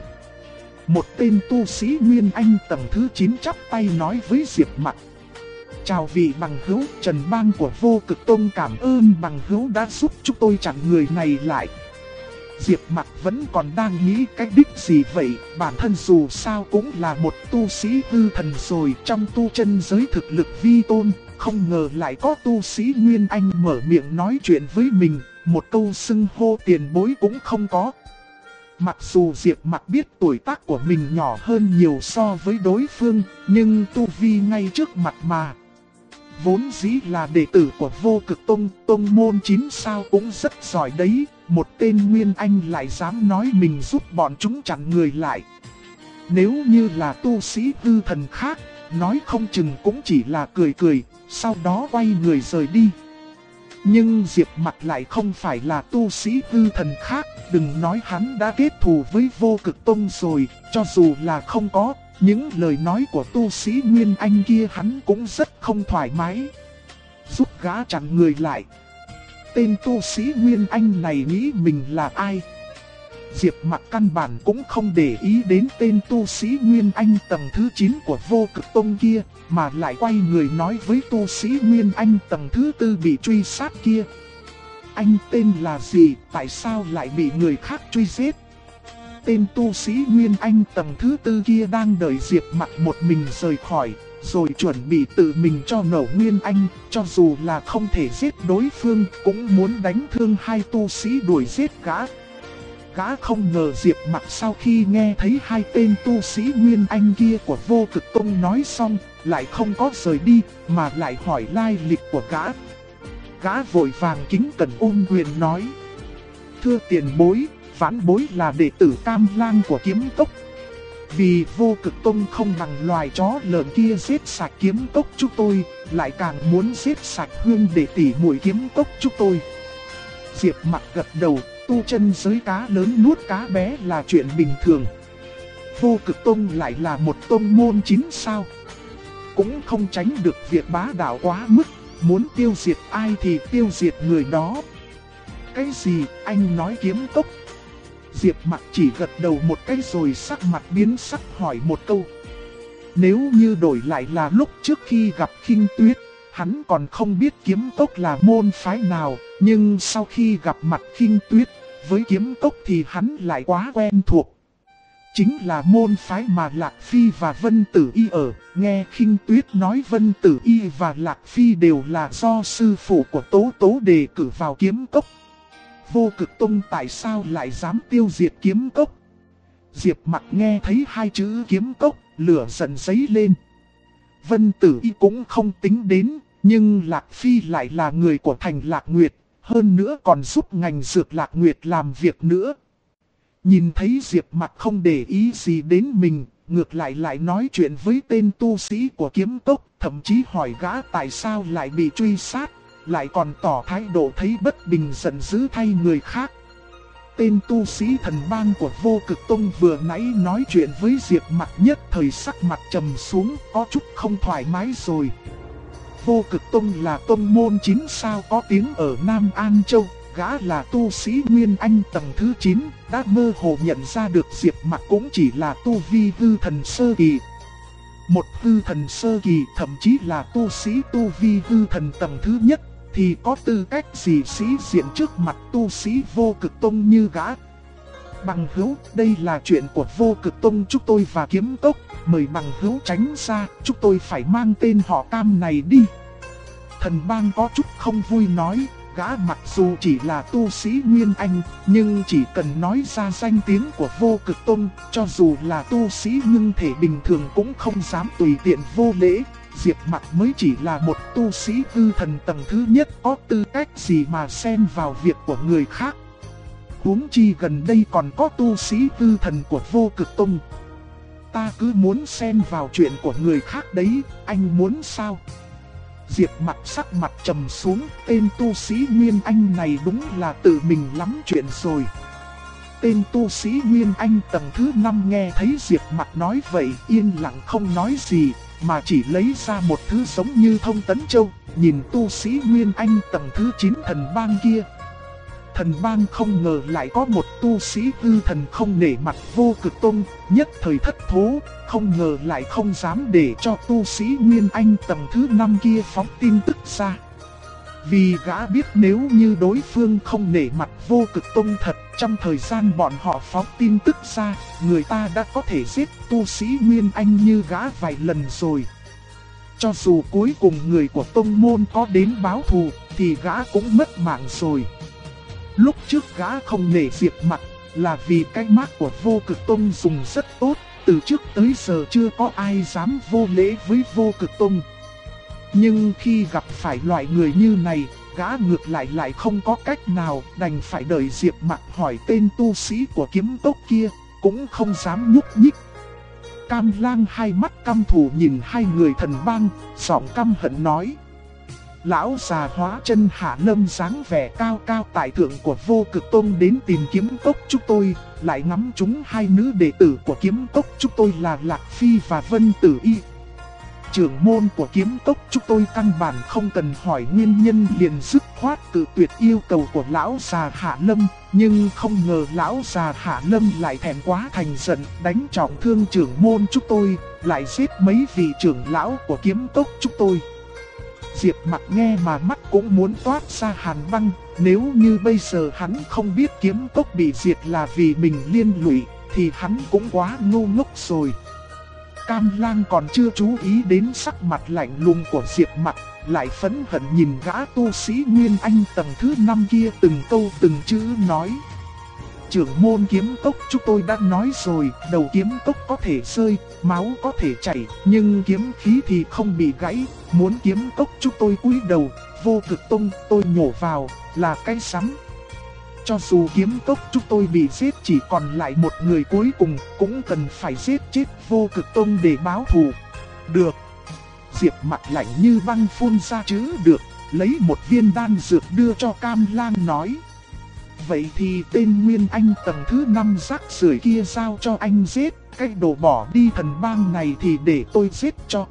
Một tên tu sĩ Nguyên Anh tầng thứ 9 chắp tay nói với Diệp Mặc: chào vị bằng hữu, Trần Bang của Vô Cực Tông cảm ơn bằng hữu đã giúp chúng tôi chặn người này lại. Diệp Mặc vẫn còn đang nghĩ cách đích gì vậy, bản thân dù sao cũng là một tu sĩ hư thần rồi, trong tu chân giới thực lực vi tôn, không ngờ lại có tu sĩ Nguyên Anh mở miệng nói chuyện với mình, một câu xưng hô tiền bối cũng không có. Mặc dù Diệp Mặc biết tuổi tác của mình nhỏ hơn nhiều so với đối phương, nhưng tu vi ngay trước mặt mà. Vốn dĩ là đệ tử của Vô Cực Tông, tông môn 9 sao cũng rất giỏi đấy. Một tên Nguyên Anh lại dám nói mình giúp bọn chúng chặn người lại. Nếu như là tu sĩ hư thần khác, nói không chừng cũng chỉ là cười cười, sau đó quay người rời đi. Nhưng Diệp Mặc lại không phải là tu sĩ hư thần khác, đừng nói hắn đã kết thù với Vô Cực Tông rồi, cho dù là không có, những lời nói của tu sĩ Nguyên Anh kia hắn cũng rất không thoải mái. Giúp gã chặn người lại. Tên tu sĩ Nguyên Anh này nghĩ mình là ai? Diệp Mặc căn bản cũng không để ý đến tên tu sĩ Nguyên Anh tầng thứ 9 của Vô Cực Tông kia, mà lại quay người nói với tu sĩ Nguyên Anh tầng thứ 4 bị truy sát kia. Anh tên là gì, tại sao lại bị người khác truy giết? Tên tu sĩ Nguyên Anh tầng thứ 4 kia đang đợi Diệp Mặc một mình rời khỏi, rồi chuẩn bị tự mình cho nổ Nguyên Anh, cho dù là không thể giết đối phương, cũng muốn đánh thương hai tu sĩ đuổi giết gã. Gã không ngờ Diệp Mặc sau khi nghe thấy hai tên tu sĩ Nguyên Anh kia của Vô Cực Tông nói xong, lại không có rời đi, mà lại hỏi lai lịch của gã. Gã vội vàng kính cẩn ôm quyền nói: thưa tiền bối, vãn bối là đệ tử Cam Lang của Kiếm Cốc. Vì Vô Cực Tông không bằng loài chó lợn kia giết sạch Kiếm Cốc chúng tôi, lại càng muốn giết sạch Hương để tỉ muội Kiếm Cốc chúng tôi. Diệp Mặc gật đầu, tu chân giới cá lớn nuốt cá bé là chuyện bình thường. Vô Cực Tông lại là một tông môn chính sao? Cũng không tránh được việc bá đạo quá mức, muốn tiêu diệt ai thì tiêu diệt người đó. Cái gì anh nói Kiếm Cốc? Diệp Mặc chỉ gật đầu một cái rồi sắc mặt biến sắc hỏi một câu. Nếu như đổi lại là lúc trước khi gặp Khinh Tuyết, hắn còn không biết Kiếm Cốc là môn phái nào, nhưng sau khi gặp mặt Khinh Tuyết, với Kiếm Cốc thì hắn lại quá quen thuộc. Chính là môn phái mà Lạc Phi và Vân Tử Y ở. Nghe Khinh Tuyết nói Vân Tử Y và Lạc Phi đều là do sư phụ của Tố Tố đề cử vào Kiếm Cốc. Vô Cực Tông tại sao lại dám tiêu diệt Kiếm Cốc? Diệp Mặc nghe thấy hai chữ Kiếm Cốc, lửa giận dấy lên. Vân Tử Y cũng không tính đến, nhưng Lạc Phi lại là người của thành Lạc Nguyệt, hơn nữa còn giúp ngành dược Lạc Nguyệt làm việc nữa. Nhìn thấy Diệp Mặc không để ý gì đến mình, ngược lại nói chuyện với tên tu sĩ của Kiếm Cốc, thậm chí hỏi gã tại sao lại bị truy sát, lại còn tỏ thái độ thấy bất bình giận dữ thay người khác. Tên tu sĩ thần bang của Vô Cực Tông vừa nãy nói chuyện với Diệp Mặc nhất thời sắc mặt trầm xuống, có chút không thoải mái rồi. Vô Cực Tông là tông môn chính sao có tiếng ở Nam An Châu, gã là tu sĩ Nguyên Anh tầng thứ 9, đã mơ hồ nhận ra được Diệp Mặc cũng chỉ là tu vi hư thần sơ kỳ. Một hư thần sơ kỳ, thậm chí là tu sĩ tu vi hư thần tầng thứ nhất, thì có tư cách gì sĩ diện trước mặt tu sĩ Vô Cực Tông như gã. Bằng hữu, đây là chuyện của Vô Cực Tông chúng tôi và Kiếm Cốc, mời bằng hữu tránh ra, chúng tôi phải mang tên họ Cam này đi. Thần bang có chút không vui nói, gã mặc dù chỉ là tu sĩ Nguyên Anh, nhưng chỉ cần nói ra danh tiếng của Vô Cực Tông, cho dù là tu sĩ ngưng thể bình thường cũng không dám tùy tiện vô lễ. Diệp Mặc mới chỉ là một tu sĩ hư thần tầng thứ nhất, có tư cách gì mà xen vào việc của người khác. Huống chi gần đây còn có tu sĩ hư thần của Vô Cực Tông. Ta cứ muốn xen vào chuyện của người khác đấy, anh muốn sao? Diệp Mặc sắc mặt trầm xuống, tên tu sĩ Nguyên Anh này đúng là tự mình lắm chuyện rồi. Tên tu sĩ Nguyên Anh tầng thứ 5 nghe thấy Diệp Mặc nói vậy, yên lặng không nói gì, mà chỉ lấy ra một thứ giống như thông tấn châu, nhìn tu sĩ Nguyên Anh tầng thứ 9 thần bang kia. Thần bang không ngờ lại có một tu sĩ hư thần không nể mặt Vô Cực Tông, nhất thời thất thố, không ngờ lại không dám để cho tu sĩ Nguyên Anh tầng thứ 5 kia phóng tin tức ra. Vì gã biết nếu như đối phương không nể mặt Vô Cực Tông thật, trong thời gian bọn họ phóng tin tức ra, người ta đã có thể giết tu sĩ Nguyên Anh như gã vài lần rồi. Cho dù cuối cùng người của tông môn có đến báo thù, thì gã cũng mất mạng rồi. Lúc trước gã không nể Diệp Mặc, là vì cái mác của Vô Cực Tông dùng rất tốt, từ trước tới giờ chưa có ai dám vô lễ với Vô Cực Tông. Nhưng khi gặp phải loại người như này, gã ngược lại không có cách nào, đành phải đợi Diệp Mặc hỏi tên tu sĩ của Kiếm Cốc kia, cũng không dám nhúc nhích. Cam Lang hai mắt căm thù nhìn hai người thần bang, giọng căm hận nói: lão già hóa chân Hạ Lâm dáng vẻ cao cao tại thượng của Vô Cực Tông đến tìm kiếm cốc chúng tôi, lại ngắm trúng hai nữ đệ tử của kiếm cốc chúng tôi là Lạc Phi và Vân Tử Y. Trưởng môn của kiếm cốc chúng tôi căn bản không cần hỏi nguyên nhân liền dứt khoát cự tuyệt yêu cầu của lão già Hạ Lâm, nhưng không ngờ lão già Hạ Lâm lại thẹn quá thành giận, đánh trọng thương trưởng môn chúng tôi, lại giết mấy vị trưởng lão của kiếm cốc chúng tôi. Diệp Mặc nghe mà mắt cũng muốn toát ra hàn băng, nếu như bây giờ hắn không biết kiếm cốc bị diệt là vì mình liên lụy, thì hắn cũng quá ngu ngốc rồi. Cam Lang còn chưa chú ý đến sắc mặt lạnh lùng của Diệp Mặc, lại phẫn hận nhìn gã tu sĩ Nguyên Anh tầng thứ 5 kia từng câu từng chữ nói. Trưởng môn kiếm cốc chúng tôi đã nói rồi, đầu kiếm cốc có thể rơi, máu có thể chảy, nhưng kiếm khí thì không bị gãy. Muốn kiếm cốc chúng tôi cúi đầu, Vô Cực Tông tôi nhổ vào, là cái sắm. Cho dù kiếm cốc chúng tôi bị giết chỉ còn lại một người cuối cùng, cũng cần phải giết chết Vô Cực Tông để báo thù. Được. Diệp Mặc lạnh như băng phun ra chữ được, lấy một viên đan dược đưa cho Cam Lang nói. Vậy thì tên Nguyên Anh tầng thứ 5 rác rưởi kia giao cho anh giết, cái đồ bỏ đi thần bang này thì để tôi giết cho.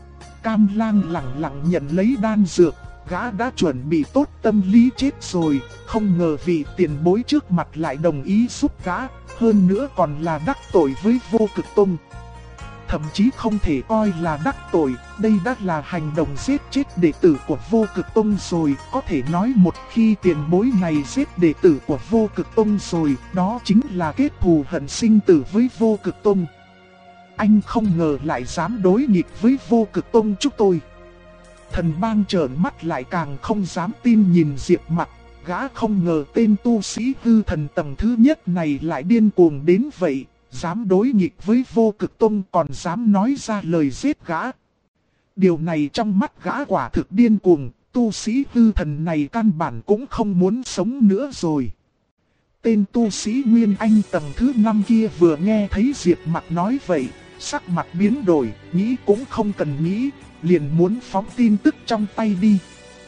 Cam Lang lặng lặng nhận lấy đan dược, gã đã chuẩn bị tốt tâm lý chết rồi, không ngờ vị tiền bối trước mặt lại đồng ý giúp gã, hơn nữa còn là đắc tội với Vô Cực Tông. Thậm chí không thể coi là đắc tội, đây đã là hành động giết chết đệ tử của Vô Cực Tông rồi. Có thể nói một khi tiền bối này giết đệ tử của Vô Cực Tông rồi, đó chính là kết thù hận sinh tử với Vô Cực Tông. Anh không ngờ lại dám đối nghịch với Vô Cực Tông chúng tôi. Thần bang trợn mắt lại càng không dám tin nhìn Diệp Mặc, gã không ngờ tên tu sĩ hư thần tầng thứ nhất này lại điên cuồng đến vậy. Dám đối nghịch với Vô Cực Tông còn dám nói ra lời giết gã. Điều này trong mắt gã quả thực điên cuồng, tu sĩ hư thần này căn bản cũng không muốn sống nữa rồi. Tên tu sĩ Nguyên Anh tầng thứ 5 kia vừa nghe thấy Diệp Mặc nói vậy, sắc mặt biến đổi, nghĩ cũng không cần nghĩ, liền muốn phóng tin tức trong tay đi.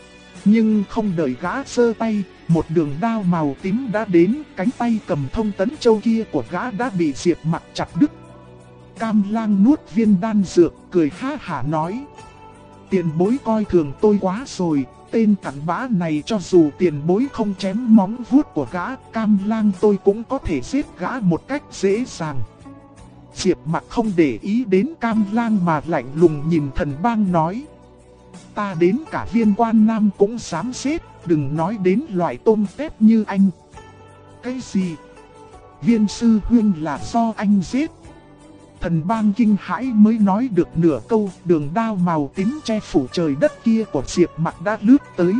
Nhưng không đợi gã giơ tay, một đường đao màu tím đã đến, cánh tay cầm thông tấn châu kia của gã đã bị Diệp Mặc chặt đứt. Cam Lang nuốt viên đan dược, cười ha hả nói. Tiền bối coi thường tôi quá rồi, tên cặn bã này cho dù tiền bối không chém móng vuốt của gã, Cam Lang tôi cũng có thể giết gã một cách dễ dàng. Diệp Mặc không để ý đến Cam Lang mà lạnh lùng nhìn thần bang nói. Ta đến cả Viên Quan Nam cũng dám giết, đừng nói đến loại tôm tép như anh. Cái gì? Viên sư huynh là do anh giết? Thần bang kinh hãi mới nói được nửa câu, đường đao màu tím che phủ trời đất kia của Diệp Mặc đã lướt tới.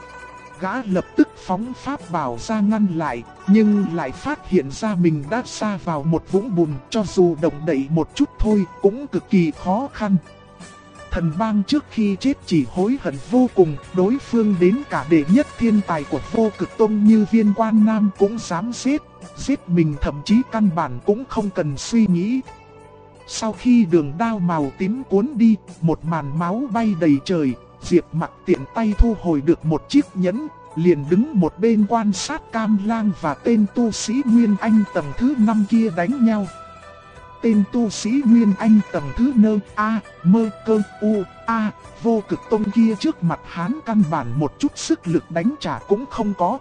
Gã lập tức phóng pháp bảo ra ngăn lại, nhưng lại phát hiện ra mình đã sa vào một vũng bùn, cho dù động đậy một chút thôi cũng cực kỳ khó khăn. Thần bang trước khi chết chỉ hối hận vô cùng, đối phương đến cả đệ nhất thiên tài của Vô Cực Tông như Viên Quan Nam cũng dám giết mình, thậm chí căn bản cũng không cần suy nghĩ. Sau khi đường đao màu tím cuốn đi, một màn máu bay đầy trời, Diệp Mặc tiện tay thu hồi được một chiếc nhẫn, liền đứng một bên quan sát Cam Lang và tên tu sĩ Nguyên Anh tầng thứ 5 kia đánh nhau. Tên tu sĩ Nguyên Anh tầng thứ nơ A, mơ cơ u, A, Vô Cực Tông kia trước mặt hắn căn bản một chút sức lực đánh trả cũng không có.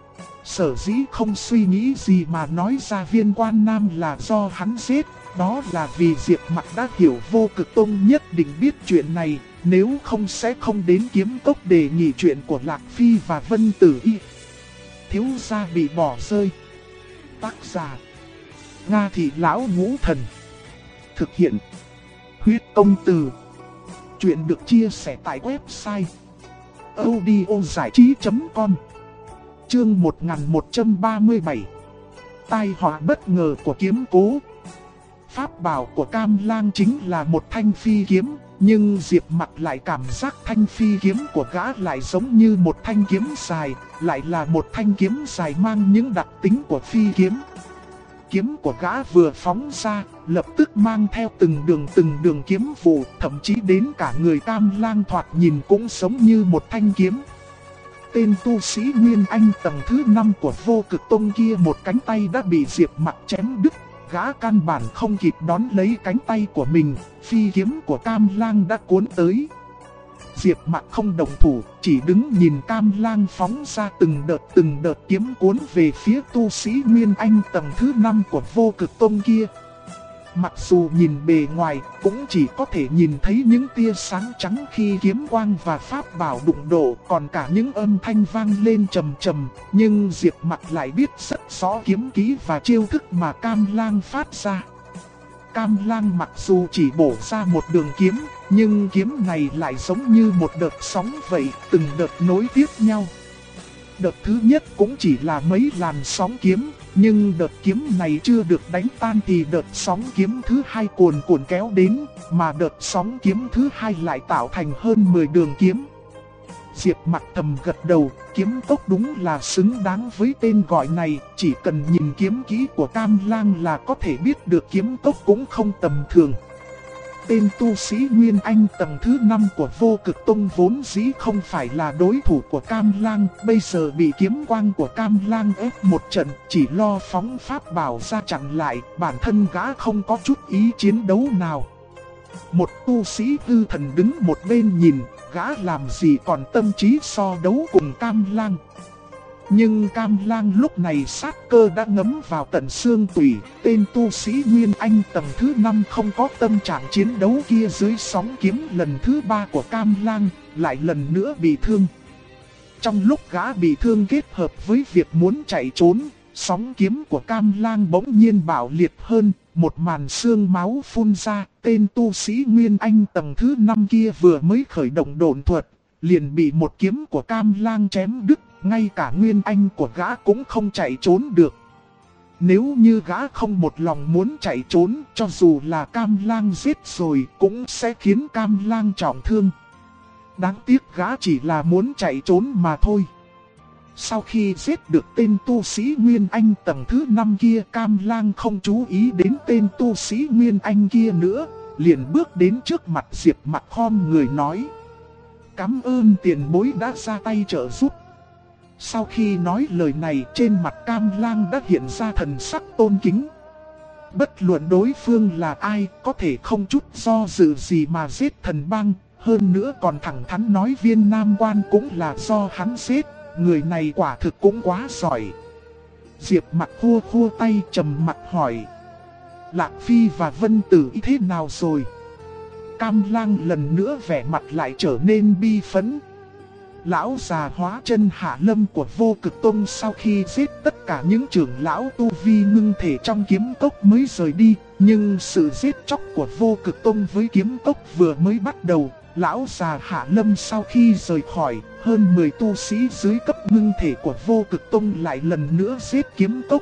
Sở dĩ không suy nghĩ gì mà nói ra Viên Quan Nam là do hắn giết, đó là vì Diệp Mặc đã hiểu Vô Cực Tông nhất định biết chuyện này, nếu không sẽ không đến kiếm cốc đề nghị chuyện của Lạc Phi và Vân Tử Y. Thiếu gia bị bỏ rơi. Tác giả Nga Thị Lão Ngũ Thần. Thực hiện Huyết Công Từ. Chuyện được chia sẻ tại website audiozảichí.com. Chương 1137. Tai họa bất ngờ của kiếm cố. Pháp bảo của Cam Lang chính là một thanh phi kiếm, nhưng Diệp Mặc lại cảm giác thanh phi kiếm của gã lại giống như một thanh kiếm dài, lại là một thanh kiếm dài mang những đặc tính của phi kiếm. Kiếm của gã vừa phóng ra, lập tức mang theo từng đường kiếm vụ, thậm chí đến cả người Cam Lang thoạt nhìn cũng giống như một thanh kiếm. Tên tu sĩ Nguyên Anh tầng thứ 5 của Vô Cực Tông kia một cánh tay đã bị Diệp Mặc chém đứt, gã căn bản không kịp đón lấy cánh tay của mình, phi kiếm của Cam Lang đã cuốn tới. Diệp Mặc không động thủ, chỉ đứng nhìn Cam Lang phóng ra từng đợt kiếm cuốn về phía tu sĩ Nguyên Anh tầng thứ 5 của Vô Cực Tông kia. Mặc dù nhìn bề ngoài cũng chỉ có thể nhìn thấy những tia sáng trắng khi kiếm quang và pháp bảo đụng độ, còn cả những âm thanh vang lên trầm trầm, nhưng Diệp Mặc lại biết rất rõ kiếm kỹ và chiêu thức mà Cam Lang phát ra. Cam Lang mặc dù chỉ bổ ra một đường kiếm, nhưng kiếm này lại giống như một đợt sóng vậy, từng đợt nối tiếp nhau. Đợt thứ nhất cũng chỉ là mấy làn sóng kiếm, nhưng đợt kiếm này chưa được đánh tan thì đợt sóng kiếm thứ hai cuồn cuộn kéo đến, mà đợt sóng kiếm thứ hai lại tạo thành hơn 10 đường kiếm. Diệp Mặc thầm gật đầu, kiếm tốc đúng là xứng đáng với tên gọi này, chỉ cần nhìn kiếm kỹ của Cam Lang là có thể biết được kiếm tốc cũng không tầm thường. Tên tu sĩ Nguyên Anh tầng thứ 5 của Vô Cực Tông vốn dĩ không phải là đối thủ của Cam Lang, bây giờ bị kiếm quang của Cam Lang ép một trận, chỉ lo phóng pháp bảo ra chặn lại, bản thân gã không có chút ý chiến đấu nào. Một tu sĩ hư thần đứng một bên nhìn, gã làm gì còn tâm trí so đấu cùng Cam Lang. Nhưng Cam Lang lúc này sát cơ đã ngấm vào tận xương tủy, tên tu sĩ Nguyên Anh tầng thứ 5 không có tâm trạng chiến đấu kia dưới sóng kiếm lần thứ 3 của Cam Lang, lại lần nữa bị thương. Trong lúc gã bị thương kết hợp với việc muốn chạy trốn, sóng kiếm của Cam Lang bỗng nhiên bạo liệt hơn, một màn xương máu phun ra, tên tu sĩ Nguyên Anh tầng thứ 5 kia vừa mới khởi động độn thuật, liền bị một kiếm của Cam Lang chém đứt. Ngay cả Nguyên Anh của gã cũng không chạy trốn được. Nếu như gã không một lòng muốn chạy trốn, cho dù là Cam Lang giết rồi cũng sẽ khiến Cam Lang trọng thương. Đáng tiếc gã chỉ là muốn chạy trốn mà thôi. Sau khi giết được tên tu sĩ Nguyên Anh tầng thứ 5 kia, Cam Lang không chú ý đến tên tu sĩ Nguyên Anh kia nữa, liền bước đến trước mặt Diệp Mặc khom người nói: "Cảm ơn tiền bối đã ra tay trợ giúp." Sau khi nói lời này, trên mặt Cam Lang đã hiện ra thần sắc tôn kính. Bất luận đối phương là ai, có thể không chút do dự gì mà giết thần băng, hơn nữa còn thẳng thắn nói Viên Nam Quan cũng là do hắn giết, người này quả thực cũng quá giỏi. Diệp Mặc khua khua tay trầm mặt hỏi: "Lạc Phi và Vân Tử Y thế nào rồi?" Cam Lang lần nữa vẻ mặt lại trở nên bi phẫn. Lão già hóa chân Hạ Lâm của Vô Cực Tông sau khi giết tất cả những trưởng lão tu vi ngưng thể trong kiếm cốc mới rời đi, nhưng sự giết chóc của Vô Cực Tông với kiếm cốc vừa mới bắt đầu. Lão già Hạ Lâm sau khi rời khỏi, hơn 10 tu sĩ dưới cấp ngưng thể của Vô Cực Tông lại lần nữa giết kiếm cốc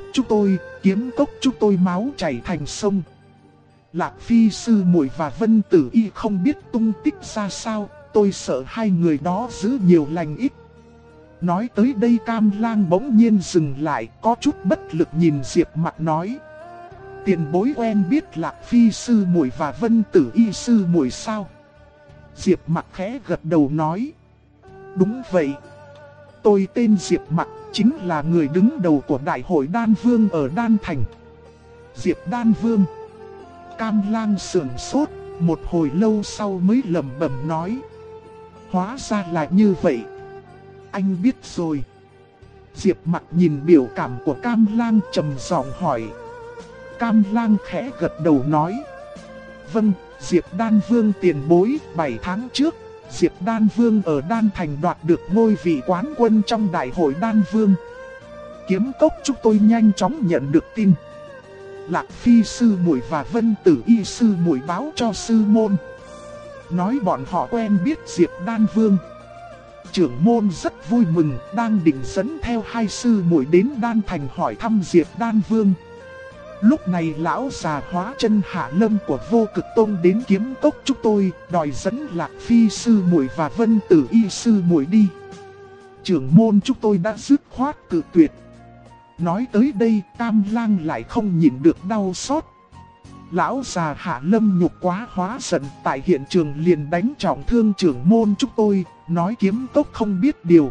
chúng tôi máu chảy thành sông. Lạc Phi sư muội và Vân Tử Y không biết tung tích ra sao, tôi sợ hai người đó giữ nhiều lành ít. Nói tới đây Cam Lang bỗng nhiên dừng lại, có chút bất lực nhìn Diệp Mặc nói: "Tiền bối quen biết Lạc Phi sư muội và Vân Tử Y sư muội sao?" Diệp Mặc khẽ gật đầu nói: "Đúng vậy. Tôi tên Diệp Mặc, chính là người đứng đầu của Đại hội Đan Vương ở Đan Thành." Diệp Đan Vương. Cam Lang sững sốt, một hồi lâu sau mới lẩm bẩm nói: "Hóa ra là như vậy. Anh biết rồi." Diệp Mặc nhìn biểu cảm của Cam Lang trầm giọng hỏi. Cam Lang khẽ gật đầu nói: "Vâng, Diệp Đan Vương tiền bối, 7 tháng trước, Diệp Đan Vương ở Đan Thành đoạt được ngôi vị quán quân trong Đại hội Đan Vương. Kiếm cốc chúng tôi nhanh chóng nhận được tin. Lạc Phi sư muội và Vân Tử Y sư muội báo cho sư môn, nói bọn họ quen biết Diệp Đan Vương. Trưởng môn rất vui mừng, đang định dẫn theo hai sư muội đến Đan Thành hỏi thăm Diệp Đan Vương. Lúc này lão già hóa chân Hạ Lâm của Vô Cực Tông đến kiếm cốc chúng tôi, đòi dẫn Lạc Phi sư muội và Vân Tử Y sư muội đi. Trưởng môn chúng tôi đã dứt khoát cự tuyệt." Nói tới đây Cam Lang lại không nhịn được đau xót. Lão già Hạ Lâm nhục quá hóa giận, tại hiện trường liền đánh trọng thương trưởng môn chúng tôi, nói kiếm cốc không biết điều.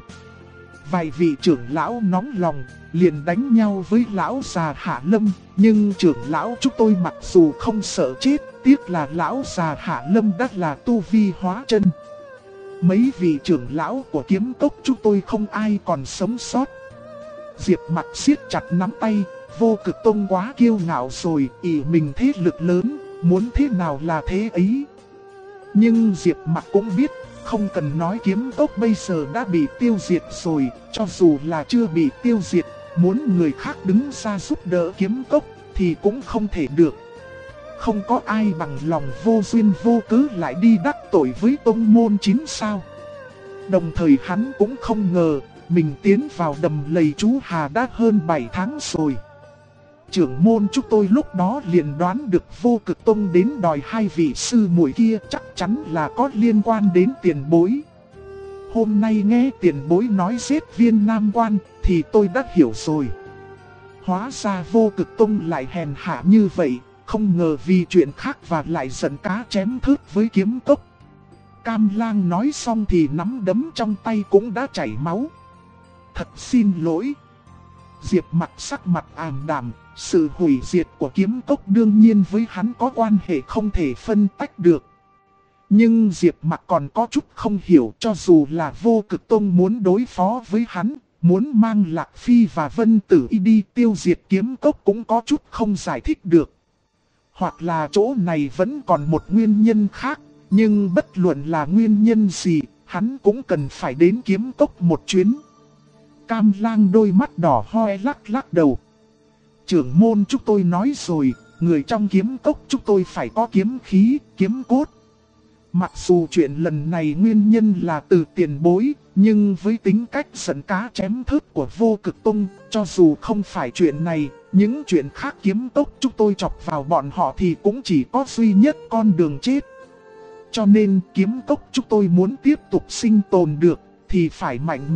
Vài vị trưởng lão nóng lòng, liền đánh nhau với lão già Hạ Lâm, nhưng trưởng lão chúng tôi mặc dù không sợ chết, tiếc là lão già Hạ Lâm đã là tu vi hóa chân. Mấy vị trưởng lão của kiếm cốc chúng tôi không ai còn sống sót. Diệp Mặc siết chặt nắm tay, Vô Cực Tông quá kiêu ngạo rồi, ỷ mình thế lực lớn, muốn thế nào là thế ấy. Nhưng Diệp Mặc cũng biết, không cần nói kiếm cốc bây giờ đã bị tiêu diệt rồi, cho dù là chưa bị tiêu diệt, muốn người khác đứng ra giúp đỡ kiếm cốc thì cũng không thể được. Không có ai bằng lòng vô duyên vô cớ lại đi đắc tội với tông môn 9 sao. Đồng thời hắn cũng không ngờ, mình tiến vào đầm lầy chú Hà đã hơn 7 tháng rồi. Trưởng môn chúng tôi lúc đó liền đoán được Vô Cực Tông đến đòi hai vị sư muội kia chắc chắn là có liên quan đến tiền bối. Hôm nay nghe tiền bối nói giết Viên Nam Quan thì tôi đã hiểu rồi. Hóa ra Vô Cực Tông lại hèn hạ như vậy, không ngờ vì chuyện khác và lại giận cá chém thớt với kiếm cốc. Cam Lang nói xong thì nắm đấm trong tay cũng đã chảy máu. Thật xin lỗi. Diệp Mặc sắc mặt ảm đạm, sự hủy diệt của kiếm cốc đương nhiên với hắn có quan hệ không thể phân tách được. Nhưng Diệp Mặc còn có chút không hiểu, cho dù là Vô Cực Tông muốn đối phó với hắn, muốn mang Lạc Phi và Vân Tử Y đi tiêu diệt kiếm cốc cũng có chút không giải thích được. Hoặc là chỗ này vẫn còn một nguyên nhân khác, nhưng bất luận là nguyên nhân gì, hắn cũng cần phải đến kiếm cốc một chuyến. Cam Lang đôi mắt đỏ hoe lắc lắc đầu. Trưởng môn chúng tôi nói rồi, người trong kiếm cốc chúng tôi phải có kiếm khí, kiếm cốt. Mặc dù chuyện lần này nguyên nhân là từ tiền bối, nhưng với tính cách giận cá chém thớt của Vô Cực Tông, cho dù không phải chuyện này, những chuyện khác kiếm cốc chúng tôi chọc vào bọn họ thì cũng chỉ có duy nhất con đường chết. Cho nên kiếm cốc chúng tôi muốn tiếp tục sinh tồn được, thì phải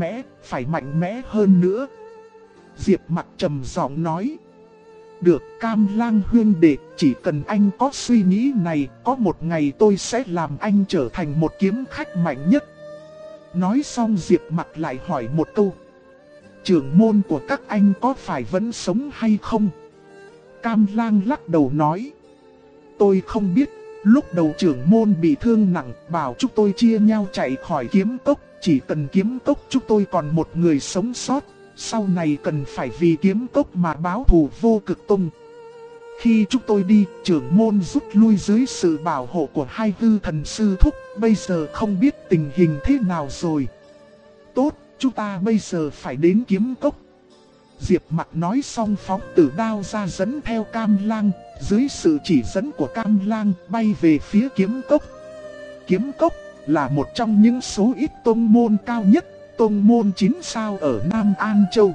mạnh mẽ hơn nữa. Diệp Mặc trầm giọng nói. Được Cam Lang huynh đệ, chỉ cần anh có suy nghĩ này, có một ngày tôi sẽ làm anh trở thành một kiếm khách mạnh nhất. Nói xong Diệp Mặc lại hỏi một câu. Trưởng môn của các anh có phải vẫn sống hay không? Cam Lang lắc đầu nói. Tôi không biết, lúc đầu trưởng môn bị thương nặng, bảo chúng tôi chia nhau chạy khỏi kiếm cốc. Chỉ cần kiếm cốc chúng tôi còn một người sống sót, sau này cần phải vì kiếm cốc mà báo thù Vô Cực Tông. Khi chúng tôi đi, trưởng môn rút lui dưới sự bảo hộ của hai hư thần sư thúc, bây giờ không biết tình hình thế nào rồi. Tốt, chúng ta bây giờ phải đến kiếm cốc. Diệp Mặc nói xong phóng tử đao ra dẫn theo Cam Lang, dưới sự chỉ dẫn của Cam Lang bay về phía kiếm cốc. Kiếm cốc là một trong những số ít tông môn cao nhất, tông môn 9 sao ở Nam An Châu.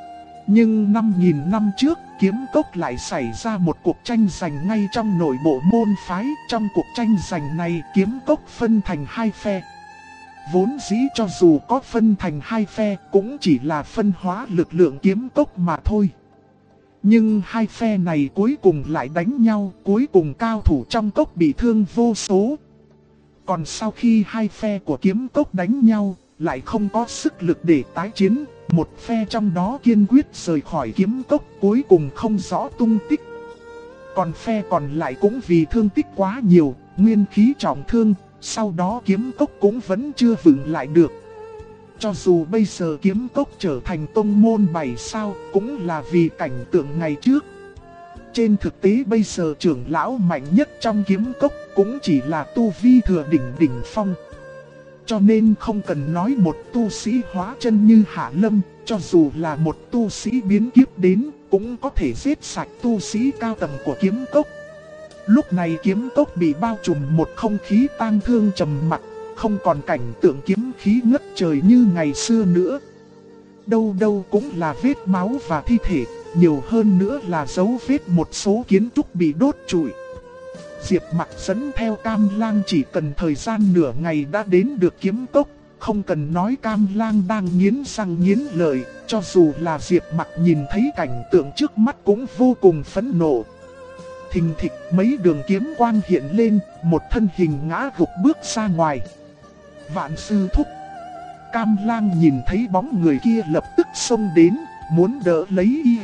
Nhưng 5.000 năm trước, kiếm cốc lại xảy ra một cuộc tranh giành ngay trong nội bộ môn phái. Trong cuộc tranh giành này, kiếm cốc phân thành hai phe. Vốn dĩ cho dù có phân thành hai phe, cũng chỉ là phân hóa lực lượng kiếm cốc mà thôi. Nhưng hai phe này cuối cùng lại đánh nhau, cuối cùng cao thủ trong cốc bị thương vô số. Còn sau khi hai phe của kiếm cốc đánh nhau, lại không có sức lực để tái chiến, một phe trong đó kiên quyết rời khỏi kiếm cốc, cuối cùng không rõ tung tích. Còn phe còn lại cũng vì thương tích quá nhiều, nguyên khí trọng thương, sau đó kiếm cốc cũng vẫn chưa vững lại được. Cho dù bây giờ kiếm cốc trở thành tông môn 7 sao, cũng là vì cảnh tượng ngày trước. Trên thực tế bây giờ trưởng lão mạnh nhất trong kiếm cốc cũng chỉ là tu vi thừa đỉnh phong. Cho nên không cần nói một tu sĩ hóa chân như Hạ Lâm, cho dù là một tu sĩ biến kiếp đến, cũng có thể giết sạch tu sĩ cao tầng của kiếm cốc. Lúc này kiếm cốc bị bao trùm một không khí tang thương trầm mặc, không còn cảnh tượng kiếm khí ngất trời như ngày xưa nữa. Đâu đâu cũng là vết máu và thi thể, nhiều hơn nữa là dấu vết một số kiến trúc bị đốt trụi. Diệp Mặc dẫn theo Cam Lang chỉ cần thời gian nửa ngày đã đến được kiếm cốc, không cần nói Cam Lang đang nghiến răng nghiến lợi, cho dù là Diệp Mặc nhìn thấy cảnh tượng trước mắt cũng vô cùng phẫn nộ. Thình thịch mấy đường kiếm quang hiện lên, một thân hình ngã gục bước ra ngoài. Vạn sư thúc. Cam Lang nhìn thấy bóng người kia lập tức xông đến, muốn đỡ lấy y.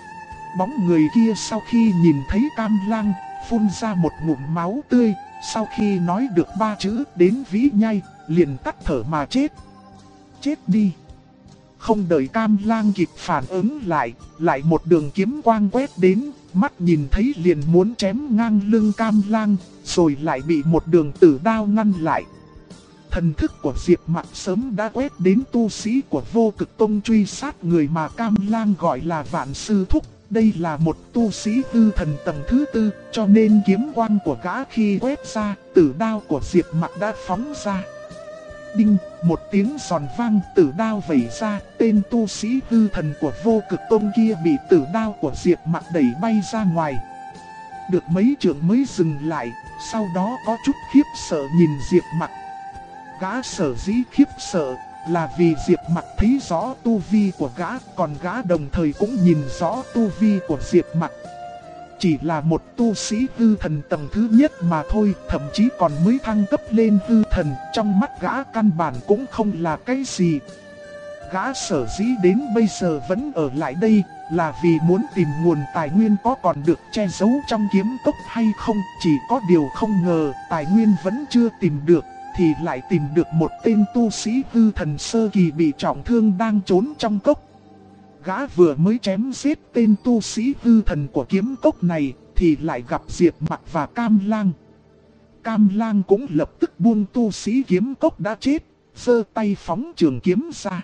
Bóng người kia sau khi nhìn thấy Cam Lang, phun ra một ngụm máu tươi, sau khi nói được 3 chữ đến vĩ nhai, liền tắt thở mà chết. Chết đi. Không đợi Cam Lang kịp phản ứng lại một đường kiếm quang quét đến, mắt nhìn thấy liền muốn chém ngang lưng Cam Lang, rồi lại bị một đường tử đao ngăn lại. Thần thức của Diệp Mặc sớm đã quét đến tu sĩ của Vô Cực Tông truy sát người mà Cam Lang gọi là Vạn Sư Thúc. Đây là một tu sĩ hư thần tầng thứ 4, cho nên kiếm quang của gã khi quét ra, tử đao của Diệp Mặc đã phóng ra. Đinh, một tiếng giòn vang, tử đao vẩy ra, tên tu sĩ hư thần của Vô Cực Tông kia bị tử đao của Diệp Mặc đẩy bay ra ngoài. Được mấy trượng mới dừng lại, sau đó có chút khiếp sợ nhìn Diệp Mặc. Gã sở dĩ khiếp sợ là vì Diệp Mặc thấy rõ tu vi của gã, còn gã đồng thời cũng nhìn rõ tu vi của Diệp Mặc. Chỉ là một tu sĩ hư thần tầng thứ nhất mà thôi, thậm chí còn mới thăng cấp lên hư thần, trong mắt gã căn bản cũng không là cái gì. Gã sở dĩ đến bây giờ vẫn ở lại đây là vì muốn tìm nguồn tài nguyên có còn được che giấu trong kiếm cốc hay không. Chỉ có điều không ngờ tài nguyên vẫn chưa tìm được, thì lại tìm được một tên tu sĩ hư thần sơ kỳ bị trọng thương đang trốn trong cốc. Gã vừa mới chém giết tên tu sĩ hư thần của kiếm cốc này thì lại gặp Diệp Mặc và Cam Lang. Cam Lang cũng lập tức buông tu sĩ kiếm cốc đã chết, giơ tay phóng trường kiếm ra.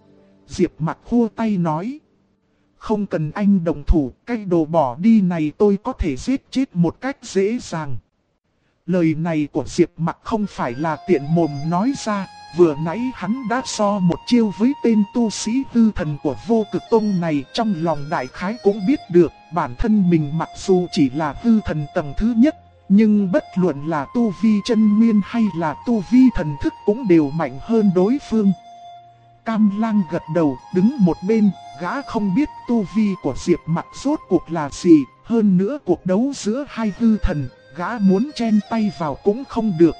Diệp Mặc khua tay nói: không cần anh đồng thủ, cái đồ bỏ đi này tôi có thể giết chết một cách dễ dàng. Lời này của Diệp Mặc không phải là tiện mồm nói ra, vừa nãy hắn đã so một chiêu với tên tu sĩ hư thần của Vô Cực Tông này, trong lòng đại khái cũng biết được bản thân mình mặc dù chỉ là hư thần tầng thứ nhất, nhưng bất luận là tu vi chân nguyên hay là tu vi thần thức cũng đều mạnh hơn đối phương. Cam Lang gật đầu đứng một bên, gã không biết tu vi của Diệp Mặc rốt cuộc là gì, hơn nữa cuộc đấu giữa hai hư thần, gã muốn chen tay vào cũng không được.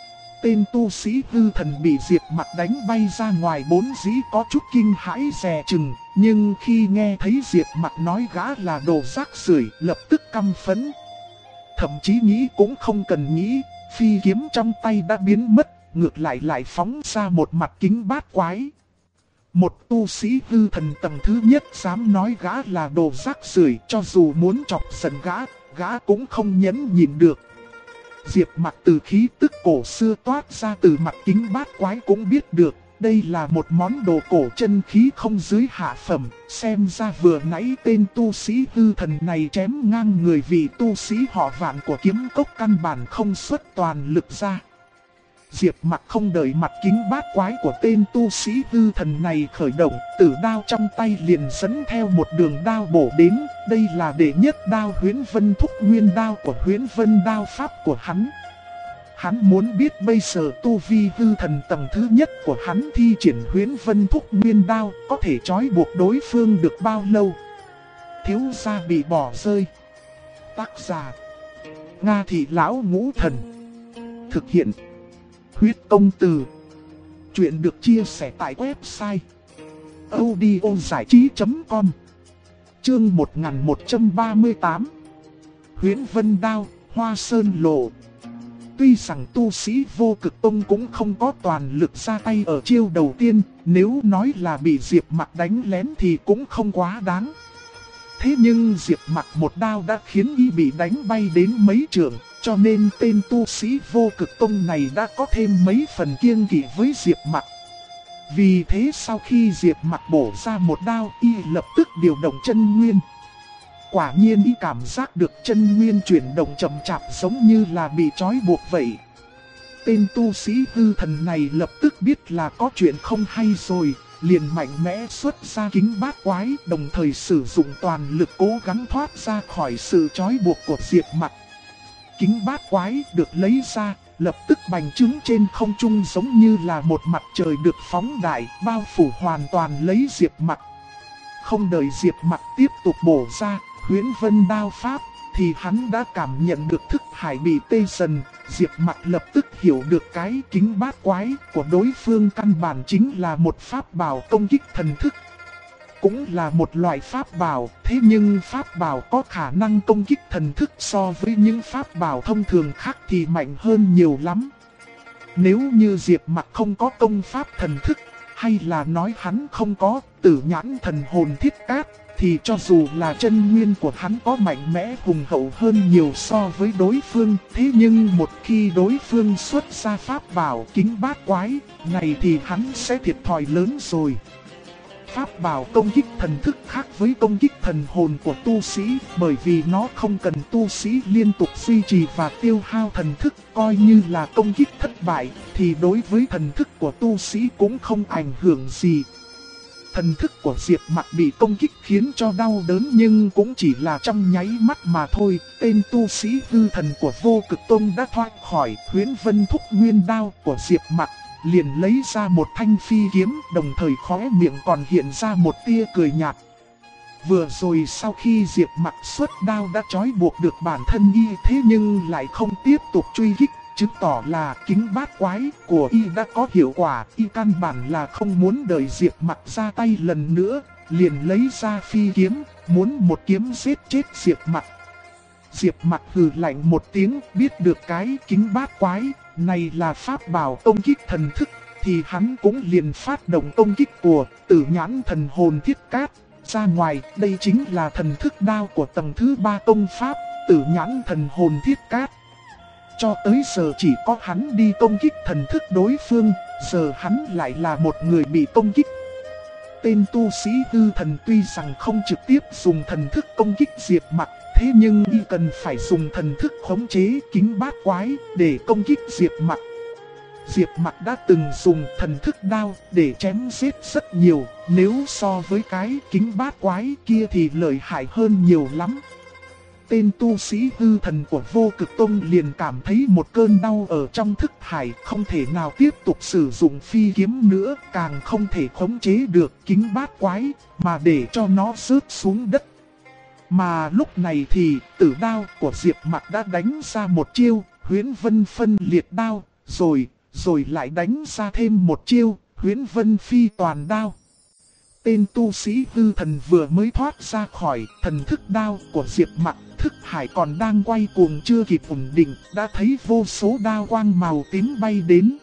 Tên tu sĩ hư thần bị Diệp Mặc đánh bay ra ngoài bốn dĩ có chút kinh hãi dè chừng, nhưng khi nghe thấy Diệp Mặc nói gã là đồ rác rưởi, lập tức căm phẫn. Thậm chí nghĩ cũng không cần nghĩ, phi kiếm trong tay đã biến mất, ngược lại phóng ra một mặt kính bát quái. Một tu sĩ hư thần tầng thứ nhất dám nói gã là đồ rác rưởi, cho dù muốn chọc giận gã cũng không nhẫn nhịn được. Diệp Mặc từ khí tức cổ xưa toát ra từ mặt kính bát quái cũng biết được, đây là một món đồ cổ chân khí không dưới hạ phẩm, xem ra vừa nãy tên tu sĩ hư thần này chém ngang người vị tu sĩ họ Vạn của kiếm cốc căn bản không xuất toàn lực ra. Diệp Mặc không đợi mặt kính bát quái của tên tu sĩ hư thần này khởi động, tử đao trong tay liền dẫn theo một đường đao bổ đến, đây là đệ nhất đao Huyễn Vân Thúc Nguyên đao của Huyễn Vân đao pháp của hắn. Hắn muốn biết bây giờ tu vi hư thần tầng thứ nhất của hắn thi triển Huyễn Vân Thúc Nguyên đao có thể trói buộc đối phương được bao lâu. Thiếu gia bị bỏ rơi. Tác giả: Nga Thị Lão Ngũ Thần. Thực hiện: Huyết Công Từ. Chuyện được chia sẻ tại website audiozảichí.com. Chương 1138. Huyễn Vân Đao, Hoa Sơn Lộ. Tuy rằng tu sĩ Vô Cực Tông cũng không có toàn lực ra tay ở chiêu đầu tiên, nếu nói là bị Diệp Mặc đánh lén thì cũng không quá đáng. Thế nhưng Diệp Mặc một đao đã khiến y bị đánh bay đến mấy trượng, cho nên tên tu sĩ Vô Cực Tông này đã có thêm mấy phần kiêng kỵ với Diệp Mặc. Vì thế sau khi Diệp Mặc bổ ra một đao, y lập tức điều động chân nguyên. Quả nhiên y cảm giác được chân nguyên chuyển động chậm chạp giống như là bị trói buộc vậy. Tên tu sĩ hư thần này lập tức biết là có chuyện không hay rồi, liền mạnh mẽ xuất ra kính bát quái, đồng thời sử dụng toàn lực cố gắng thoát ra khỏi sự trói buộc của Diệp Mặc. Kính bát quái được lấy ra, lập tức bành trướng trên không trung giống như là một mặt trời được phóng đại, bao phủ hoàn toàn lấy Diệp Mặc. Không đợi Diệp Mặc tiếp tục bổ ra Huyễn Vân đao pháp, thì hắn đã cảm nhận được thức hải bị tê dần. Diệp Mặc lập tức hiểu được cái kính bát quái của đối phương căn bản chính là một pháp bảo công kích thần thức. Cũng là một loại pháp bảo, thế nhưng pháp bảo có khả năng công kích thần thức so với những pháp bảo thông thường khác thì mạnh hơn nhiều lắm. Nếu như Diệp Mặc không có công pháp thần thức, hay là nói hắn không có tử nhãn thần hồn thiết cát, thì cho dù là chân nguyên của hắn có mạnh mẽ hùng hậu hơn nhiều so với đối phương, thế nhưng một khi đối phương xuất ra pháp bảo kính bát quái này thì hắn sẽ thiệt thòi lớn rồi. Pháp bảo công kích thần thức khác với công kích thần hồn của tu sĩ, bởi vì nó không cần tu sĩ liên tục duy trì và tiêu hao thần thức, coi như là công kích thất bại thì đối với thần thức của tu sĩ cũng không ảnh hưởng gì. Thần thức của Diệp Mặc bị công kích khiến cho đau đớn nhưng cũng chỉ là trong nháy mắt mà thôi. Tên tu sĩ hư thần của Vô Cực Tông đã thoát khỏi Huyễn Vân Thúc Nguyên Đao của Diệp Mặc, liền lấy ra một thanh phi kiếm, đồng thời khóe miệng còn hiện ra một tia cười nhạt. Vừa rồi sau khi Diệp Mặc xuất đao đã trói buộc được bản thân y, thế nhưng lại không tiếp tục truy kích, chứng tỏ là kính bát quái của y đã có hiệu quả. Y căn bản là không muốn đợi Diệp Mặc ra tay lần nữa, liền lấy ra phi kiếm, muốn một kiếm giết chết Diệp Mặc. Diệp Mặc hừ lạnh một tiếng, biết được cái kính bát quái này là pháp bảo công kích thần thức, thì hắn cũng liền phát động công kích của tử nhãn thần hồn thiết cát ra ngoài. Đây chính là thần thức đao của tầng thứ 3 công pháp tử nhãn thần hồn thiết cát. Cho tới giờ chỉ có hắn đi công kích thần thức đối phương, giờ hắn lại là một người bị công kích. Tên tu sĩ hư thần tuy rằng không trực tiếp dùng thần thức công kích Diệp Mặc, thế nhưng y cần phải dùng thần thức khống chế kính bát quái để công kích Diệp Mặc. Diệp Mặc đã từng dùng thần thức đao để chém giết rất nhiều, nếu so với cái kính bát quái kia thì lợi hại hơn nhiều lắm. Tên tu sĩ hư thần của Vô Cực Tông liền cảm thấy một cơn đau ở trong thức hải, không thể nào tiếp tục sử dụng phi kiếm nữa, càng không thể khống chế được kính bát quái mà để cho nó rớt xuống đất. Mà lúc này thì tử đao của Diệp Mặc đã đánh ra một chiêu Huyễn Vân phân liệt đao, rồi lại đánh ra thêm một chiêu Huyễn Vân phi toàn đao. Tên tu sĩ hư thần vừa mới thoát ra khỏi thần thức đao của Diệp Mặc, thức hải còn đang quay cuồng chưa kịp ổn định, đã thấy vô số đao quang màu tím bay đến.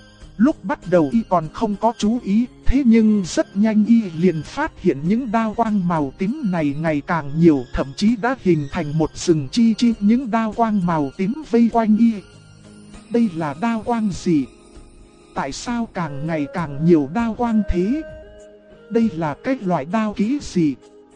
Lúc bắt đầu y còn không có chú ý, thế nhưng rất nhanh y liền phát hiện những đao quang màu tím này ngày càng nhiều, thậm chí đã hình thành một rừng chi chi những đao quang màu tím vây quanh y. Đây là đao quang gì? Tại sao càng ngày càng nhiều đao quang thế? Đây là cái loại đao kỹ gì?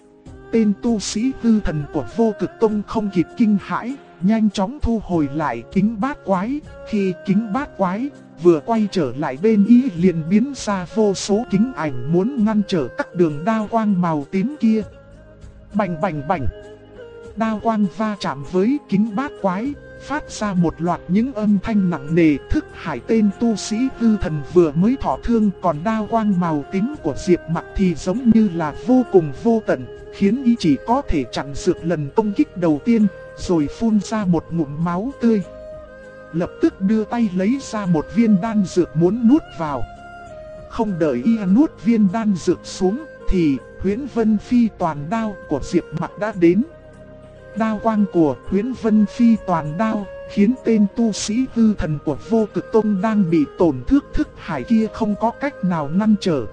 Tên tu sĩ hư thần của Vô Cực Tông không kịp kinh hãi, nhanh chóng thu hồi lại kính bát quái. Khi kính bát quái vừa quay trở lại bên y liền biến ra vô số kính ảnh muốn ngăn trở các đường đao quang màu tím kia. Bành bành bành. Đao quang va chạm với kính bát quái, phát ra một loạt những âm thanh nặng nề. Thức hải tên tu sĩ hư thần vừa mới thọ thương, còn đao quang màu tím của Diệp Mặc thì giống như là vô cùng vô tận, khiến y chỉ có thể chặn được lần công kích đầu tiên, rồi phun ra một ngụm máu tươi. Lập tức đưa tay lấy ra một viên đan dược muốn nuốt vào. Không đợi y nuốt viên đan dược xuống thì Huyễn Vân phi toàn đao của Diệp Mặc đã đến. Đao quang của Huyễn Vân phi toàn đao khiến tên tu sĩ hư thần của Vô Cực Tông đang bị tổn thương thức hải kia không có cách nào ngăn trở.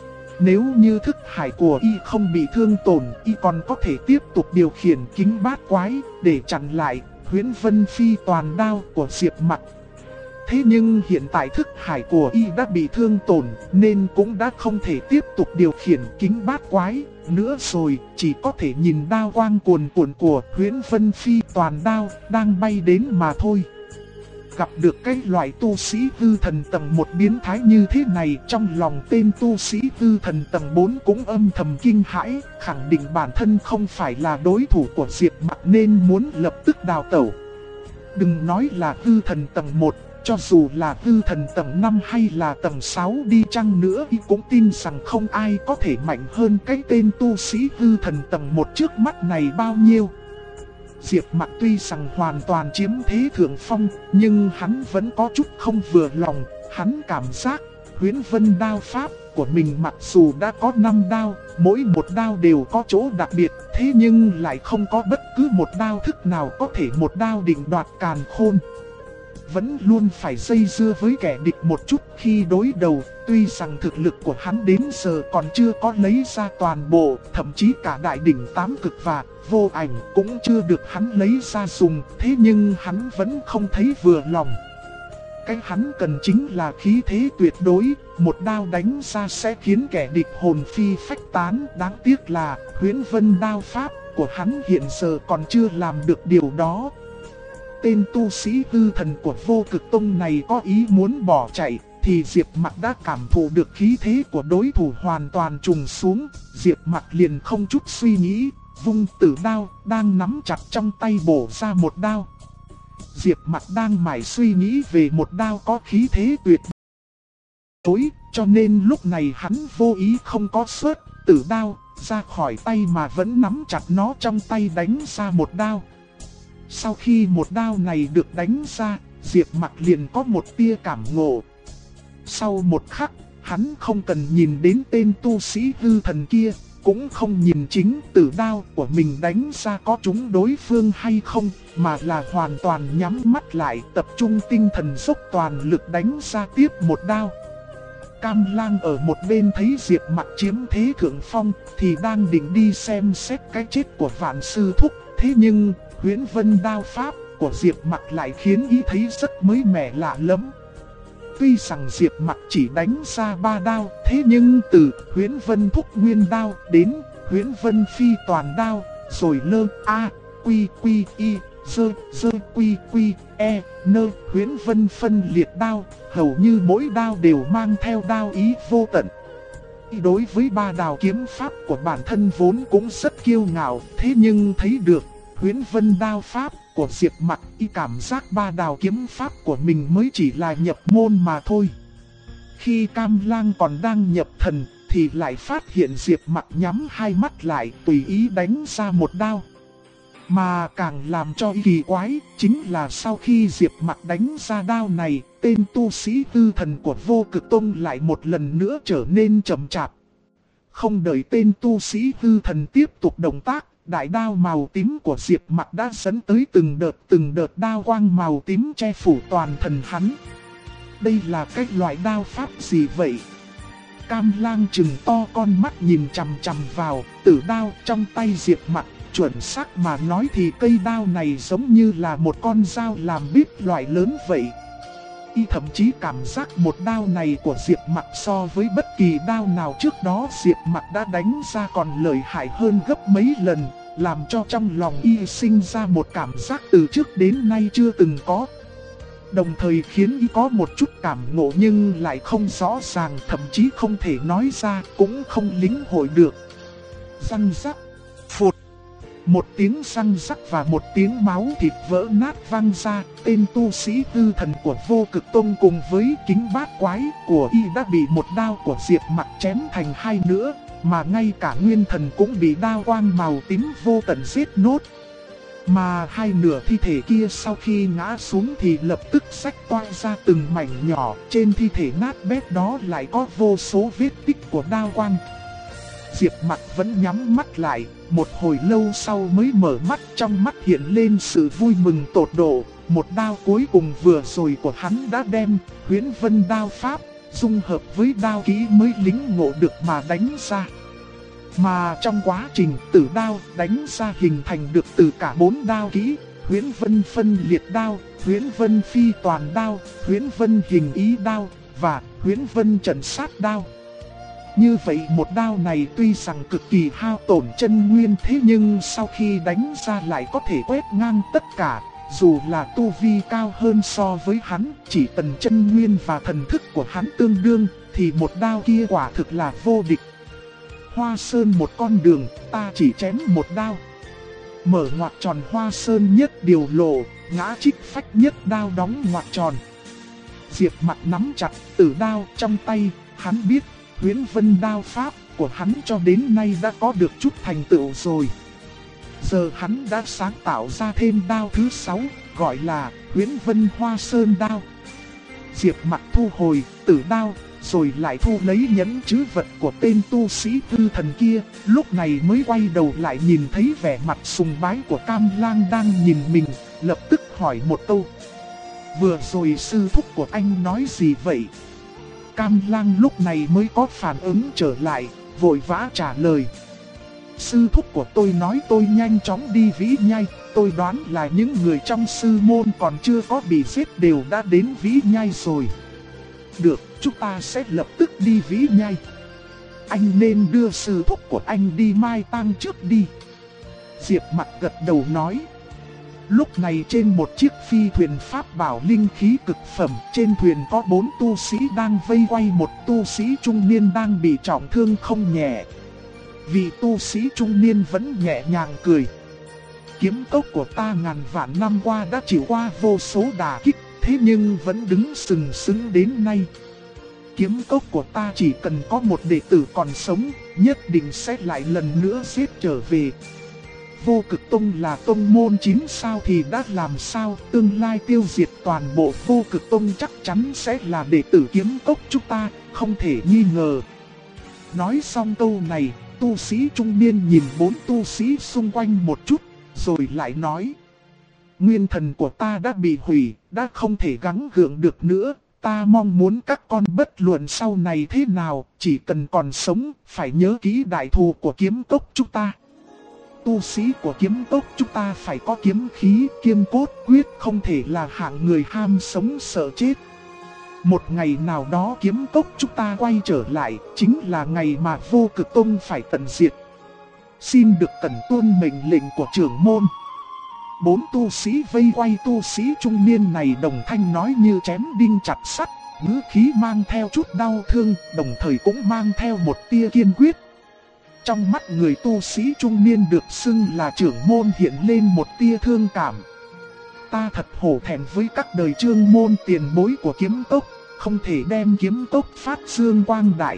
Nếu như thức hải của y không bị thương tổn, y còn có thể tiếp tục điều khiển kính bát quái để chặn lại Huyễn Vân phi toàn đao của Diệp Mặc. Thế nhưng hiện tại thức hải của y đã bị thương tổn nên cũng đã không thể tiếp tục điều khiển kính bát quái nữa rồi, chỉ có thể nhìn đao quang cuồn cuộn của Huyễn Vân phi toàn đao đang bay đến mà thôi. Gặp được cái loại tu sĩ hư thần tầng 1 biến thái như thế này, trong lòng tên tu sĩ hư thần tầng 4 cũng âm thầm kinh hãi, khẳng định bản thân không phải là đối thủ của Diệp Mặc nên muốn lập tức đào tẩu. Đừng nói là hư thần tầng 1, cho dù là hư thần tầng 5 hay là tầng 6 đi chăng nữa, y cũng tin rằng không ai có thể mạnh hơn cái tên tu sĩ hư thần tầng 1 trước mắt này bao nhiêu. Diệp Mặc tuy rằng hoàn toàn chiếm thế thượng phong, nhưng hắn vẫn có chút không vừa lòng. Hắn cảm giác Huyễn Vân đao pháp của mình mặc dù đã có 5 đao, mỗi một đao đều có chỗ đặc biệt, thế nhưng lại không có bất cứ một đao thức nào có thể một đao định đoạt càn khôn. Vẫn luôn phải dây dưa với kẻ địch một chút khi đối đầu, tuy rằng thực lực của hắn đến giờ còn chưa có lấy ra toàn bộ, thậm chí cả đại đỉnh 8 cực và vô ảnh cũng chưa được hắn lấy ra dùng, thế nhưng hắn vẫn không thấy vừa lòng. Cái hắn cần chính là khí thế tuyệt đối, một đao đánh ra sẽ khiến kẻ địch hồn phi phách tán. Đáng tiếc là Huyễn Vân đao pháp của hắn hiện giờ còn chưa làm được điều đó. Tên tu sĩ hư thần của Vô Cực Tông này có ý muốn bỏ chạy, thì Diệp Mặc đã cảm thụ được khí thế của đối thủ hoàn toàn trùng xuống. Diệp Mặc liền không chút suy nghĩ, vung tử đao đang nắm chặt trong tay bổ ra một đao. Diệp Mặc đang mải suy nghĩ về một đao có khí thế tuyệt đối, cho nên lúc này hắn vô ý không có xuất tử đao ra khỏi tay mà vẫn nắm chặt nó trong tay đánh ra một đao. Sau khi một đao này được đánh ra, Diệp Mặc liền có một tia cảm ngộ. Sau một khắc, hắn không cần nhìn đến tên tu sĩ hư thần kia, cũng không nhìn chính tử đao của mình đánh ra có trúng đối phương hay không, mà là hoàn toàn nhắm mắt lại, tập trung tinh thần dốc toàn lực đánh ra tiếp một đao. Cam Lang ở một bên thấy Diệp Mặc chiếm thế thượng phong, thì đang định đi xem xét cái chết của Vạn Sư Thúc, thế nhưng Huyễn Vân đao pháp của Diệp Mặc lại khiến ý thấy rất mới mẻ lạ lắm. Tuy rằng Diệp Mặc chỉ đánh ra 3 đao, thế nhưng từ Huyễn Vân Thúc Nguyên đao đến Huyễn Vân Phi toàn đao, rồi lơ a quy quy y dơ dơ quy quy e nơ Huyễn Vân phân liệt đao, hầu như mỗi đao đều mang theo đao ý vô tận. Đối với 3 đao kiếm pháp của bản thân vốn cũng rất kiêu ngạo, thế nhưng thấy được Huyễn Vân đao pháp của Diệp Mặc, y cảm giác 3 đao kiếm pháp của mình mới chỉ là nhập môn mà thôi. Khi Cam Lang còn đang nhập thần, thì lại phát hiện Diệp Mặc nhắm hai mắt lại tùy ý đánh ra một đao. Mà càng làm cho y kỳ quái, chính là sau khi Diệp Mặc đánh ra đao này, tên tu sĩ hư thần của Vô Cực Tông lại một lần nữa trở nên chậm chạp. Không đợi tên tu sĩ hư thần tiếp tục động tác, đại đao màu tím của Diệp Mặc đã dẫn tới từng đợt đao quang màu tím che phủ toàn thân hắn. Đây là cái loại đao pháp gì vậy? Cam Lang trừng to con mắt nhìn chằm chằm vào tử đao trong tay Diệp Mặc. Chuẩn xác mà nói thì cây đao này giống như là một con dao làm bếp loại lớn vậy. Y thậm chí cảm giác một đao này của Diệp Mặc so với bất kỳ đao nào trước đó Diệp Mặc đã đánh ra còn lợi hại hơn gấp mấy lần, làm cho trong lòng y sinh ra một cảm giác từ trước đến nay chưa từng có. Đồng thời khiến y có một chút cảm ngộ nhưng lại không rõ ràng, thậm chí không thể nói ra, cũng không lĩnh hội được. Răng rắc, phụt. Một tiếng răng rắc và một tiếng máu thịt vỡ nát vang ra, tên tu sĩ hư thần của Vô Cực Tông cùng với kính bát quái của y đã bị một đao của Diệp Mặc chém thành hai nửa, mà ngay cả nguyên thần cũng bị đao quang màu tím vô tận giết nốt. Mà hai nửa thi thể kia sau khi ngã xuống thì lập tức xách toang ra từng mảnh nhỏ, trên thi thể nát bét đó lại có vô số vết tích của đao quang. Diệp Mặc vẫn nhắm mắt lại, một hồi lâu sau mới mở mắt, trong mắt hiện lên sự vui mừng tột độ. Một đao cuối cùng vừa rồi của hắn đã đem Huyễn Vân đao pháp dung hợp với đao kỹ mới lĩnh ngộ được mà đánh ra. Mà trong quá trình tử đao đánh ra hình thành được từ cả 4 đao kỹ: Huyễn Vân phân liệt đao, Huyễn Vân phi toàn đao, Huyễn Vân hình ý đao và Huyễn Vân trận sát đao. Như vậy một đao này tuy rằng cực kỳ hao tổn chân nguyên, thế nhưng sau khi đánh ra lại có thể quét ngang tất cả. Dù là tu vi cao hơn so với hắn, chỉ cần chân nguyên và thần thức của hắn tương đương, thì một đao kia quả thực là vô địch. Hoa sơn một con đường, ta chỉ chém một đao. Mở ngoặc tròn hoa sơn nhất điều lộ, ngã trích phách nhất đao đóng ngoặc tròn. Diệp Mặc nắm chặt tử đao trong tay, hắn biết Huyễn Vân đao pháp của hắn cho đến nay đã có được chút thành tựu rồi. Giờ hắn đã sáng tạo ra thêm đao thứ 6, gọi là Huyễn Vân Hoa Sơn đao. Diệp Mặc thu hồi tử đao, rồi lại thu lấy nhẫn trữ vật của tên tu sĩ hư thần kia, lúc này mới quay đầu lại nhìn thấy vẻ mặt sùng bái của Cam Lang đang nhìn mình, lập tức hỏi một câu. Vừa rồi sư thúc của anh nói gì vậy? Cam Lang lúc này mới có phản ứng trở lại, vội vã trả lời. Sư thúc của tôi nói tôi nhanh chóng đi Vĩ Nhai, tôi đoán là những người trong sư môn còn chưa có bị giết đều đã đến Vĩ Nhai rồi. Được, chúng ta sẽ lập tức đi Vĩ Nhai. Anh nên đưa sư thúc của anh đi mai tang trước đi. Diệp Mặc gật đầu nói. Lúc này trên một chiếc phi thuyền pháp bảo linh khí cực phẩm, trên thuyền có 4 tu sĩ đang vây quay một tu sĩ trung niên đang bị trọng thương không nhẹ. Vị tu sĩ trung niên vẫn nhẹ nhàng cười. Kiếm cốc của ta ngàn vạn năm qua đã chịu qua vô số đả kích, thế nhưng vẫn đứng sừng sững đến nay. Kiếm cốc của ta chỉ cần có một đệ tử còn sống, nhất định sẽ lại lần nữa giết trở về. Vô Cực Tông là tông môn 9 sao thì đã làm sao, tương lai tiêu diệt toàn bộ Vô Cực Tông chắc chắn sẽ là đệ tử kiếm cốc chúng ta, không thể nghi ngờ. Nói xong câu này, tu sĩ trung niên nhìn 4 tu sĩ xung quanh một chút, rồi lại nói. Nguyên thần của ta đã bị hủy, đã không thể gắng gượng được nữa. Ta mong muốn các con bất luận sau này thế nào, chỉ cần còn sống, phải nhớ kỹ đại thù của kiếm cốc chúng ta. Tu sĩ của kiếm cốc chúng ta phải có kiếm khí, kiêm cốt, quyết không thể là hạng người ham sống sợ chết. Một ngày nào đó kiếm cốc chúng ta quay trở lại, chính là ngày mà Vô Cực Tông phải tận diệt. Xin được cẩn tuân mệnh lệnh của trưởng môn. 4 tu sĩ vây quay tu sĩ trung niên này đồng thanh nói như chém đinh chặt sắt, ngữ khí mang theo chút đau thương, đồng thời cũng mang theo một tia kiên quyết. Trong mắt người tu sĩ trung niên được xưng là trưởng môn hiện lên một tia thương cảm. Ta thật hổ thẹn với các đời trương môn tiền bối của kiếm cốc, không thể đem kiếm cốc phát dương quang đại.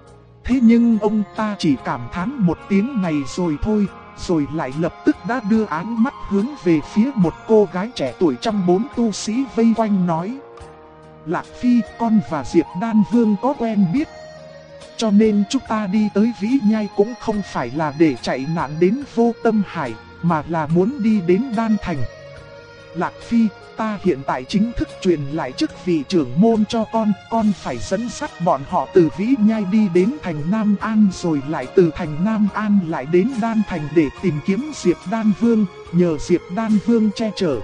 Thế nhưng ông ta chỉ cảm thán một tiếng này rồi thôi, rồi lại lập tức đã đưa ánh mắt hướng về phía một cô gái trẻ tuổi trong 4 tu sĩ vây quanh nói. Lạc Phi, con và Diệp Đan Vương có quen biết. Cho nên chúng ta đi tới Vĩ Nhai cũng không phải là để chạy nạn đến Vô Tâm Hải, mà là muốn đi đến Đan Thành. Lạc Phi, ta hiện tại chính thức truyền lại chức vị trưởng môn cho con phải dẫn dắt bọn họ từ Vĩ Nhai đi đến thành Nam An, rồi lại từ thành Nam An lại đến Đan Thành để tìm kiếm Diệp Đan Vương, nhờ Diệp Đan Vương che chở.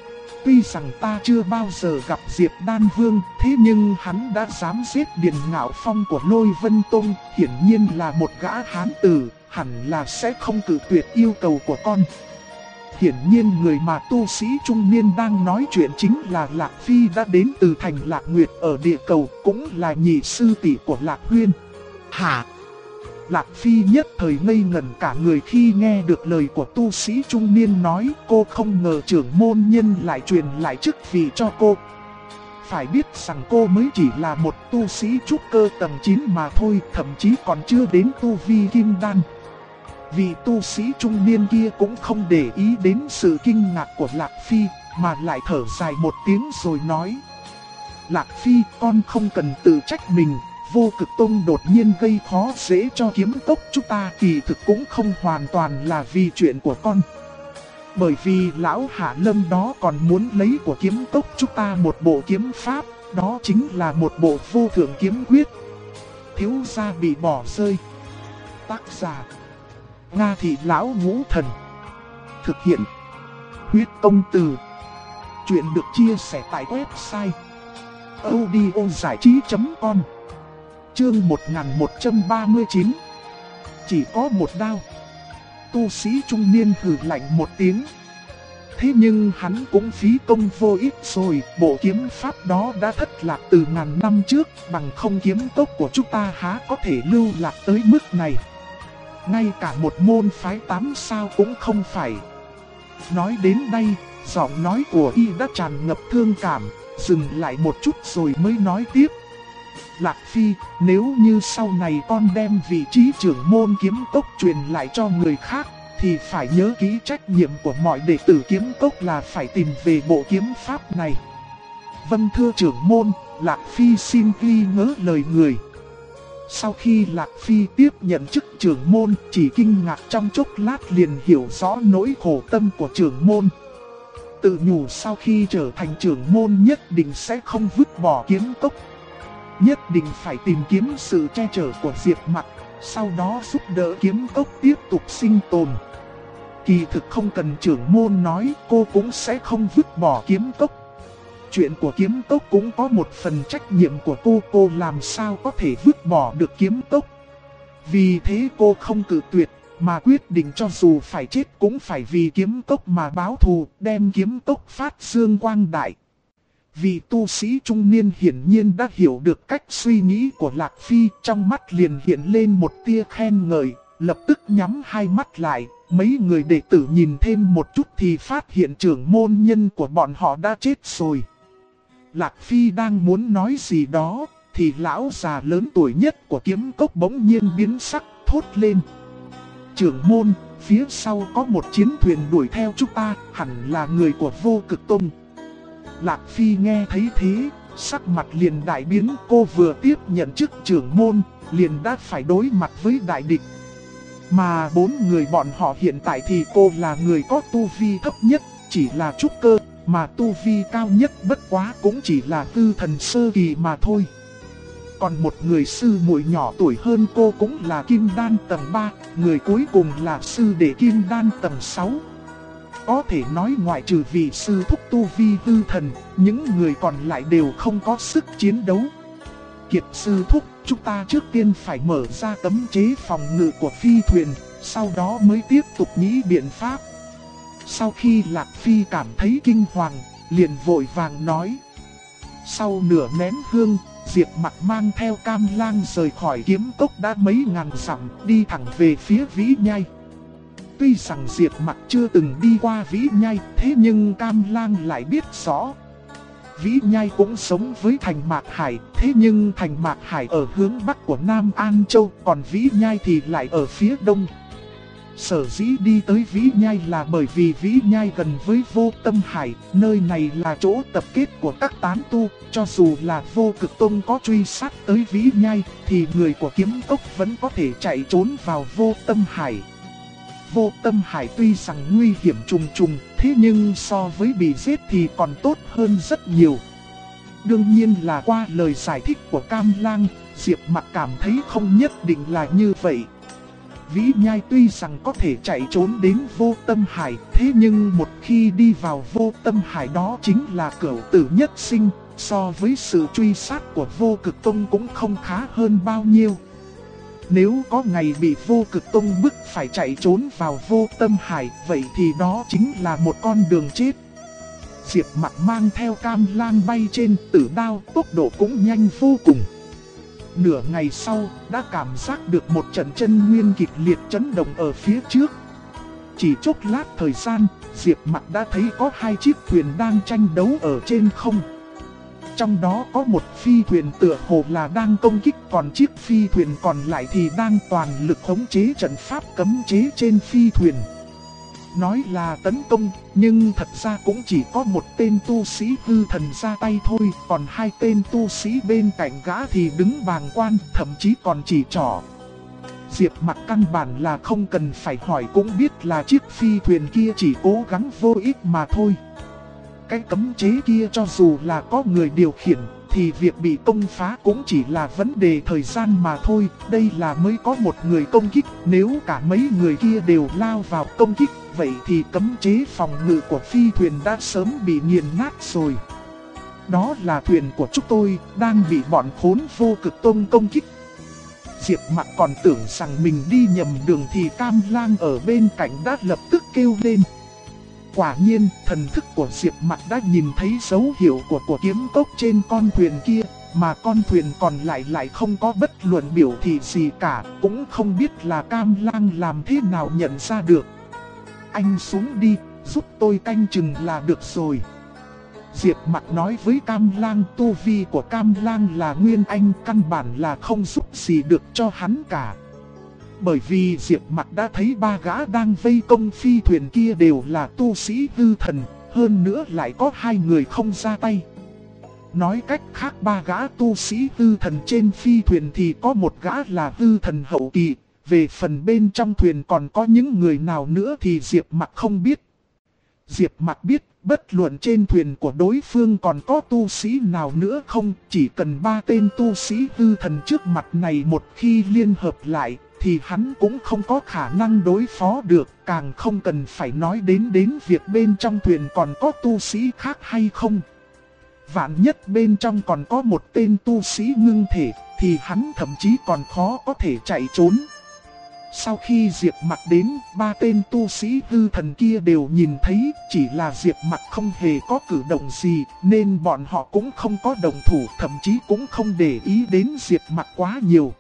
Tuy rằng ta chưa bao giờ gặp Diệp Đan Vương, thế nhưng hắn đã dám giết Điền Ngạo Phong của Lôi Vân Tông, hiển nhiên là một gã hán tử, hẳn là sẽ không cự tuyệt yêu cầu của con. Hiển nhiên người mà tu sĩ trung niên đang nói chuyện chính là Lạc Phi đã đến từ thành Lạc Nguyệt ở địa cầu, cũng là nhị sư tỷ của Lạc Huyên. Hả? Lạc Phi nhất thời ngây ngẩn cả người khi nghe được lời của tu sĩ trung niên nói, cô không ngờ trưởng môn nhân lại truyền lại chức vị cho cô. Phải biết rằng cô mới chỉ là một tu sĩ trúc cơ tầng 9 mà thôi, thậm chí còn chưa đến tu vi kim đan. Vị tu sĩ trung niên kia cũng không để ý đến sự kinh ngạc của Lạc Phi, mà lại thở dài một tiếng rồi nói. Lạc Phi, con không cần tự trách mình. Vô Cực Tông đột nhiên gây khó dễ cho kiếm cốc chúng ta kỳ thực cũng không hoàn toàn là vì chuyện của con. Bởi vì lão Hạ Lâm đó còn muốn lấy của kiếm cốc chúng ta một bộ kiếm pháp, đó chính là một bộ vô thượng kiếm quyết. Thiếu gia bị bỏ rơi. Tác giả Nga Thị Lão Ngũ Thần. Thực hiện Huyết Công Từ. Chuyện được chia sẻ tại website audiozảichí.com. Chương 1139. Chỉ có một đao. Tu sĩ trung niên hừ lạnh một tiếng. Thế nhưng hắn cũng phí công vô ích rồi, bộ kiếm pháp đó đã thất lạc từ ngàn năm trước, bằng không kiếm cốc của chúng ta há có thể lưu lạc tới mức này. Ngay cả một môn phái 8 sao cũng không phải. Nói đến đây, giọng nói của y đã tràn ngập thương cảm, dừng lại một chút rồi mới nói tiếp. Lạc Phi, nếu như sau này con đem vị trí trưởng môn kiếm cốc truyền lại cho người khác, thì phải nhớ kỹ trách nhiệm của mọi đệ tử kiếm cốc là phải tìm về bộ kiếm pháp này. Vâng thưa trưởng môn, Lạc Phi xin ghi nhớ lời người. Sau khi Lạc Phi tiếp nhận chức trưởng môn, chỉ kinh ngạc trong chốc lát liền hiểu rõ nỗi khổ tâm của trưởng môn. Tự nhủ sau khi trở thành trưởng môn nhất định sẽ không vứt bỏ kiếm cốc. Nhất định phải tìm kiếm sự che chở của Diệp Mặc, sau đó giúp đỡ kiếm cốc tiếp tục sinh tồn. Kỳ thực không cần trưởng môn nói, cô cũng sẽ không vứt bỏ kiếm cốc. Chuyện của kiếm cốc cũng có một phần trách nhiệm của cô làm sao có thể vứt bỏ được kiếm cốc. Vì thế cô không cự tuyệt, mà quyết định cho dù phải chết cũng phải vì kiếm cốc mà báo thù, đem kiếm cốc phát dương quang đại. Vị tu sĩ trung niên hiển nhiên đã hiểu được cách suy nghĩ của Lạc Phi, trong mắt liền hiện lên một tia khen ngợi, lập tức nhắm hai mắt lại. Mấy người đệ tử nhìn thêm một chút thì phát hiện trưởng môn nhân của bọn họ đã chết rồi. Lạc Phi đang muốn nói gì đó, thì lão già lớn tuổi nhất của kiếm cốc bỗng nhiên biến sắc, thốt lên. Trưởng môn, phía sau có một chiến thuyền đuổi theo chúng ta, hẳn là người của Vô Cực Tông. Lạc Phi nghe thấy thế, sắc mặt liền đại biến, cô vừa tiếp nhận chức trưởng môn, liền đã phải đối mặt với đại địch. Mà 4 người bọn họ hiện tại thì cô là người có tu vi thấp nhất, chỉ là trúc cơ, mà tu vi cao nhất bất quá cũng chỉ là tư thần sơ kỳ mà thôi. Còn một người sư muội nhỏ tuổi hơn cô cũng là kim đan tầng 3, người cuối cùng là sư đệ kim đan tầng 6. Có thể nói ngoại trừ vị sư thúc tu vi tư thần, những người còn lại đều không có sức chiến đấu. Kiệt sư thúc, chúng ta trước tiên phải mở ra cấm chế phòng ngự của phi thuyền, sau đó mới tiếp tục nghĩ biện pháp. Sau khi Lạc Phi cảm thấy kinh hoàng, liền vội vàng nói. Sau nửa nén hương, Diệp Mặc mang theo Cam Lang rời khỏi kiếm cốc đã mấy ngàn dặm, đi thẳng về phía Vĩ Nhai. Tuy rằng Diệp Mặc chưa từng đi qua Vĩ Nhai, thế nhưng Cam Lang lại biết rõ. Vĩ Nhai cũng sống với thành Mạc Hải, thế nhưng thành Mạc Hải ở hướng bắc của Nam An Châu, còn Vĩ Nhai thì lại ở phía đông. Sở dĩ đi tới Vĩ Nhai là bởi vì Vĩ Nhai gần với Vô Tâm Hải, nơi này là chỗ tập kết của các tán tu, cho dù là Vô Cực Tông có truy sát tới Vĩ Nhai, thì người của kiếm cốc vẫn có thể chạy trốn vào Vô Tâm Hải. Vô Tâm Hải tuy rằng nguy hiểm trùng trùng, thế nhưng so với bị giết thì còn tốt hơn rất nhiều. Đương nhiên là qua lời giải thích của Cam Lang, Diệp Mặc cảm thấy không nhất định là như vậy. Vĩ Nhai tuy rằng có thể chạy trốn đến Vô Tâm Hải, thế nhưng một khi đi vào Vô Tâm Hải đó chính là cửu tử nhất sinh, so với sự truy sát của Vô Cực Tông cũng không khá hơn bao nhiêu. Nếu có ngày bị Vô Cực Tông bức phải chạy trốn vào Vô Tâm Hải, vậy thì đó chính là một con đường chết. Diệp Mặc mang theo Cam Lang bay trên tử đao, tốc độ cũng nhanh vô cùng. Nửa ngày sau, đã cảm giác được một trận chân nguyên kịch liệt chấn động ở phía trước. Chỉ chốc lát thời gian, Diệp Mặc đã thấy có 2 chiếc thuyền đang tranh đấu ở trên không. Trong đó có một phi thuyền tựa hồ là đang công kích, còn chiếc phi thuyền còn lại thì đang toàn lực khống chế trận pháp cấm chế trên phi thuyền. Nói là tấn công, nhưng thật ra cũng chỉ có một tên tu sĩ hư thần ra tay thôi, còn 2 tên tu sĩ bên cạnh gã thì đứng bàng quan, thậm chí còn chỉ trỏ. Diệp Mặc căn bản là không cần phải hỏi cũng biết là chiếc phi thuyền kia chỉ cố gắng vô ích mà thôi. Cái cấm chế kia cho dù là có người điều khiển, thì việc bị công phá cũng chỉ là vấn đề thời gian mà thôi. Đây là mới có một người công kích, nếu cả mấy người kia đều lao vào công kích, vậy thì cấm chế phòng ngự của phi thuyền đã sớm bị nghiền nát rồi. Đó là thuyền của chúng tôi, đang bị bọn khốn Vô Cực Tông công kích. Diệp Mặc còn tưởng rằng mình đi nhầm đường thì Cam Lang ở bên cạnh đã lập tức kêu lên. Quả nhiên, thần thức của Diệp Mặc đã nhìn thấy dấu hiệu của kiếm cốc trên con thuyền kia, mà con thuyền còn lại lại không có bất luận biểu thị gì cả, cũng không biết là Cam Lang làm thế nào nhận ra được. Anh xuống đi, giúp tôi canh chừng là được rồi. Diệp Mặc nói với Cam Lang, tu vi của Cam Lang là Nguyên Anh, căn bản là không giúp gì được cho hắn cả. Bởi vì Diệp Mặc đã thấy ba gã đang vây công phi thuyền kia đều là tu sĩ hư thần, hơn nữa lại có hai người không ra tay. Nói cách khác, ba gã tu sĩ hư thần trên phi thuyền thì có một gã là hư thần hậu kỳ. Về phần bên trong thuyền còn có những người nào nữa thì Diệp Mặc không biết. Diệp Mặc biết bất luận trên thuyền của đối phương còn có tu sĩ nào nữa không, chỉ cần ba tên tu sĩ hư thần trước mặt này một khi liên hợp lại thì hắn cũng không có khả năng đối phó được, càng không cần phải nói đến việc bên trong thuyền còn có tu sĩ khác hay không. Vạn nhất bên trong còn có một tên tu sĩ ngưng thể thì hắn thậm chí còn khó có thể chạy trốn. Sau khi Diệp Mặc đến, ba tên tu sĩ hư thần kia đều nhìn thấy, chỉ là Diệp Mặc không hề có cử động gì, nên bọn họ cũng không có đồng thủ, thậm chí cũng không để ý đến Diệp Mặc quá nhiều.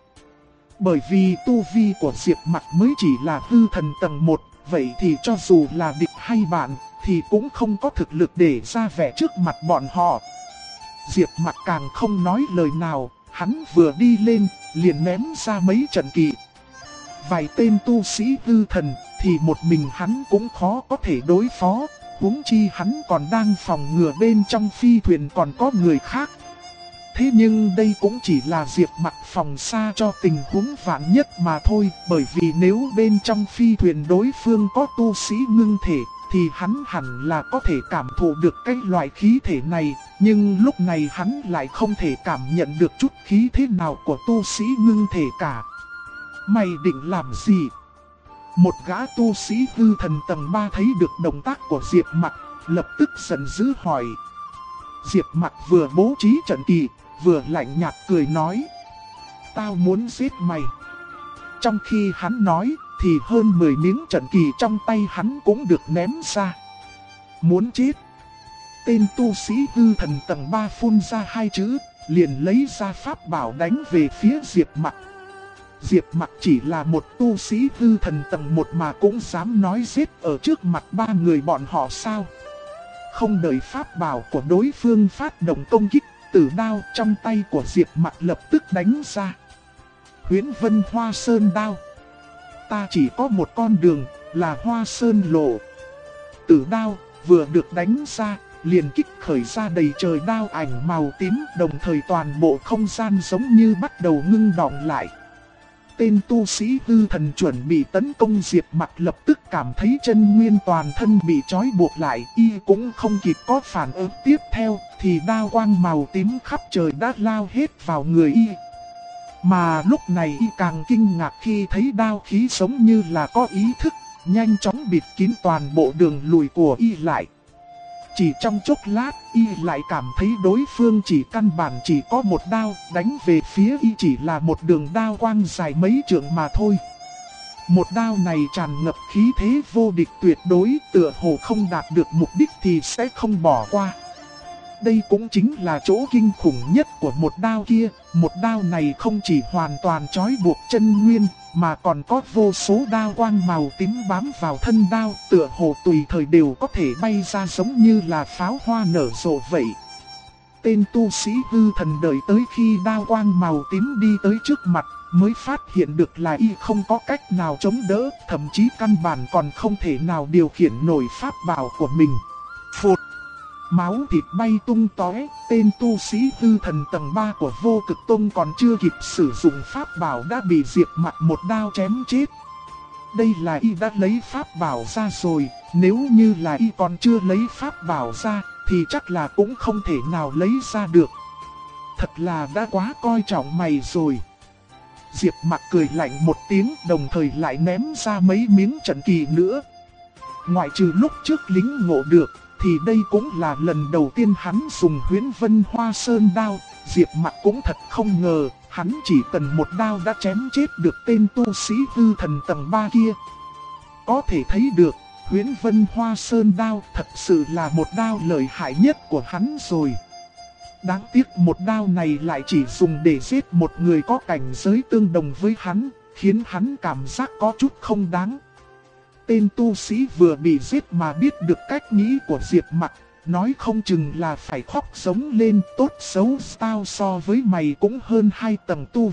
Bởi vì tu vi của Diệp Mặc mới chỉ là hư thần tầng 1, vậy thì cho dù là địch hay bạn, thì cũng không có thực lực để ra vẻ trước mặt bọn họ. Diệp Mặc càng không nói lời nào, hắn vừa đi lên, liền ném ra mấy trận kỳ. Vài tên tu sĩ hư thần thì một mình hắn cũng khó có thể đối phó, huống chi hắn còn đang phòng ngừa bên trong phi thuyền còn có người khác. Thế nhưng đây cũng chỉ là Diệp Mặc phòng xa cho tình huống vạn nhất mà thôi, bởi vì nếu bên trong phi thuyền đối phương có tu sĩ ngưng thể thì hắn hẳn là có thể cảm thụ được cái loại khí thể này, nhưng lúc này hắn lại không thể cảm nhận được chút khí thế nào của tu sĩ ngưng thể cả. Mày định làm gì? Một gã tu sĩ hư thần tầng 3 thấy được động tác của Diệp Mặc, lập tức giận dữ hỏi. Diệp Mặc vừa bố trí trận kỳ, vừa lạnh nhạt cười nói: tao muốn giết mày. Trong khi hắn nói, thì hơn 10 miếng trận kỳ trong tay hắn cũng được ném ra. Muốn chết. Tên tu sĩ hư thần tầng 3 phun ra hai chữ, liền lấy ra pháp bảo đánh về phía Diệp Mặc. Diệp Mặc chỉ là một tu sĩ hư thần tầng 1 mà cũng dám nói giết ở trước mặt ba người bọn họ sao? Không đợi pháp bảo của đối phương phát động công kích, tử đao trong tay của Diệp Mặc lập tức đánh ra. Huyễn Vân Hoa Sơn đao. Ta chỉ có một con đường, là Hoa Sơn lộ. Tử đao vừa được đánh ra, liền kích khởi ra đầy trời đao ảnh màu tím, đồng thời toàn bộ không gian giống như bắt đầu ngưng đọng lại. Tên tu sĩ hư thần chuẩn bị tấn công Diệp Mặc lập tức cảm thấy chân nguyên toàn thân bị trói buộc lại, y cũng không kịp có phản ứng tiếp theo, thì đao quang màu tím khắp trời đã lao hết vào người y. Mà lúc này y càng kinh ngạc khi thấy đao khí giống như là có ý thức, nhanh chóng bịt kín toàn bộ đường lùi của y lại. Chỉ trong chốc lát, y lại cảm thấy đối phương chỉ căn bản chỉ có một đao, đánh về phía y chỉ là một đường đao quang dài mấy trượng mà thôi. Một đao này tràn ngập khí thế vô địch tuyệt đối, tựa hồ không đạt được mục đích thì sẽ không bỏ qua. Đây cũng chính là chỗ kinh khủng nhất của một đao kia, một đao này không chỉ hoàn toàn trói buộc chân nguyên, mà còn có vô số đao quang màu tím bám vào thân đao, tựa hồ tùy thời đều có thể bay ra giống như là pháo hoa nở rộ vậy. Tên tu sĩ hư thần đợi tới khi đao quang màu tím đi tới trước mặt, mới phát hiện được là y không có cách nào chống đỡ, thậm chí căn bản còn không thể nào điều khiển nổi pháp bảo của mình. Phụt! Máu thịt bay tung tóe, tên tu sĩ hư thần tầng 3 của Vô Cực Tông còn chưa kịp sử dụng pháp bảo đã bị Diệp Mặc một đao chém chết. Đây là y đã lấy pháp bảo ra rồi, nếu như là y còn chưa lấy pháp bảo ra, thì chắc là cũng không thể nào lấy ra được. Thật là đã quá coi trọng mày rồi. Diệp Mặc cười lạnh một tiếng, đồng thời lại ném ra mấy miếng trận kỳ nữa. Ngoại trừ lúc trước lính ngộ được, thì đây cũng là lần đầu tiên hắn dùng Huyễn Vân Hoa Sơn đao. Diệp Mặc cũng thật không ngờ, hắn chỉ cần một đao đã chém chết được tên tu sĩ hư thần tầng 3 kia. Có thể thấy được, Huyễn Vân Hoa Sơn đao thật sự là một đao lợi hại nhất của hắn rồi. Đáng tiếc một đao này lại chỉ dùng để giết một người có cảnh giới tương đồng với hắn, khiến hắn cảm giác có chút không đáng. Tên tu sĩ vừa bị giết mà biết được cách nghĩ của Diệp Mặc, nói không chừng là phải khóc sống lên, tốt xấu tao so với mày cũng hơn 2 tầng tu vi,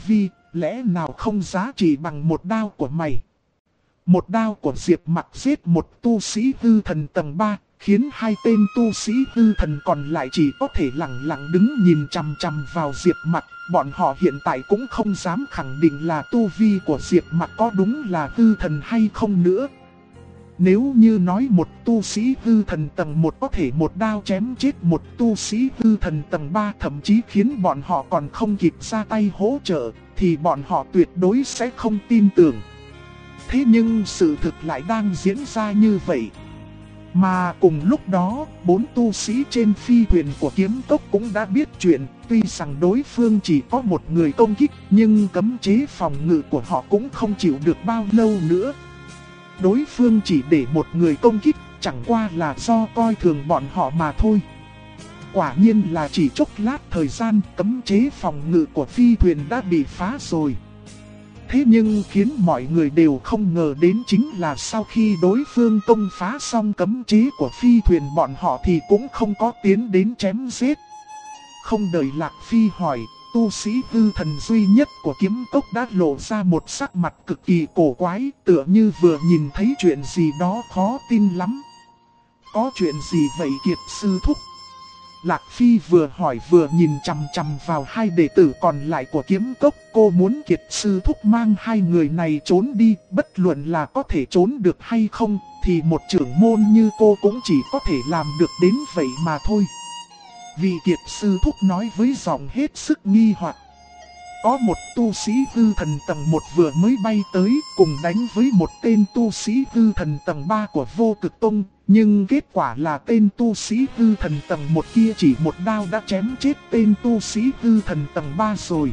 lẽ nào không giá trị bằng một đao của mày? Một đao của Diệp Mặc giết một tu sĩ hư thần tầng 3, khiến hai tên tu sĩ hư thần còn lại chỉ có thể lặng lặng đứng nhìn chằm chằm vào Diệp Mặc. Bọn họ hiện tại cũng không dám khẳng định là tu vi của Diệp Mặc có đúng là hư thần hay không nữa. Nếu như nói một tu sĩ hư thần tầng 1 có thể một đao chém chết một tu sĩ hư thần tầng 3, thậm chí khiến bọn họ còn không kịp ra tay hỗ trợ, thì bọn họ tuyệt đối sẽ không tin tưởng. Thế nhưng sự thực lại đang diễn ra như vậy. Mà cùng lúc đó, 4 tu sĩ trên phi thuyền của kiếm tốc cũng đã biết chuyện. Tuy rằng đối phương chỉ có một người công kích, nhưng cấm chế phòng ngự của họ cũng không chịu được bao lâu nữa. Đối phương chỉ để một người công kích, chẳng qua là do coi thường bọn họ mà thôi. Quả nhiên là chỉ chốc lát thời gian, cấm chế phòng ngự của phi thuyền đã bị phá rồi. Thế nhưng khiến mọi người đều không ngờ đến chính là sau khi đối phương công phá xong cấm chế của phi thuyền, bọn họ thì cũng không có tiến đến chém giết. Không đợi Lạc Phi hỏi, tu sĩ hư thần duy nhất của kiếm cốc đã lộ ra một sắc mặt cực kỳ cổ quái, tựa như vừa nhìn thấy chuyện gì đó khó tin lắm. Có chuyện gì vậy Kiệt sư thúc? Lạc Phi vừa hỏi vừa nhìn chằm chằm vào hai đệ tử còn lại của kiếm cốc. Cô muốn Kiệt sư thúc mang hai người này trốn đi, bất luận là có thể trốn được hay không, thì một trưởng môn như cô cũng chỉ có thể làm được đến vậy mà thôi. Vị Kiệt sư thúc nói với giọng hết sức nghi hoặc. Có một tu sĩ hư thần tầng 1 vừa mới bay tới cùng đánh với một tên tu sĩ hư thần tầng 3 của Vô Cực Tông. Nhưng kết quả là tên tu sĩ hư thần tầng 1 kia chỉ một đao đã chém chết tên tu sĩ hư thần tầng 3 rồi.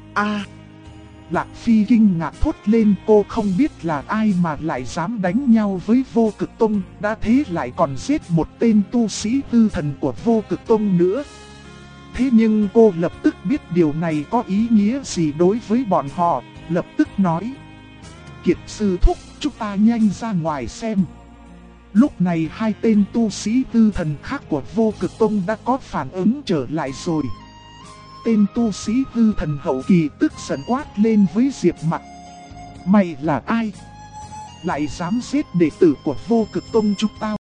Lạc Phi kinh ngạc thốt lên, cô không biết là ai mà lại dám đánh nhau với Vô Cực Tông, đã thế lại còn giết một tên tu sĩ hư thần của Vô Cực Tông nữa. Thế nhưng cô lập tức biết điều này có ý nghĩa gì đối với bọn họ, lập tức nói. Kiệt sư thúc, chúng ta nhanh ra ngoài xem. Lúc này hai tên tu sĩ hư thần khác của Vô Cực Tông đã có phản ứng trở lại rồi. Tên tu sĩ hư thần hậu kỳ tức giận quát lên với Diệp Mặc. Mày là ai? Lại dám giết đệ tử của Vô Cực Tông chúng tao?